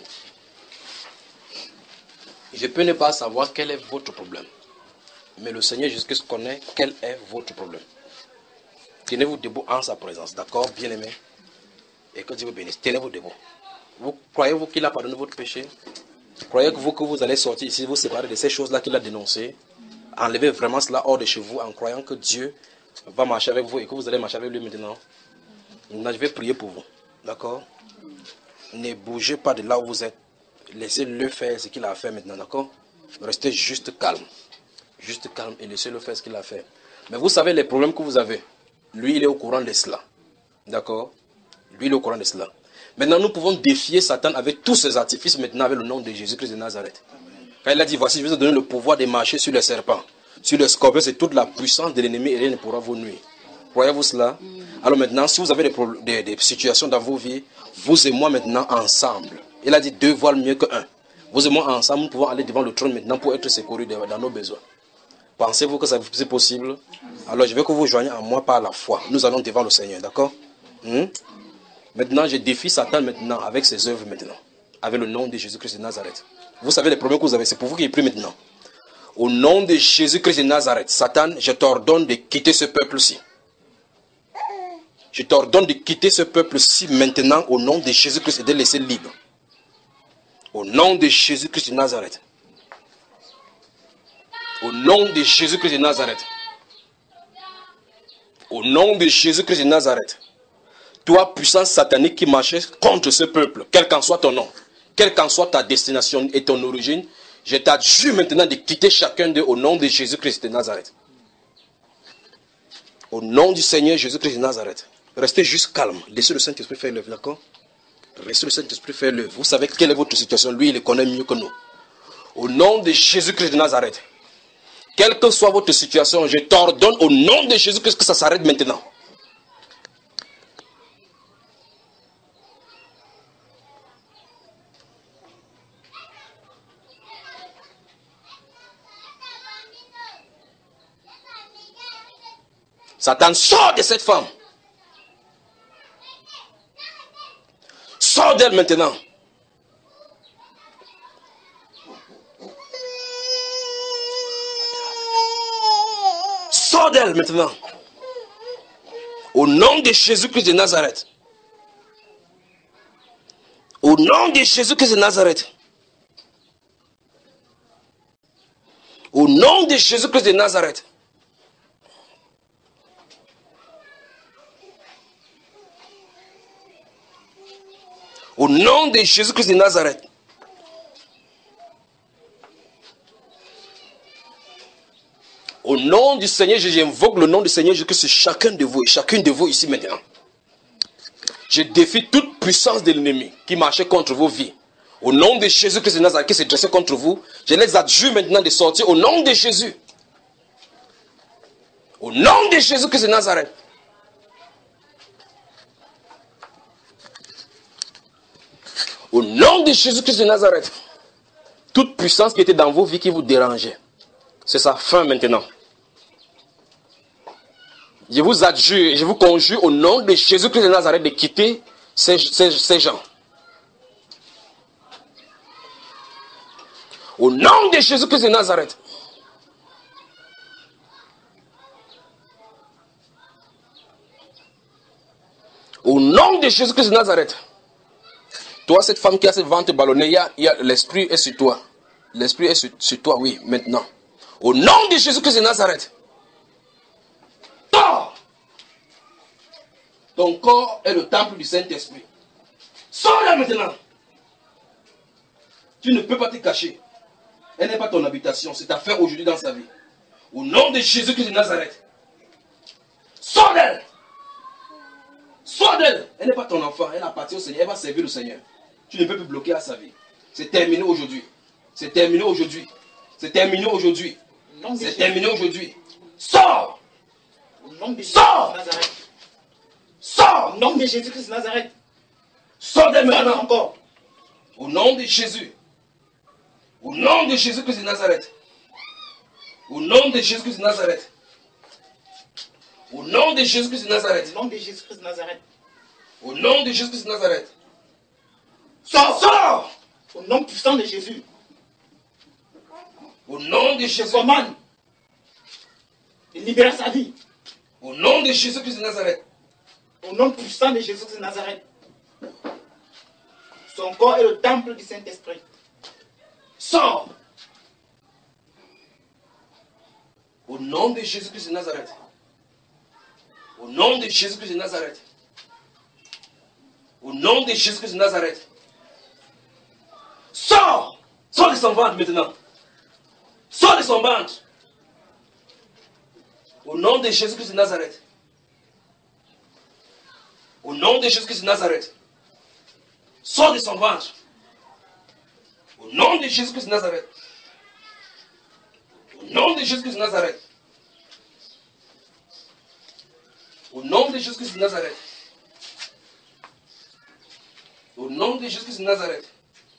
S1: Je peux ne pas savoir quel est votre problème. Mais le Seigneur Jésus-Christ connaît quel est votre problème. Tenez-vous debout en sa présence. D'accord, bien-aimé? Et que Dieu vous bénisse. Tenez-vous debout. Vous croyez-vous qu'il a pardonné votre péché? Croyez-vous que vous allez sortir ici, vous séparer de ces choses-là qu'il a dénoncées? Enlevez vraiment cela hors de chez vous en croyant que Dieu va marcher avec vous et que vous allez marcher avec lui maintenant. Maintenant, je vais prier pour vous. D'accord? Ne bougez pas de là où vous êtes. Laissez-le faire ce qu'il a fait maintenant. D'accord? Restez juste calme. Juste calme et laissez-le faire ce qu'il a fait. Mais vous savez les problèmes que vous avez. Lui, il est au courant de cela. D'accord? Lui, il est au courant de cela. Maintenant, nous pouvons défier Satan avec tous ses artifices maintenant avec le nom de Jésus-Christ de Nazareth. Quand il a dit, voici, je vais vous donner le pouvoir de marcher sur les serpents, sur les scorpions, c'est toute la puissance de l'ennemi et rien ne pourra vous nuire. Croyez-vous cela? Alors maintenant, si vous avez des, des, des situations dans vos vies, vous et moi maintenant ensemble. Il a dit deux voiles mieux que un. Vous et moi ensemble, nous pouvons aller devant le trône maintenant pour être secourus dans nos besoins. Pensez-vous que c'est possible? Alors je veux que vous joigniez à moi par la foi. Nous allons devant le Seigneur, d'accord? hmm? Maintenant, je défie Satan maintenant avec ses œuvres maintenant. Avec le nom de Jésus-Christ de Nazareth. Vous savez les problèmes que vous avez, c'est pour vous qui prie maintenant. Au nom de Jésus-Christ de Nazareth, Satan, je t'ordonne de quitter ce peuple-ci. Je t'ordonne de quitter ce peuple-ci maintenant au nom de Jésus-Christ et de laisser libre. Au nom de Jésus-Christ de Nazareth. Au nom de Jésus-Christ de Nazareth. Au nom de Jésus-Christ de Nazareth. Toi, puissance satanique qui marchait contre ce peuple, quel qu'en soit ton nom, quelle qu'en soit ta destination et ton origine, je t'adjure maintenant de quitter chacun d'eux au nom de Jésus-Christ de Nazareth. Au nom du Seigneur Jésus-Christ de Nazareth. Restez juste calme. Laissez le Saint-Esprit faire l'œuvre, d'accord? Laissez le Saint-Esprit faire l'œuvre. Vous savez quelle est votre situation. Lui, il le connaît mieux que nous. Au nom de Jésus-Christ de Nazareth, quelle que soit votre situation, je t'ordonne au nom de Jésus-Christ que ça s'arrête maintenant. Satan, sort de cette femme. Sors d'elle maintenant. Sors d'elle maintenant. Au nom de Jésus-Christ de Nazareth. Au nom de Jésus-Christ de Nazareth. Au nom de Jésus-Christ de Nazareth. Au nom de Jésus-Christ de Nazareth. Au nom du Seigneur Jésus, j'invoque le nom du Seigneur Jésus sur chacun de vous et chacune de vous ici maintenant. Je défie toute puissance de l'ennemi qui marchait contre vos vies. Au nom de Jésus-Christ de Nazareth qui s'est dressé contre vous, je les adjure maintenant de sortir au nom de Jésus. Au nom de Jésus-Christ de Nazareth. Au nom de Jésus-Christ de Nazareth, toute puissance qui était dans vos vies qui vous dérangeait, c'est sa fin maintenant. Je vous adjure, je vous conjure au nom de Jésus-Christ de Nazareth de quitter ces, ces, ces gens. Au nom de Jésus-Christ de Nazareth. Au nom de Jésus-Christ de Nazareth. Toi, cette femme qui a cette ventre ballonnée, il y a, il y a l'esprit est sur toi. L'esprit est sur, sur toi, oui, maintenant. Au nom de Jésus-Christ de Nazareth. Sors! Ton corps est le temple du Saint-Esprit. Sors là maintenant. Tu ne peux pas te cacher. Elle n'est pas ton habitation, c'est ta affaire aujourd'hui dans sa vie. Au nom de Jésus-Christ de Nazareth. Sors d'elle. Sors d'elle. Elle n'est pas ton enfant, elle appartient au Seigneur, elle va servir le Seigneur. Tu ne peux plus bloquer à sa vie. C'est terminé aujourd'hui. C'est terminé aujourd'hui. C'est terminé aujourd'hui. C'est terminé aujourd'hui. Sors!
S8: Au nom de Jésus
S1: Sors!
S8: de Nazareth.
S1: Sors!
S8: Au nom de Jésus-Christ de Nazareth.
S1: Sors d'elle maintenant.
S8: Encore.
S1: Au nom de Jésus. Au nom de Jésus-Christ de Nazareth. Au nom de Jésus-Christ de Nazareth. Au nom de Jésus-Christ de Nazareth.
S8: Au nom de Jésus-Christ de Nazareth.
S1: Au nom de Jésus-Christ de Nazareth.
S8: Sors!
S1: Sors!
S8: Au nom puissant de Jésus.
S1: Au nom de
S8: Je
S1: Jésus.
S8: commande de libérer sa vie.
S1: Au nom de Jésus-Christ de Nazareth.
S8: Au nom puissant de Jésus-Christ de Nazareth. Son corps est le temple du Saint-Esprit.
S1: Sors! Au nom de Jésus-Christ de Nazareth. Au nom de Jésus-Christ de Nazareth. Au nom de Jésus-Christ de Nazareth. Sors! Sors de son ventre maintenant. Sors de son ventre. Au nom de Jésus-Christ de Nazareth. Au nom de Jésus-Christ de Nazareth. Sors de son ventre. Au nom de Jésus-Christ de Nazareth. Au nom de Jésus-Christ de Nazareth. Au nom de Jésus-Christ de Nazareth. Au nom de Jésus-Christ de Nazareth.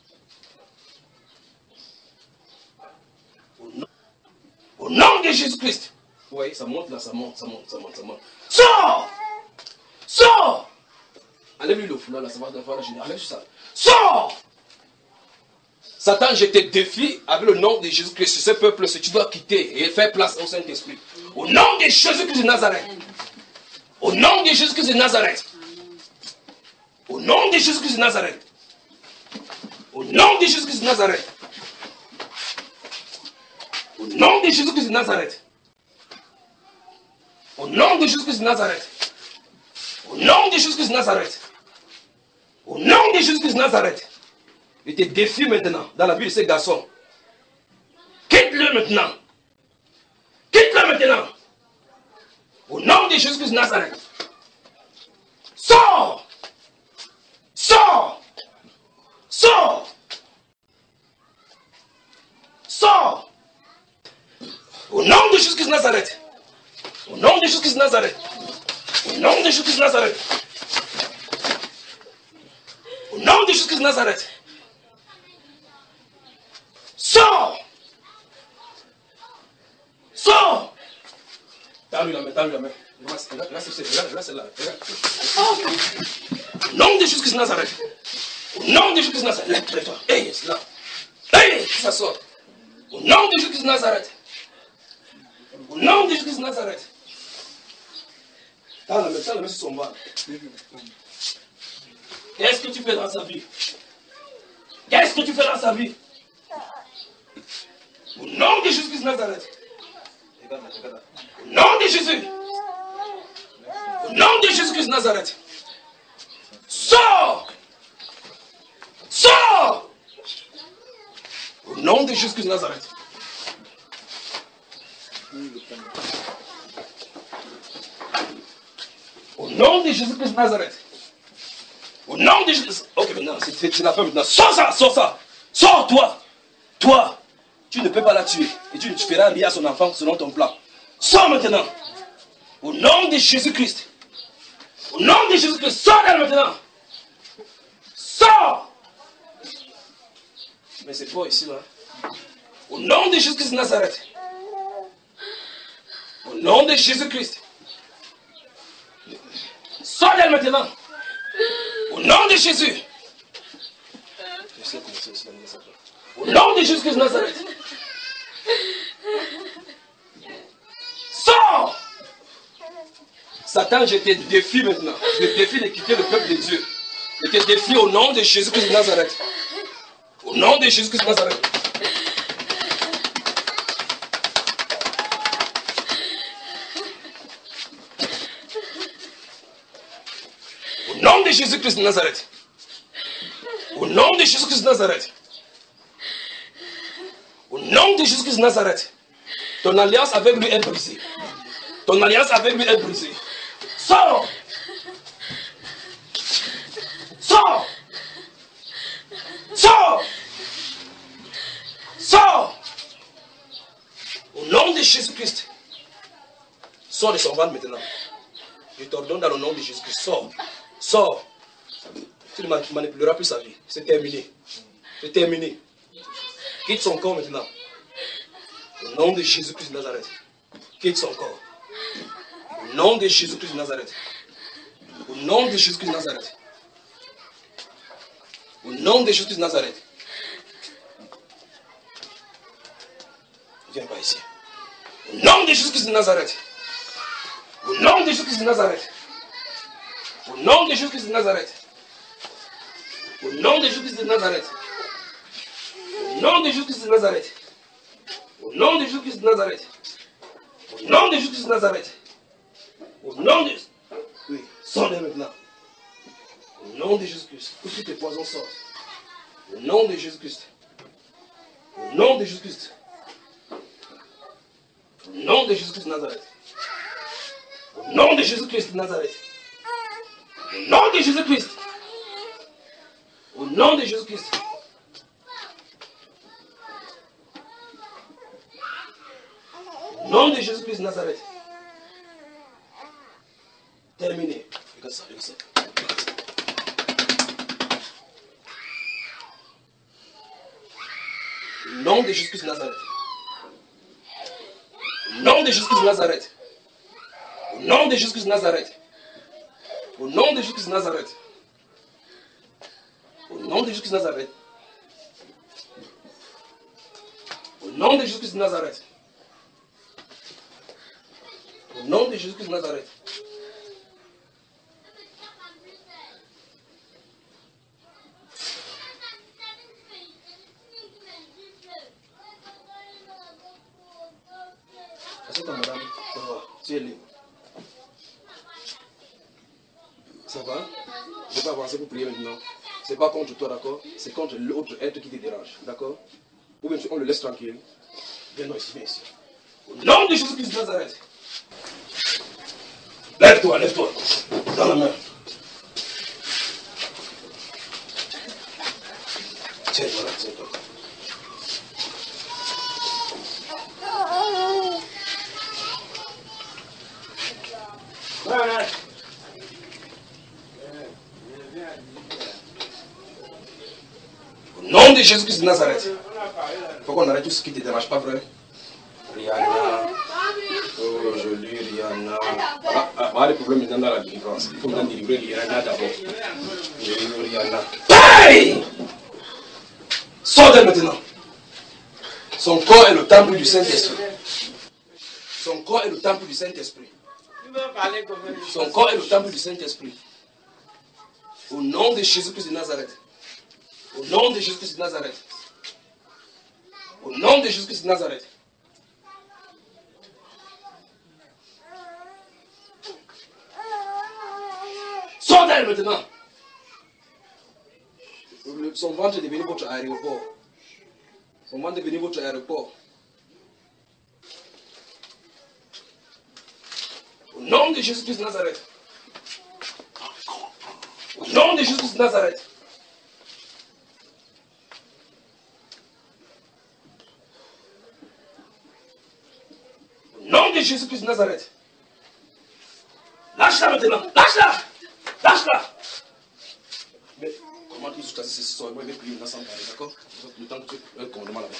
S1: Au nom, au nom de Jésus-Christ. Vous voyez, ça monte là, ça monte, ça monte, ça monte, ça monte. Sors! Sors! Enlève-lui le foulard là, ça va faire la générale. Enlève ça. Sors! Satan, je te défie avec le nom de Jésus-Christ. Ce peuple, si tu dois quitter et faire place au Saint-Esprit. Au nom de Jésus-Christ de Nazareth. Au nom de Jésus-Christ de Nazareth. Au nom de Jésus-Christ de Nazareth. Au nom de Jésus-Christ de Nazareth. Au nom de Jésus-Christ de Nazareth. Au nom de Jésus-Christ de Nazareth. Au nom de Jésus-Christ de Nazareth. Au nom de Jésus-Christ de Nazareth. Il te défie maintenant dans la vie de ces garçons. Quitte-le maintenant. Quitte-le maintenant. Au nom de Jésus-Christ de Nazareth. Sors! Sors! Sors! Sors! Au nom de Jésus-Christ de Nazareth. Au nom de Jésus-Christ de Nazareth. Au nom de Jésus-Christ de Nazareth. Au nom de Jésus-Christ de Nazareth. Sors! Sors! Tends-lui la main, tends-lui la main. Là, c'est là, là, c'est là. Au nom de Jésus-Christ de Nazareth. Au nom de Jésus-Christ de Nazareth. Lève-toi. Hey, c'est là. Hey, ça sort. Au nom de Jésus-Christ de Nazareth. Au nom de Jésus-Christ de Nazareth. Tends la main, tends la main sur son bras. Qu'est-ce que tu fais dans sa vie? Qu'est-ce que tu fais dans sa vie? Au nom de Jésus-Christ de Nazareth. Au nom de Jésus. Au nom de Jésus-Christ de Nazareth. Sors! Sors! Au nom de Jésus-Christ de Nazareth. Au nom de Jésus-Christ de Nazareth. Au nom de Jésus. Ok, maintenant, c'est la fin maintenant. Sors ça, sors ça. Sors, toi. Toi. Tu ne peux pas la tuer. Et tu ne feras rien à son enfant selon ton plan. Sors maintenant. Au nom de Jésus-Christ. Au nom de Jésus-Christ. Sors d'elle maintenant. Sors. Mais c'est pas ici là. Au nom de Jésus-Christ de Nazareth. Au nom de Jésus-Christ. Sors d'elle maintenant. Au nom de Jésus. Au nom de Jésus-Christ de Nazareth. Sors! Satan, je te défie maintenant. Je te défie de quitter le peuple de Dieu. Je te défie au nom de Jésus-Christ de Nazareth. Au nom de Jésus-Christ de Nazareth. Au nom de Jésus-Christ de Nazareth. Au nom de Jésus-Christ de Nazareth. Au nom de Jésus-Christ de Nazareth. Ton alliance avec lui est brisée. Ton alliance avec lui est brisée. Sors! Sors! Sors! Sors! Au nom de Jésus-Christ. Sors de son ventre maintenant. Je t'ordonne dans le nom de Jésus-Christ. Sors! Sors! Tu ne manipuleras plus sa vie. C'est terminé. C'est terminé. Quitte son corps maintenant. Au nom de Jésus-Christ de Nazareth. Quitte son corps. Au nom de Jésus-Christ de Nazareth. Au nom de Jésus-Christ de Nazareth. Au nom de Jésus-Christ de Nazareth. Viens pas ici. Au nom de Jésus-Christ de Nazareth. Au nom de Jésus-Christ de Nazareth. Au nom de Jésus-Christ de Nazareth. Au nom de Jésus-Christ de Nazareth. Au nom de Jésus-Christ de Nazareth. Au nom de Jésus-Christ de Nazareth. Au nom de Jésus-Christ de Nazareth. Au nom de... Oui, sors de maintenant. Au nom de Jésus-Christ. Que tous tes poisons sortent. Au nom de Jésus-Christ. Au nom de Jésus-Christ. Au nom de Jésus-Christ de Nazareth. Au nom de Jésus-Christ de Nazareth. Au nom de Jésus-Christ. Au nom de Jésus-Christ. Au nom de Jésus-Christ de Nazareth. Terminé. Regarde ça, regarde ça. Au nom de Jésus-Christ de Nazareth. Au nom de Jésus-Christ de Nazareth. Au nom de Jésus-Christ de Nazareth. Au nom de Jésus-Christ de Nazareth. Au nom de Jésus-Christ de Nazareth. Au nom de Jésus-Christ de Nazareth. Au nom de Jésus-Christ de Nazareth. Assieds-toi, madame. Ça va. Tu es libre. Ça va? Je ne vais pas avancer pour prier maintenant. Ce n'est pas contre toi, d'accord? C'est contre l'autre être qui te dérange, d'accord? Ou bien on le laisse tranquille. Viens ici, viens ici. Au nom de Jésus-Christ de Nazareth. Lève-toi, lève-toi. Dans la main. Tiens, voilà, tiens, toi.
S8: Voilà.
S1: Au nom de Jésus-Christ de Nazareth. Il faut qu'on arrête tout ce qui ne te dérange pas, frère. Rihanna. Oh, joli Rihanna. Ah, ah, voilà le problème maintenant dans la délivrance. Il faut maintenant délivrer Rihanna d'abord. Joli Rihanna. Hey! Sors d'elle maintenant. Son corps est le temple du Saint-Esprit. Son corps est le temple du Saint-Esprit. Son corps est le temple du Saint-Esprit. Au nom de Jésus-Christ de Nazareth. Au nom de Jésus-Christ de Nazareth. Au nom de Jésus-Christ de Nazareth. Sors d'elle maintenant. Son ventre est devenu votre aéroport. Son ventre est devenu votre aéroport. Au nom de Jésus-Christ de Nazareth. Au nom de Jésus-Christ de Nazareth. Au nom de Jésus-Christ de Nazareth. Lâche-la maintenant. Lâche-la. Lâche-la. Mais comment tu sois ce soir, moi je vais prier maintenant sans parler, d'accord? Le temps que tu as un commandement là-bas.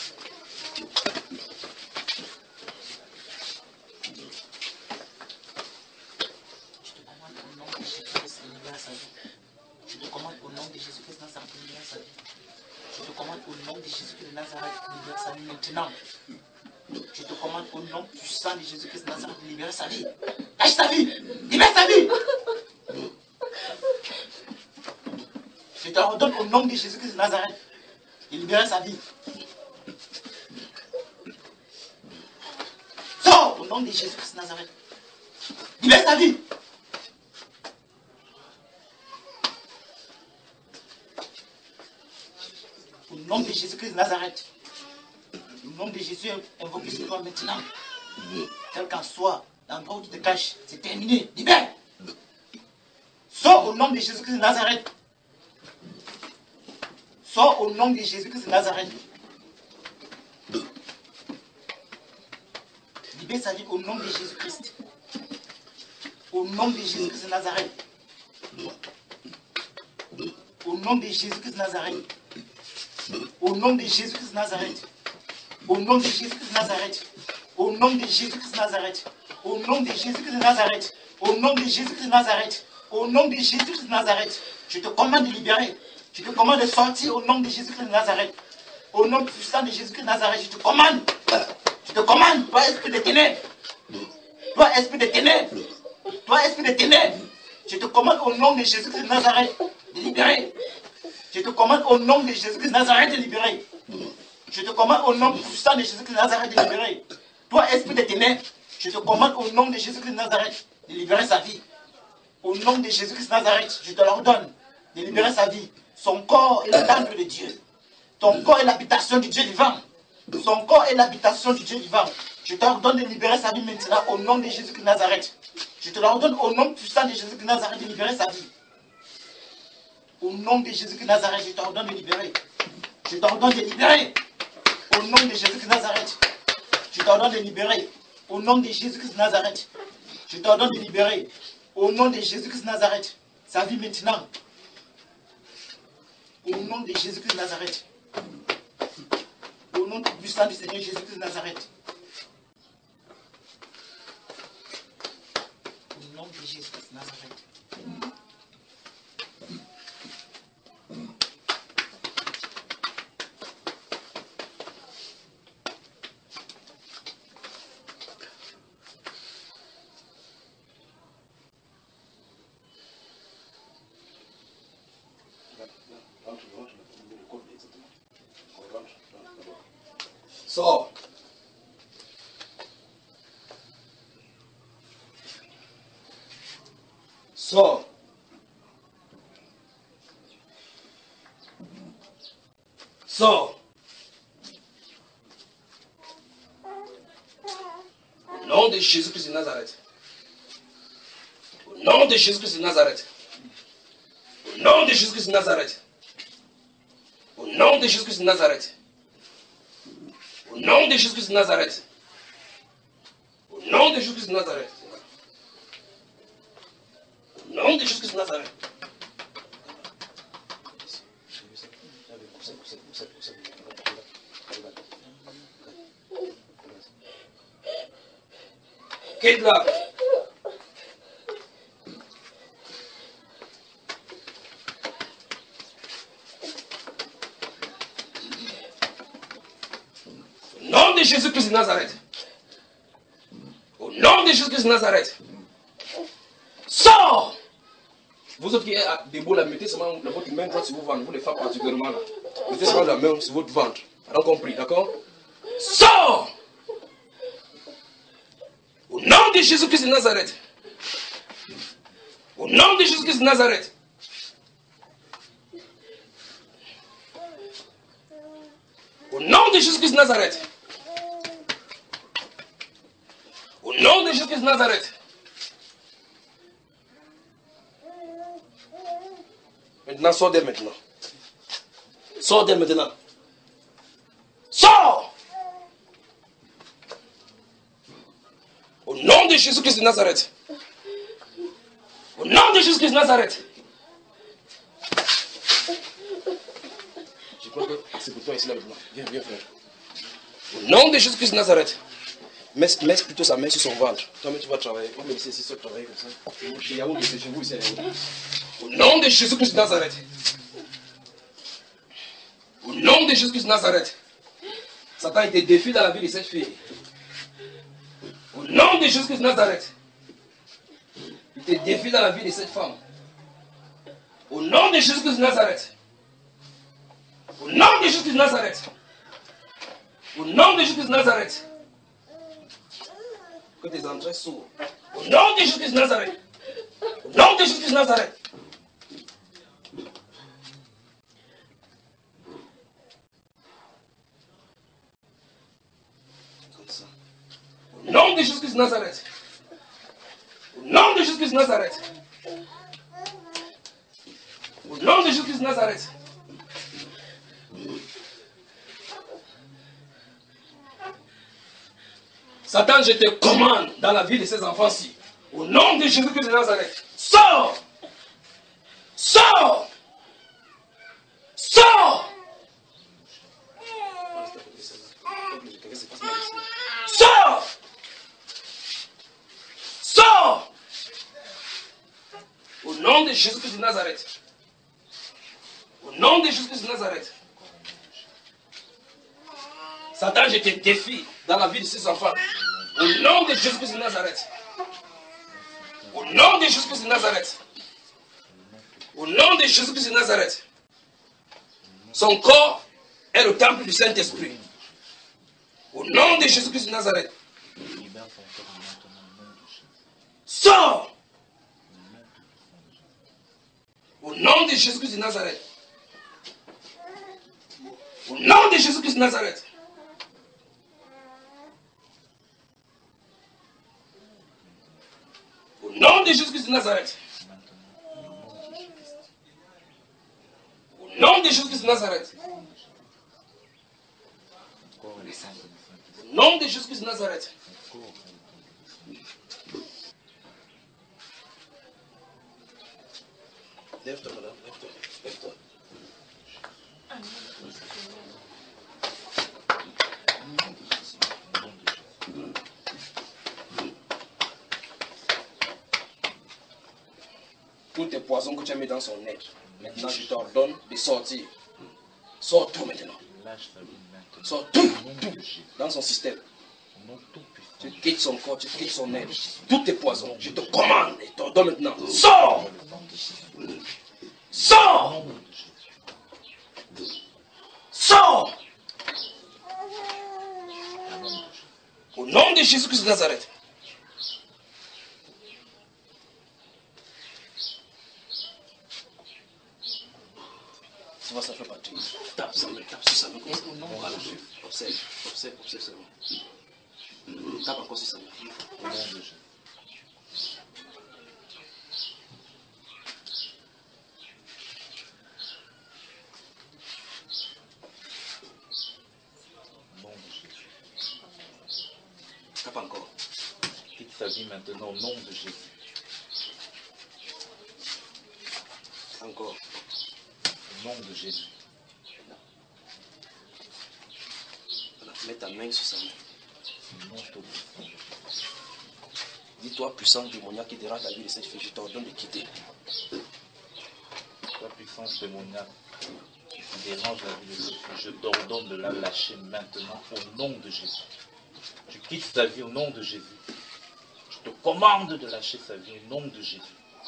S9: Je te commande au nom de Jésus-Christ de Nazareth de libérer sa vie. Je te commande au nom de Jésus-Christ de Nazareth de libérer sa vie maintenant. Je te commande au nom puissant de Jésus-Christ de Nazareth de libérer sa vie. Lâche sa vie. Libère sa vie. Je te ordonne au nom de Jésus-Christ de Nazareth de libérer sa vie. Sors au nom de Jésus-Christ de Nazareth. Libère sa vie. Au nom de Jésus-Christ de Nazareth. Au nom de Jésus invoqué sur toi maintenant. Quel qu'en soit l'endroit où tu te caches, c'est terminé. Libère. Sors au nom de Jésus-Christ de Nazareth. Sors au nom de Jésus-Christ de Nazareth. Libère sa vie au nom de Jésus-Christ. Au nom de Jésus-Christ de Nazareth. Au nom de Jésus-Christ de Nazareth. Au nom de Jésus-Christ de Nazareth. Au nom de Jésus-Christ de Nazareth. Au nom de Jésus-Christ de Nazareth. Au nom de Jésus-Christ de Nazareth. Au nom de Jésus-Christ de Nazareth. Au nom de Jésus-Christ de Nazareth. Je te commande de libérer. Je te commande de sortir au nom de Jésus-Christ de Nazareth. Au nom puissant de Jésus-Christ de Nazareth, je te commande. Je te commande, toi esprit de ténèbres. Toi esprit de ténèbres. Toi esprit de ténèbres. Je te commande au nom de Jésus-Christ de Nazareth de libérer. Je te commande au nom de Jésus-Christ de Nazareth de libérer. Je te commande au nom puissant de Jésus-Christ de Nazareth de libérer. Toi esprit de ténèbres, je te commande au nom de Jésus-Christ de Nazareth de libérer sa vie. Au nom de Jésus-Christ de Nazareth, je te l'ordonne de libérer sa vie. Son corps est le temple de Dieu. Ton corps est l'habitation du Dieu vivant. Son corps est l'habitation du Dieu vivant. Je t'ordonne de libérer sa vie maintenant au nom de Jésus-Christ de Nazareth. Je te l'ordonne au nom puissant de Jésus-Christ de Nazareth de libérer sa vie. Au nom de Jésus-Christ de Nazareth, je t'ordonne de libérer. Je t'ordonne de libérer. Au nom de Jésus-Christ de Nazareth, je t'ordonne de libérer. Au nom de Jésus-Christ de Nazareth, je t'ordonne de libérer. Au nom de Jésus-Christ de Nazareth, sa vie maintenant. Au nom de Jésus-Christ de Nazareth. Au nom puissant du Seigneur Jésus-Christ de Nazareth. Au nom de Jésus-Christ de Nazareth.
S1: Sors. Sors. Sors. Au nom de Jésus-Christ de Nazareth. Au nom de Jésus-Christ de Nazareth. Au nom de Jésus-Christ de Nazareth. Au nom de Jésus-Christ de Nazareth. Au nom de Jésus-Christ de Nazareth. Au nom de Jésus-Christ de Nazareth. Au nom de Jésus-Christ de Nazareth. Quitte là. Au nom de Jésus-Christ de Nazareth. Au nom de Jésus-Christ de Nazareth. Sors! Vous autres qui êtes debout là, mettez seulement votre main droite sur vos ventres, vous les femmes particulièrement là. Mettez seulement la main sur votre ventre. Alors compris, d'accord? Sors! Au nom de Jésus-Christ de Nazareth. Au nom de Jésus-Christ de Nazareth. Au nom de Jésus-Christ de Nazareth. Au nom de Jésus-Christ de Nazareth. Maintenant, sors d'elle maintenant. Sors d'elle maintenant. Sors! Au nom de Jésus-Christ de Nazareth. Au nom de Jésus-Christ de Nazareth. Je crois que c'est pour toi ici là maintenant. Viens, viens frère. Au nom de Jésus-Christ de Nazareth. Mets, mets plutôt sa main sur son ventre. Toi-même tu vas travailler. Comme ici, si tu vas travailler comme ça. Il y a où c'est chez vous ici. Au nom de Jésus-Christ de Nazareth. Au nom de Jésus-Christ de Nazareth. Satan était défié dans la vie de cette fille. Au nom de Jésus-Christ de Nazareth. Il te défie dans la vie de cette femme. Au nom de Jésus-Christ de Nazareth. Au nom de Jésus-Christ de Nazareth. Au nom de Jésus-Christ de Nazareth. Que tes entrailles s'ouvrent. Au nom de Jésus-Christ de Nazareth. Au nom de Jésus-Christ de Nazareth. Comme ça. Au nom de Jésus-Christ de Nazareth. Au nom de Jésus-Christ de Nazareth. Au nom de Jésus-Christ de Nazareth. Satan, je te commande dans la vie de ces enfants-ci. Au nom de Jésus-Christ de Nazareth. Sors! Sors! Sors! Sors! Sors! Au nom de Jésus-Christ de Nazareth. Au nom de Jésus-Christ de Nazareth. Satan, je te défie dans la vie de ces enfants. Au nom de Jésus-Christ de Nazareth. Au nom de Jésus-Christ de Nazareth. Au nom de Jésus-Christ de Nazareth. Son corps est le temple du Saint-Esprit. Au nom de Jésus-Christ de Nazareth. Sors! Au nom de Jésus-Christ de Nazareth. Au nom de Jésus-Christ de Nazareth. Au nom de Jésus-Christ de Nazareth. Au nom de Jésus-Christ de Nazareth. Au nom de Jésus-Christ de Nazareth. Lève-toi, madame. Lève-toi. Lève-toi. Tous tes poisons que tu as mis dans son être, maintenant je t'ordonne de sortir. Sors tout maintenant. Sors tout, tout dans son système. Tu quittes son corps, tu quittes son être. Tous tes poisons, je te commande et t'ordonne maintenant. Sors! Sors! Sors! Au nom de Jésus-Christ de Nazareth. Tu vois, ça fait partie. Tape sa main, tape sur sa main comme ça. Voilà. Observe, observe, observe seulement. Tape encore sur sa main.
S3: sa vie maintenant au nom de Jésus.
S1: Encore.
S3: Au nom de Jésus.
S1: Voilà, mets ta main sur sa main.
S3: Au nom tout-puissant.
S1: Dis-toi, puissance démoniaque qui dérange la vie de cette fille, je t'ordonne de quitter.
S3: La puissance démoniaque qui dérange la vie de cette fille, je t'ordonne de la lâcher maintenant au nom de Jésus. Tu quittes sa vie au nom de Jésus. Je te commande de lâcher sa vie au nom de Jésus.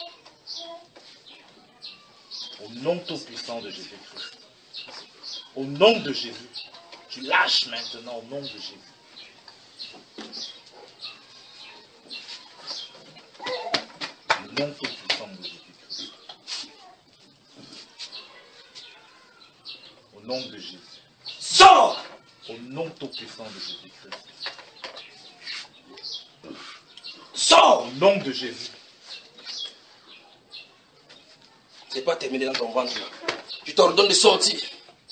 S3: Au nom tout-puissant de Jésus-Christ. Au nom de Jésus. Tu lâches maintenant au nom de Jésus. Au nom tout-puissant de Jésus-Christ. Au nom de Jésus.
S1: Sors!
S3: Au nom tout-puissant de Jésus-Christ.
S1: Sors!
S3: Au nom de Jésus.
S1: C'est pas terminé dans ton ventre. Je t'ordonne de sortir.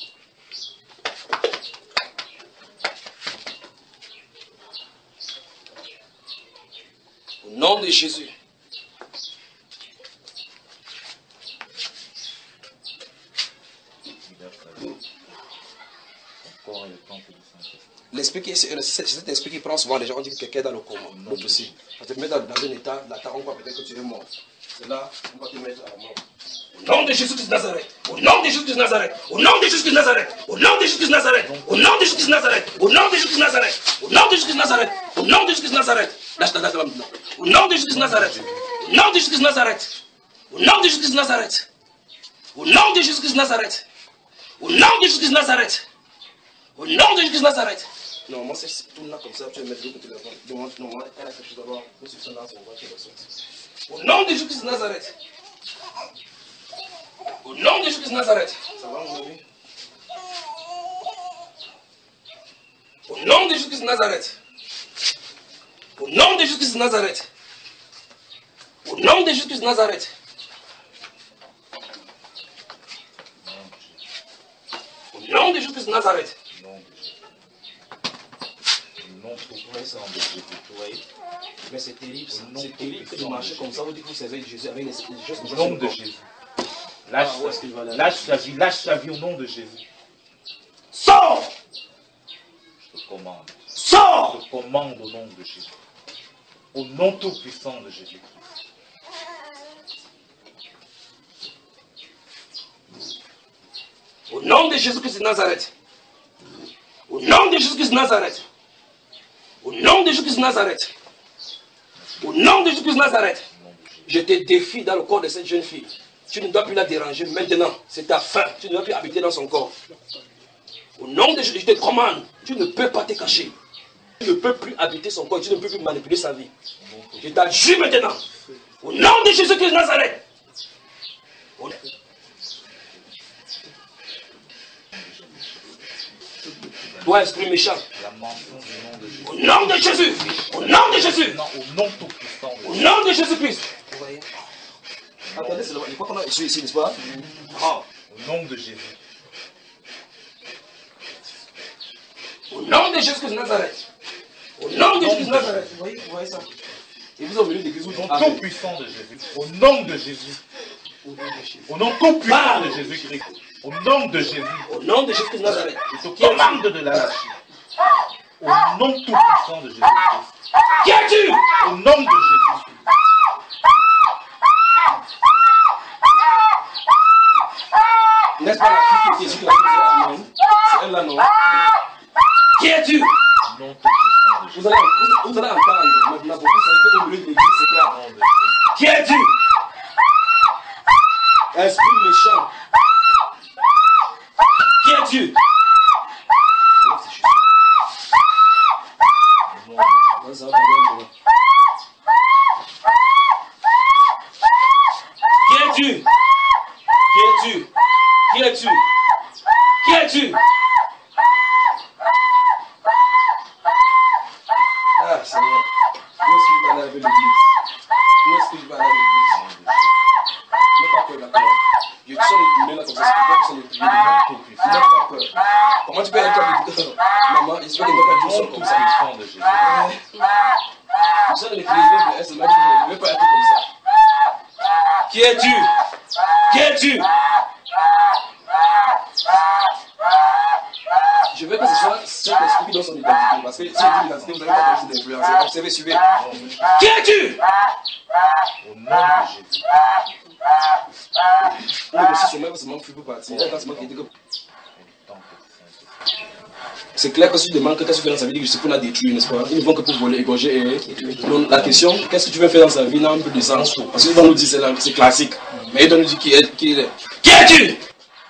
S1: Au nom de Jésus. L'esprit qui est, cet esprit qui prend souvent les gens, on dit que quelqu'un est dans le coma. L'autre aussi. On te met dans, dans un état, là, on croit peut-être que tu es mort. C'est là, on va te mettre à la mort. Au nom de Jésus-Christ de Nazareth, au nom de Jésus-Christ de Nazareth, au nom de Jésus-Christ de Nazareth, au nom de Jésus-Christ de Nazareth, au nom de Jésus-Christ de Nazareth, au nom de Jésus-Christ de Nazareth, au nom de Jésus-Christ de Nazareth, au nom de Jésus-Christ de Nazareth, lâche ta lâche maintenant. Au nom de Jésus-Christ de Nazareth, au nom de Jésus-Christ de Nazareth, au nom de Jésus-Christ de Nazareth, au nom de Jésus-Christ de Nazareth, au nom de Jésus-Christ de Nazareth, au nom de Jésus-Christ de Nazareth. Non, moi c'est tout là comme ça, tu vas mettre deux côtés là-bas. Non, non, moi, elle a quelque chose d'abord, nous sommes là, on va faire la sortie. Au nom de Jésus-Christ de Nazareth. Au nom de Jésus-Christ de Nazareth. Ça va, mon ami? Au nom de Jésus-Christ de Nazareth. Au nom de Jésus-Christ de Nazareth. Au nom de Jésus-Christ de Nazareth. Au nom de Jésus-Christ de Nazareth.
S3: Au nom tout-puissant de Jésus. Vous voyez?
S1: Mais c'est terrible, c'est terrible que de marcher comme ça, vous dites que vous servez Jésus avec les gestes.
S3: Au nom de Jésus. Lâche, ah, lâche sa vie, lâche sa vie au nom de Jésus.
S1: Sors!
S3: Je te commande.
S1: Sors!
S3: Je te commande au nom de Jésus. Au nom tout-puissant de Jésus-Christ.
S1: Au nom de Jésus-Christ de Nazareth. Au nom de Jésus-Christ de Nazareth. Au nom de Jésus-Christ de Nazareth. Au nom de Jésus-Christ de Nazareth. Je te défie dans le corps de cette jeune fille. Tu ne dois plus la déranger maintenant. C'est ta fin. Tu ne dois plus habiter dans son corps. Au nom de Jésus, je te commande. Tu ne peux pas te cacher. Tu ne peux plus habiter son corps. Tu ne peux plus manipuler sa vie. Je t'adjure maintenant. Au nom de Jésus-Christ de Nazareth. Au... Toi, esprit méchant. Au nom de Jésus. Au nom de Jésus.
S3: Non, au nom tout-puissant.
S1: Au nom de Jésus-Christ. Vous voyez? Attendez, c'est le quoi qu'on a ici, ici, n'est-ce pas?
S3: Oh. Au nom de Jésus.
S1: Au nom de Jésus-Christ de Nazareth. Au nom de Jésus de Nazareth. Vous voyez, vous voyez ça? Et vous avez venu d'église où?
S3: Au nom tout-puissant de Jésus. Au nom de Jésus. Au nom tout-puissant de Jésus-Christ. Au nom de Jésus.
S1: Au nom de Jésus-Christ de Nazareth.
S3: Je te commande de la lâcher. Au nom tout-puissant de Jésus-Christ.
S1: Qui es-tu?
S3: Au nom de Jésus.
S1: N'est-ce pas la fille qui est ici qui l'a fait? Non. C'est elle là, non? Qui es-tu?
S3: Au nom tout-puissant de Jésus.
S1: Vous allez, vous, vous allez entendre. Maintenant, vous savez que le bruit de l'église, c'est clair. Qui es-tu? Esprit méchant. Qui es-tu? Qui es-tu? Qui es-tu? Qui es-tu? Qui es-tu? Ah, Seigneur. Où est-ce qu'il va aller avec l'église? Où est-ce qu'il va aller avec l'église? N'aie pas peur, d'accord? Je te sens les tourner là comme ça, c'est pourquoi tu sens les tourner. N'aie pas peur. Comment tu peux être avec maman? J'espère qu'il ne va pas dire ça comme ça. Tu sens les prières, plaît, est-ce que je ne veux pas être comme ça? Qui es-tu? Qui es-tu? Je veux que ce soit cet esprit qui donne son identité. Parce que si je dis l'identité, vous n'allez pas avoir d'influence. Observez, suivez. Qui es-tu?
S3: Au nom de Jésus.
S1: Oui, mais si je mets ce peut partir. C'est clair que si tu demandes que qu'est-ce que tu fais dans sa vie, c'est pour la détruire, n'est-ce pas? Ils ne vont que pour voler, égorger et. Donc la question, qu'est-ce que tu veux faire dans sa vie, n'a un peu de sens. Parce qu'ils vont nous dire c'est classique. Mais ils vont nous dire qui est. Qui est. Qui es-tu?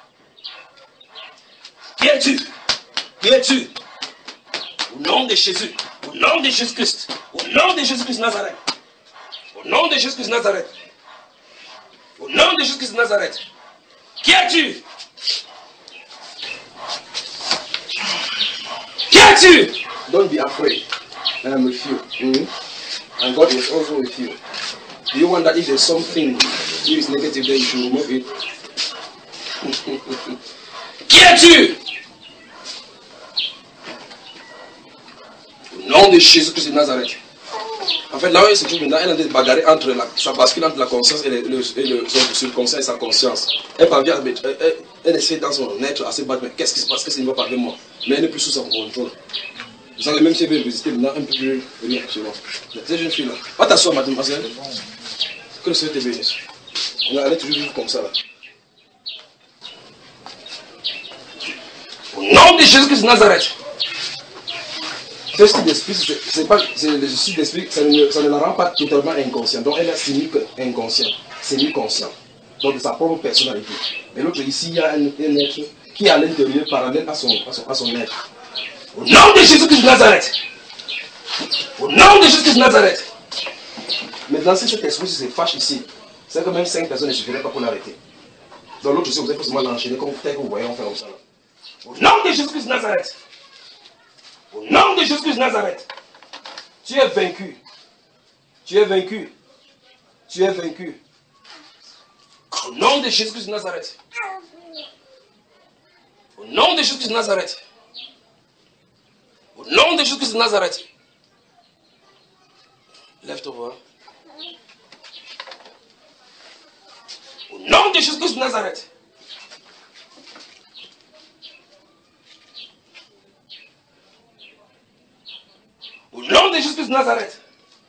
S1: Qui es-tu? Qui es-tu? Au nom de Jésus, au nom de Jésus-Christ, au nom de Jésus-Christ Nazareth, au nom de Jésus-Christ Nazareth, au nom de Jésus-Christ Nazareth, qui es-tu? Qui es-tu? Don't be afraid. I am with you. Mm-hmm. And God is also with you. Do you want that if there's something that is negative, then you should remove it? Qui es-tu? Au nom de Jésus-Christ de Nazareth. En fait, là où il se trouve maintenant, elle est en train de bagarrer entre la, ça bascule entre la conscience et, le, le, et le, son subconscient et sa conscience. Elle parvient, elle, elle, elle essaie dans son être à se battre, mais qu'est-ce qui se passe, qu'est-ce qui ne va pas avec moi? Mais elle n'est plus sous son contrôle. Vous savez, même si elle veut résister maintenant, un peu plus venir chez moi. Cette jeune fille là, va t'asseoir, mademoiselle. Que le Seigneur te bénisse. On allait toujours vivre comme ça là. Au nom de Jésus-Christ de Nazareth. Ce style d'esprit, c'est pas, c'est le style d'esprit, ça ne, ça ne la rend pas totalement inconscient. Donc elle est semi-inconsciente, semi-consciente. Donc de sa propre personnalité. Mais l'autre ici, il y a un, un être qui est à l'intérieur, parallèle à son, à son, à son être. Au nom de Jésus-Christ de Nazareth. Au nom de Jésus-Christ de Nazareth. Maintenant, si cet esprit se fâche ici, c'est que même cinq personnes ne suffiraient pas pour l'arrêter. Dans l'autre aussi, vous allez forcément l'enchaîner comme tel que vous voyez, on fait comme ça. Là. Au nom de Jésus-Christ de Nazareth. Au nom de Jésus-Christ de Nazareth. Tu es vaincu. Tu es vaincu. Tu es vaincu. Au nom de Jésus-Christ de Nazareth. Au nom de Jésus-Christ de Nazareth. Au nom de Jésus-Christ de Nazareth. Lève-toi. Au nom de Jésus-Christ de Nazareth. Au nom de Jésus-Christ de Nazareth.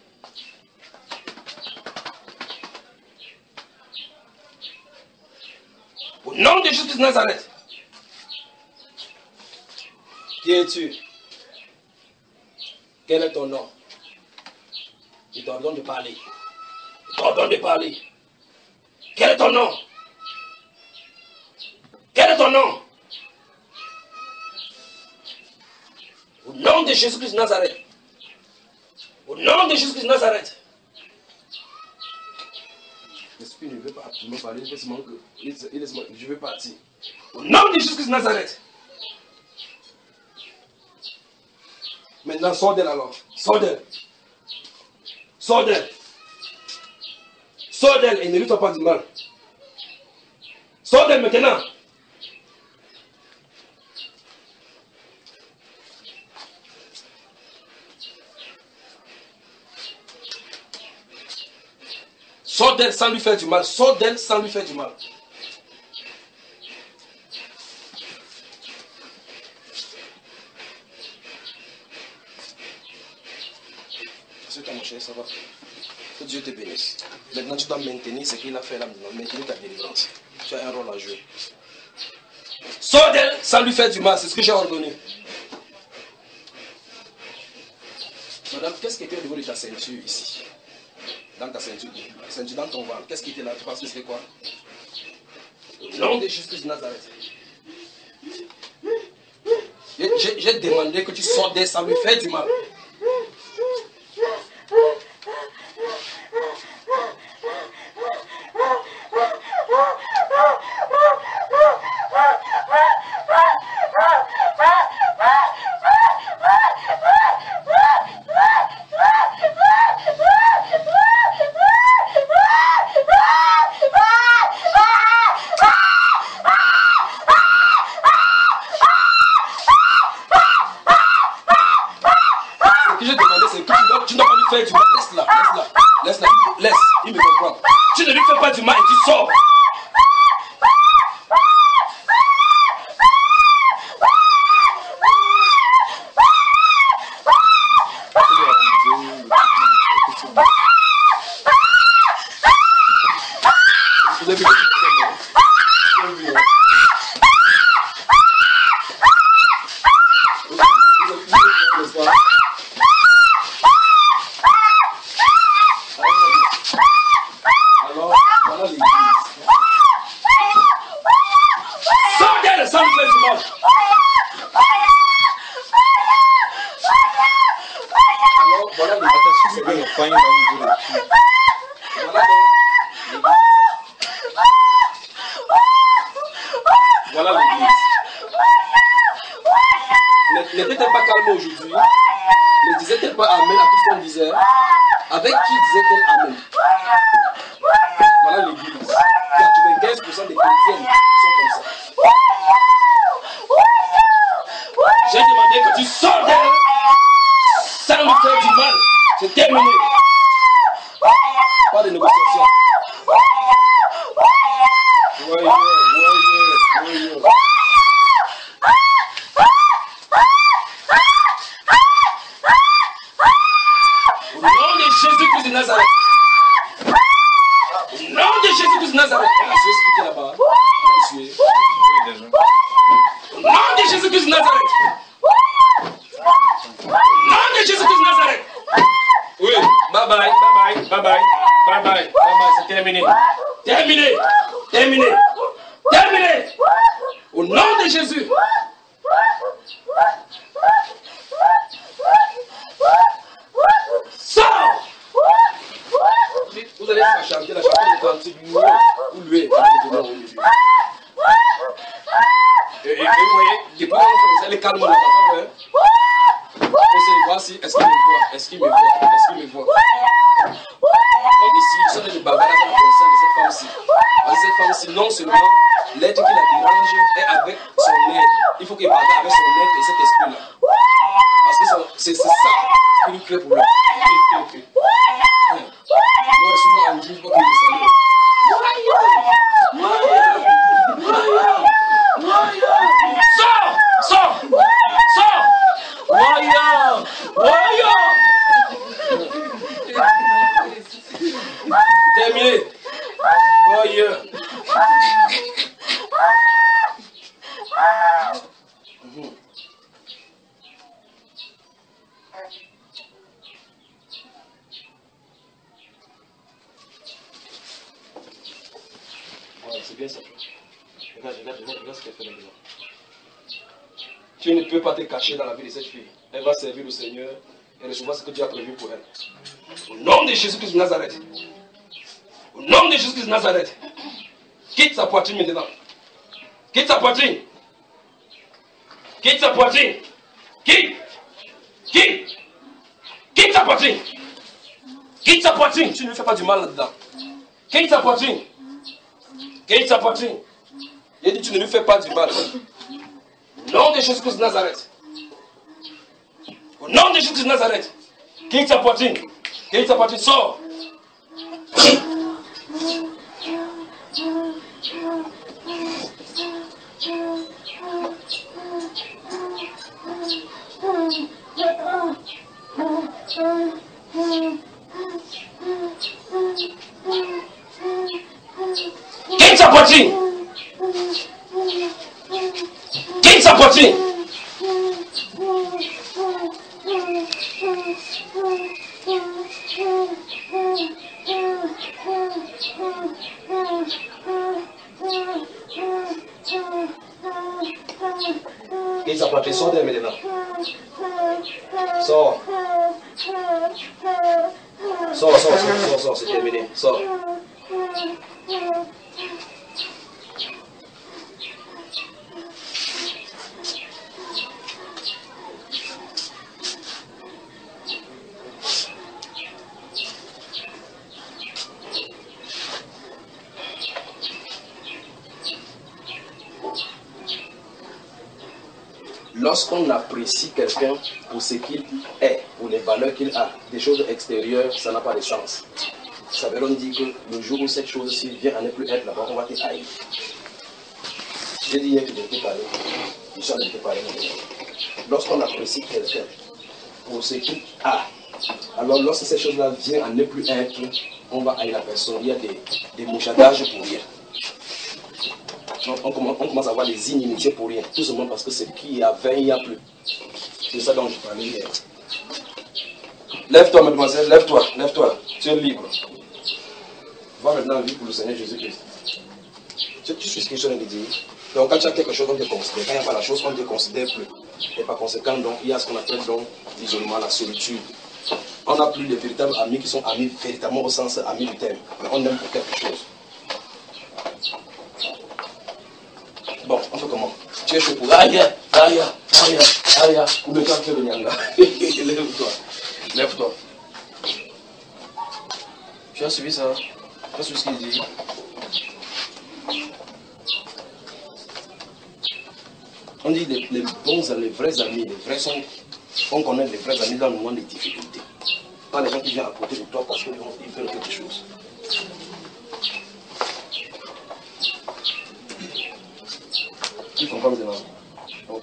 S1: Au nom de Jésus-Christ de Nazareth. Qui es-tu? Quel est ton nom? Il t'ordonne de parler. Il t'ordonne de parler. Quel est ton nom? Quel est ton nom? Au nom de Jésus-Christ de Nazareth. Au nom de Jésus-Christ de Nazareth. L'esprit ne veut pas absolument parler, il veut seulement que il, il, je veux partir. Au nom de Jésus-Christ de Nazareth. Maintenant, sors d'elle alors. Sors d'elle. Sors d'elle. Sors d'elle et ne lui fais pas du mal. Sors d'elle maintenant. Sors d'elle sans lui faire du mal. Sors d'elle sans lui faire du mal. C'est toi mon cher, ça va. Que Dieu te bénisse. Maintenant tu dois maintenir ce qu'il a fait là maintenant. Maintenir ta délivrance. Tu as un rôle à jouer. Sors d'elle sans lui faire du mal. C'est ce que j'ai ordonné. Madame, qu'est-ce qui était au niveau de ta ceinture ici? Dans ta ceinture, ceinture dans ton ventre. Qu'est-ce qui était là? Tu penses que c'était quoi? Au nom de Jésus-Christ de Nazareth. J'ai demandé que tu sortes d'elle sans lui faire du mal. Laisse, la, laisse, il me comprend. Tu ne lui fais pas du mal et tu sors. Vous avez vu? Vous avez vu? Alors, voilà l'église. Sortez le sang du mal. Alors, voilà l'église. Voilà donc l'église. Voilà l'église. N'était-elle pas calme aujourd'hui? Ne disait-elle pas Amen à tout ce qu'on disait? Avec qui disait-elle Amen? Voilà l'église. quatre-vingt-quinze pour cent des chrétiennes sont comme ça. J'ai demandé que tu sors d'elle sans lui faire du mal. C'est terminé. Pas de négociation. Ouais, ouais, ouais, ouais, ouais. Au nom de Jésus-Christ de Nazareth. Au nom de Jésus-Christ de Nazareth. On a su expliquer là-bas. On a su. Oui, déjà. Au nom de Jésus-Christ de Nazareth. Au nom de Jésus-Christ de Nazareth. Oui, bye bye, bye bye, bye bye, bye bye, bye bye, c'est terminé. Terminé. Terminé. Terminé. Au nom de Jésus. Sors. Vous allez chanter la chanson de cantique ou lui. Et, et, et vous voyez, il n'est pas elle est calme là, pas vrai. Essayez de voir si, est-ce qu'il me voit, est-ce qu'il me voit, est-ce qu'il me voit. Donc ici, ils sont de bavarder dans le concert de cette femme-ci. Cette femme-ci, non seulement l'être qui la dérange est avec son être. Il faut qu'il bagarre avec son être et cet esprit-là. Parce que c'est ça qui lui crée problème. Moi, souvent, on dit qu'il faut qu'il me salue. Sors! Sors! Sors! Voyons! Voyons! Terminé! Voyons! Mmh. Ouais, c'est bien ça. Regarde, regarde, regarde, regarde ce qu'elle fait là-dedans. Tu ne peux pas te cacher dans la vie de cette fille. Elle va servir le Seigneur et recevoir ce que Dieu a prévu pour elle. Au nom de Jésus-Christ de Nazareth. Au nom de Jésus-Christ de Nazareth. Quitte sa poitrine maintenant. Quitte sa poitrine. Quitte sa poitrine. Quitte. Quitte. Quitte sa poitrine. Quitte sa poitrine. Tu ne fais pas du mal là-dedans. Quitte sa poitrine. Quitte sa poitrine. Il a dit tu ne lui fais pas du mal. Au nom de Jésus-Christ de Nazareth. Au nom de Jésus-Christ de Nazareth. Quitte sa poitrine. Quitte sa poitrine. Sors. Quitte sa poitrine. Quitte sa poitrine. Quitte sa poitrine. Sors d'elle maintenant. Sors. Sors, sors, sors, sors, sors, c'est terminé. Sors. Lorsqu'on apprécie quelqu'un pour ce qu'il est, pour les valeurs qu'il a, des choses extérieures, ça n'a pas de sens. Ça veut dire que le jour où cette chose-ci vient à ne plus être là-bas, on va te haïr. J'ai dit hier que je vais te parler. Je suis en train de te parler maintenant. Lorsqu'on apprécie quelqu'un pour ce qu'il a, alors lorsque cette chose-là vient à ne plus être, on va haïr la personne. Il y a des, des mouchadages pour rien. On commence, on commence à avoir des inimitiés pour rien. Tout simplement parce que ce qu'il y avait, il n'y a plus. C'est ça dont je parlais hier. Lève-toi, mademoiselle, lève-toi, lève-toi. Tu es libre. Va maintenant vivre pour le Seigneur Jésus-Christ. Tu, tu sais ce que je viens de dire. Donc quand tu as quelque chose, on te considère. Quand il n'y a pas la chose, on ne te considère plus. Et par conséquent, donc, il y a ce qu'on appelle donc l'isolement, la solitude. On n'a plus de véritables amis qui sont amis véritablement au sens amis du terme. Mais on aime pour quelque chose. Bon, on fait comment? Tu es chaud pour aïe, aïe, aïe, aïe, ou le temps que le nyanga. Lève-toi, lève-toi. Tu as suivi ça? Tu as suivi ce qu'il dit? On dit les, les bons, les vrais amis, les vrais sont, on connaît les vrais amis dans le moment des difficultés. Pas les gens qui viennent à côté de toi parce qu'ils veulent quelque chose. Tu comprends maintenant? Ok.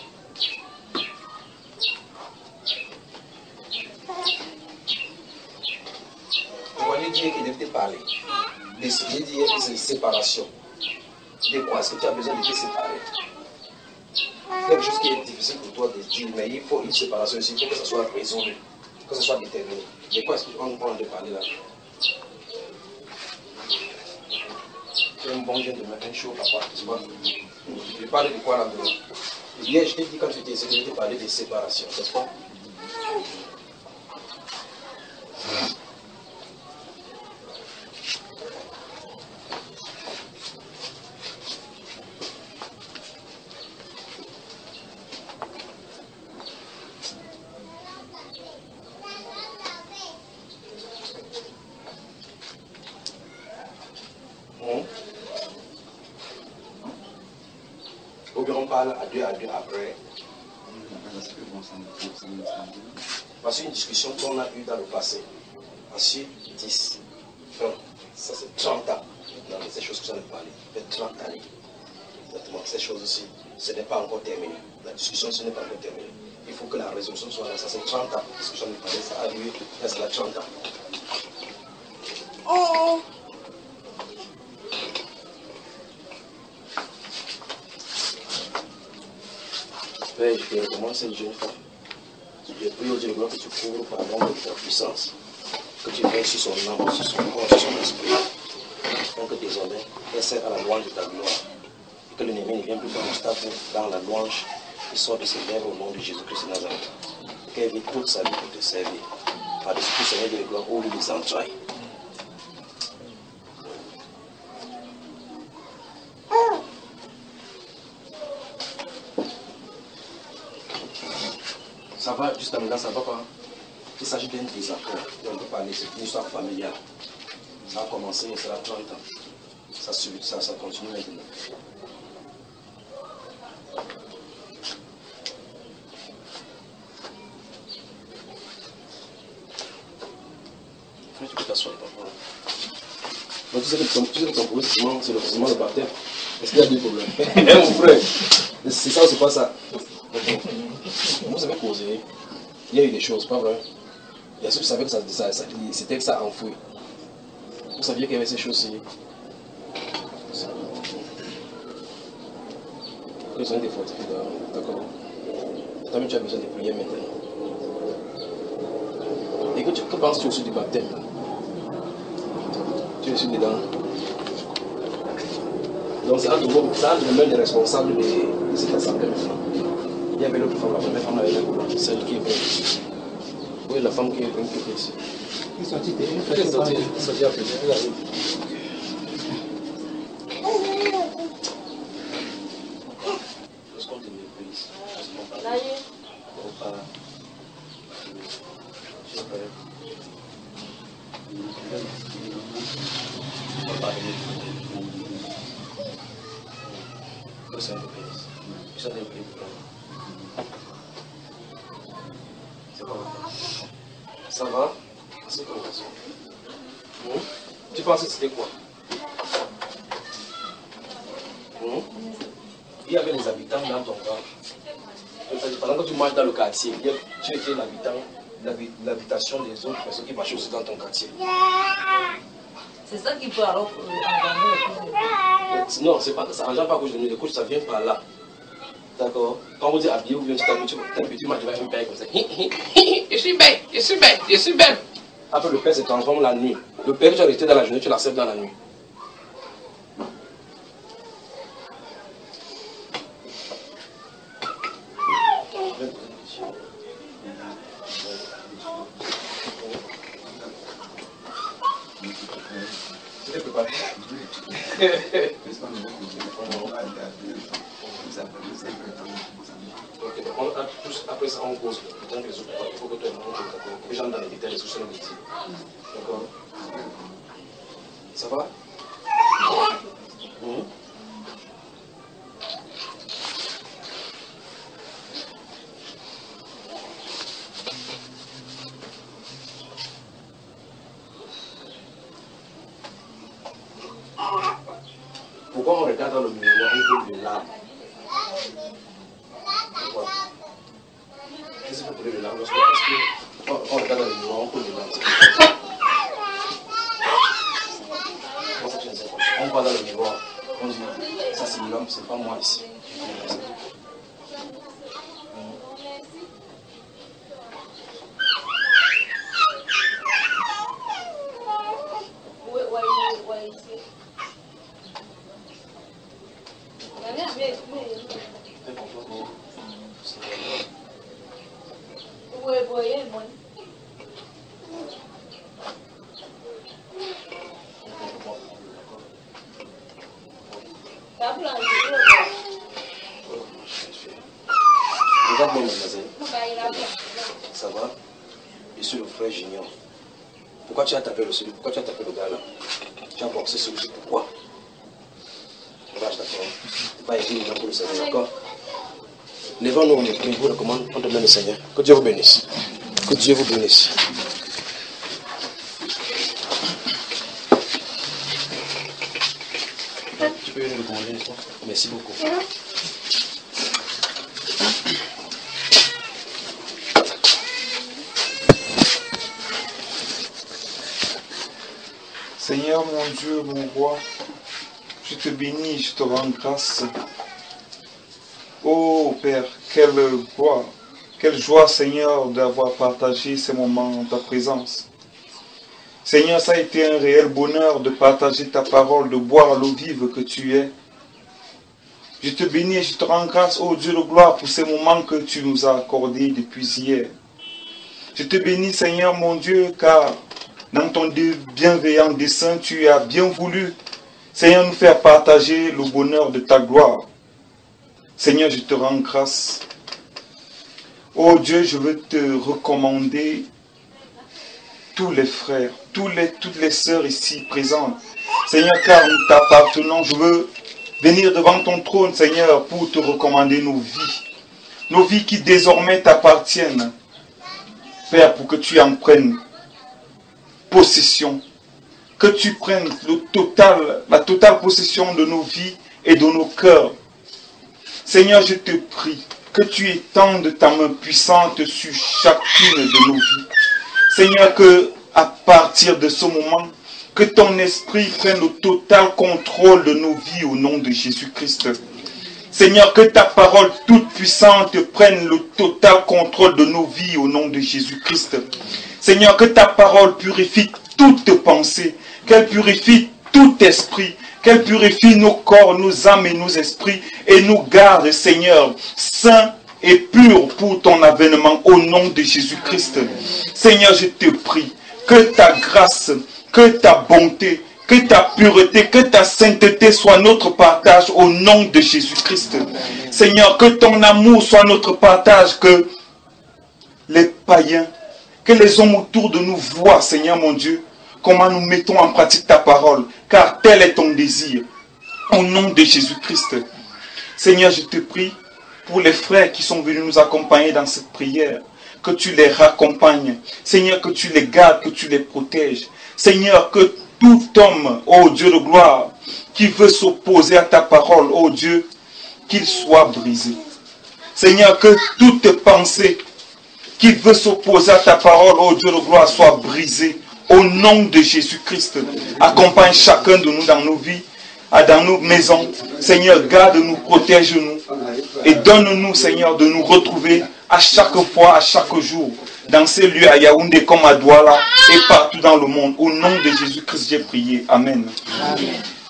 S1: Vous voyez dire qu'il devait te parler. J'ai dit que c'est une séparation. De quoi est-ce que tu as besoin de te séparer? Quelque chose qui est difficile pour toi de dire, mais il faut une séparation ici, il faut que ça soit résolu, que ça soit déterminé. De quoi est-ce qu'on parle de parler là? Tu es un bon jeune de mettre un chaud, papa, tu vois. Je parle de quoi là dedans? Hier, je t'ai dit quand tu étais ici, je t'ai parlé de séparation, n'est-ce pas? Ou bien on parle à deux à deux après. Parce qu'une discussion qu'on a eue dans le passé, ensuite dix, vingt, ça c'est trente ans. Dans ces choses que j'en ai parlé, ça fait trente années. Exactement, ces choses aussi, ce n'est pas encore terminé. La discussion, ce n'est pas encore terminé. Il faut que la résolution soit là, ça c'est trente ans. Parce que j'en ai parlé, ça a duré presque trente ans. Oh! Père, je te recommande cette jeune femme. Je prie au Dieu de gloire que tu couvres par l'ombre de ta puissance, que tu veilles sur son âme, sur son corps, sur son esprit, afin que désormais, elle sert à la louange de ta gloire, et que l'ennemi ne vienne plus faire obstacle dans la louange qui sort de ses lèvres au nom de Jésus-Christ de Nazareth, et qu'elle vit toute sa vie pour te servir, par-dessus tout Seigneur de gloire, ouvre les entrailles. Ça va, jusqu'à maintenant, ça va pas. Il s'agit d'un désaccord. On peut parler, c'est une histoire familiale. Ça a commencé, ça a trente ans. Ça, ça, ça continue maintenant. Tu peux t'asseoir, papa. Donc, tu sais que ton, tu sais que ton problème, c'est le, le baptême. Est-ce qu'il y a deux problèmes? Eh, mon frère, c'est ça ou c'est pas ça? Vous avez causé, il y a eu des choses, pas vrai? Bien sûr, vous savez que ça, ça, ça, c'était que ça enfoui. Vous saviez qu'il y avait ces choses-ci. Vous avez besoin de fortifier, d'accord? Toi-même, tu as besoin de prier maintenant. Et que, tu, que penses-tu aussi du baptême? Tu es aussi dedans. Donc, c'est un de même des responsables de, de cette assemblée maintenant. Il y avait l'autre femme, la première femme avec la celle qui est venue. Oui, la femme qui est venue qui est ici. Ils sont sortis, ils sont sortis, ils sont sortis après. Elle arrive. Lorsqu'on te méprise, on va pas. Je vais on va pas venir. C'est un peu plus. C'est un peu plus. Ça va? C'est comme ça. Hum? Tu penses que c'était quoi? Hum? Il y avait des habitants dans ton camp. Pendant que tu marches dans le quartier, tu étais l'habitant, l'habitation des autres personnes qui marchaient aussi dans ton quartier.
S10: C'est ça qui peut alors engendrer.
S1: Non, c'est pas, ça n'engendre pas à cause de nous, les couches, ça vient par là. D'accord? Quand vous dites habillé ou bien tu t'habilles, tu marches devant un père comme ça. Je suis belle, je suis belle, je suis belle. Après, le père se transforme la nuit. Le père que tu as resté dans la journée, tu l'acceptes dans la nuit. C'était préparé. Ok, donc on a tous, après ça, on pose. Tant que les autres, il faut que toi, les gens dans les détails, les solutions de métier. D'accord? Ça va? Mmh. Pourquoi on regarde dans le miroir et on les larmes? Pourquoi? Qu'est-ce que vous les larmes? Parce que quand on regarde dans le miroir, on peut les larmes. On va dans le miroir, on dit ça c'est l'homme, c'est pas moi ici. Regarde-moi, mademoiselle. Ça va? Je suis le frère Junior. Pourquoi tu as tapé le celui? Pourquoi tu as tapé le gars là? Tu as boxé celui-ci, pourquoi? Regarde, d'accord. Va aider les gens pour le Seigneur, d'accord? Levons-nous, on est prêts, vous recommande, on demande le Seigneur. Que Dieu vous bénisse. Que Dieu vous bénisse. Tu peux venir le commander une fois? Merci beaucoup.
S11: Seigneur mon Dieu, mon roi, je te bénis, je te rends grâce. Oh Père, quelle joie, quelle joie Seigneur d'avoir partagé ces moments en ta présence. Seigneur, ça a été un réel bonheur de partager ta parole, de boire l'eau vive que tu es. Je te bénis et je te rends grâce, oh Dieu de gloire, pour ces moments que tu nous as accordés depuis hier. Je te bénis Seigneur mon Dieu, car dans ton bienveillant dessein, tu as bien voulu, Seigneur, nous faire partager le bonheur de ta gloire. Seigneur, je te rends grâce. Oh Dieu, je veux te recommander tous les frères, tous les, toutes les sœurs ici présentes. Seigneur, car nous t'appartenons, je veux venir devant ton trône, Seigneur, pour te recommander nos vies. Nos vies qui désormais t'appartiennent. Père, pour que tu en prennes possession. Que tu prennes le total, la totale possession de nos vies et de nos cœurs. Seigneur, je te prie que tu étendes ta main puissante sur chacune de nos vies. Seigneur, que à partir de ce moment, que ton esprit prenne le total contrôle de nos vies au nom de Jésus-Christ. Seigneur, que ta parole toute puissante prenne le total contrôle de nos vies au nom de Jésus-Christ. Seigneur, que ta parole purifie toute pensée, qu'elle purifie tout esprit, qu'elle purifie nos corps, nos âmes et nos esprits, et nous garde, Seigneur, saints et purs pour ton avènement au nom de Jésus-Christ. Seigneur, je te prie que ta grâce, que ta bonté, que ta pureté, que ta sainteté soit notre partage au nom de Jésus-Christ. Seigneur, que ton amour soit notre partage, que les païens, que les hommes autour de nous voient, Seigneur mon Dieu, comment nous mettons en pratique ta parole, car tel est ton désir. Au nom de Jésus-Christ. Seigneur, je te prie pour les frères qui sont venus nous accompagner dans cette prière, que tu les raccompagnes. Seigneur, que tu les gardes, que tu les protèges. Seigneur, que tout homme, ô Dieu de gloire, qui veut s'opposer à ta parole, ô Dieu, qu'il soit brisé. Seigneur, que toute pensée qui veut s'opposer à ta parole, ô Dieu de gloire, soit brisée. Au nom de Jésus-Christ, accompagne chacun de nous dans nos vies, dans nos maisons. Seigneur, garde-nous, protège-nous et donne-nous, Seigneur, de nous retrouver à chaque fois, à chaque jour, dans ces lieux à Yaoundé comme à Douala et partout dans le monde. Au nom de Jésus-Christ, j'ai prié. Amen. Amen.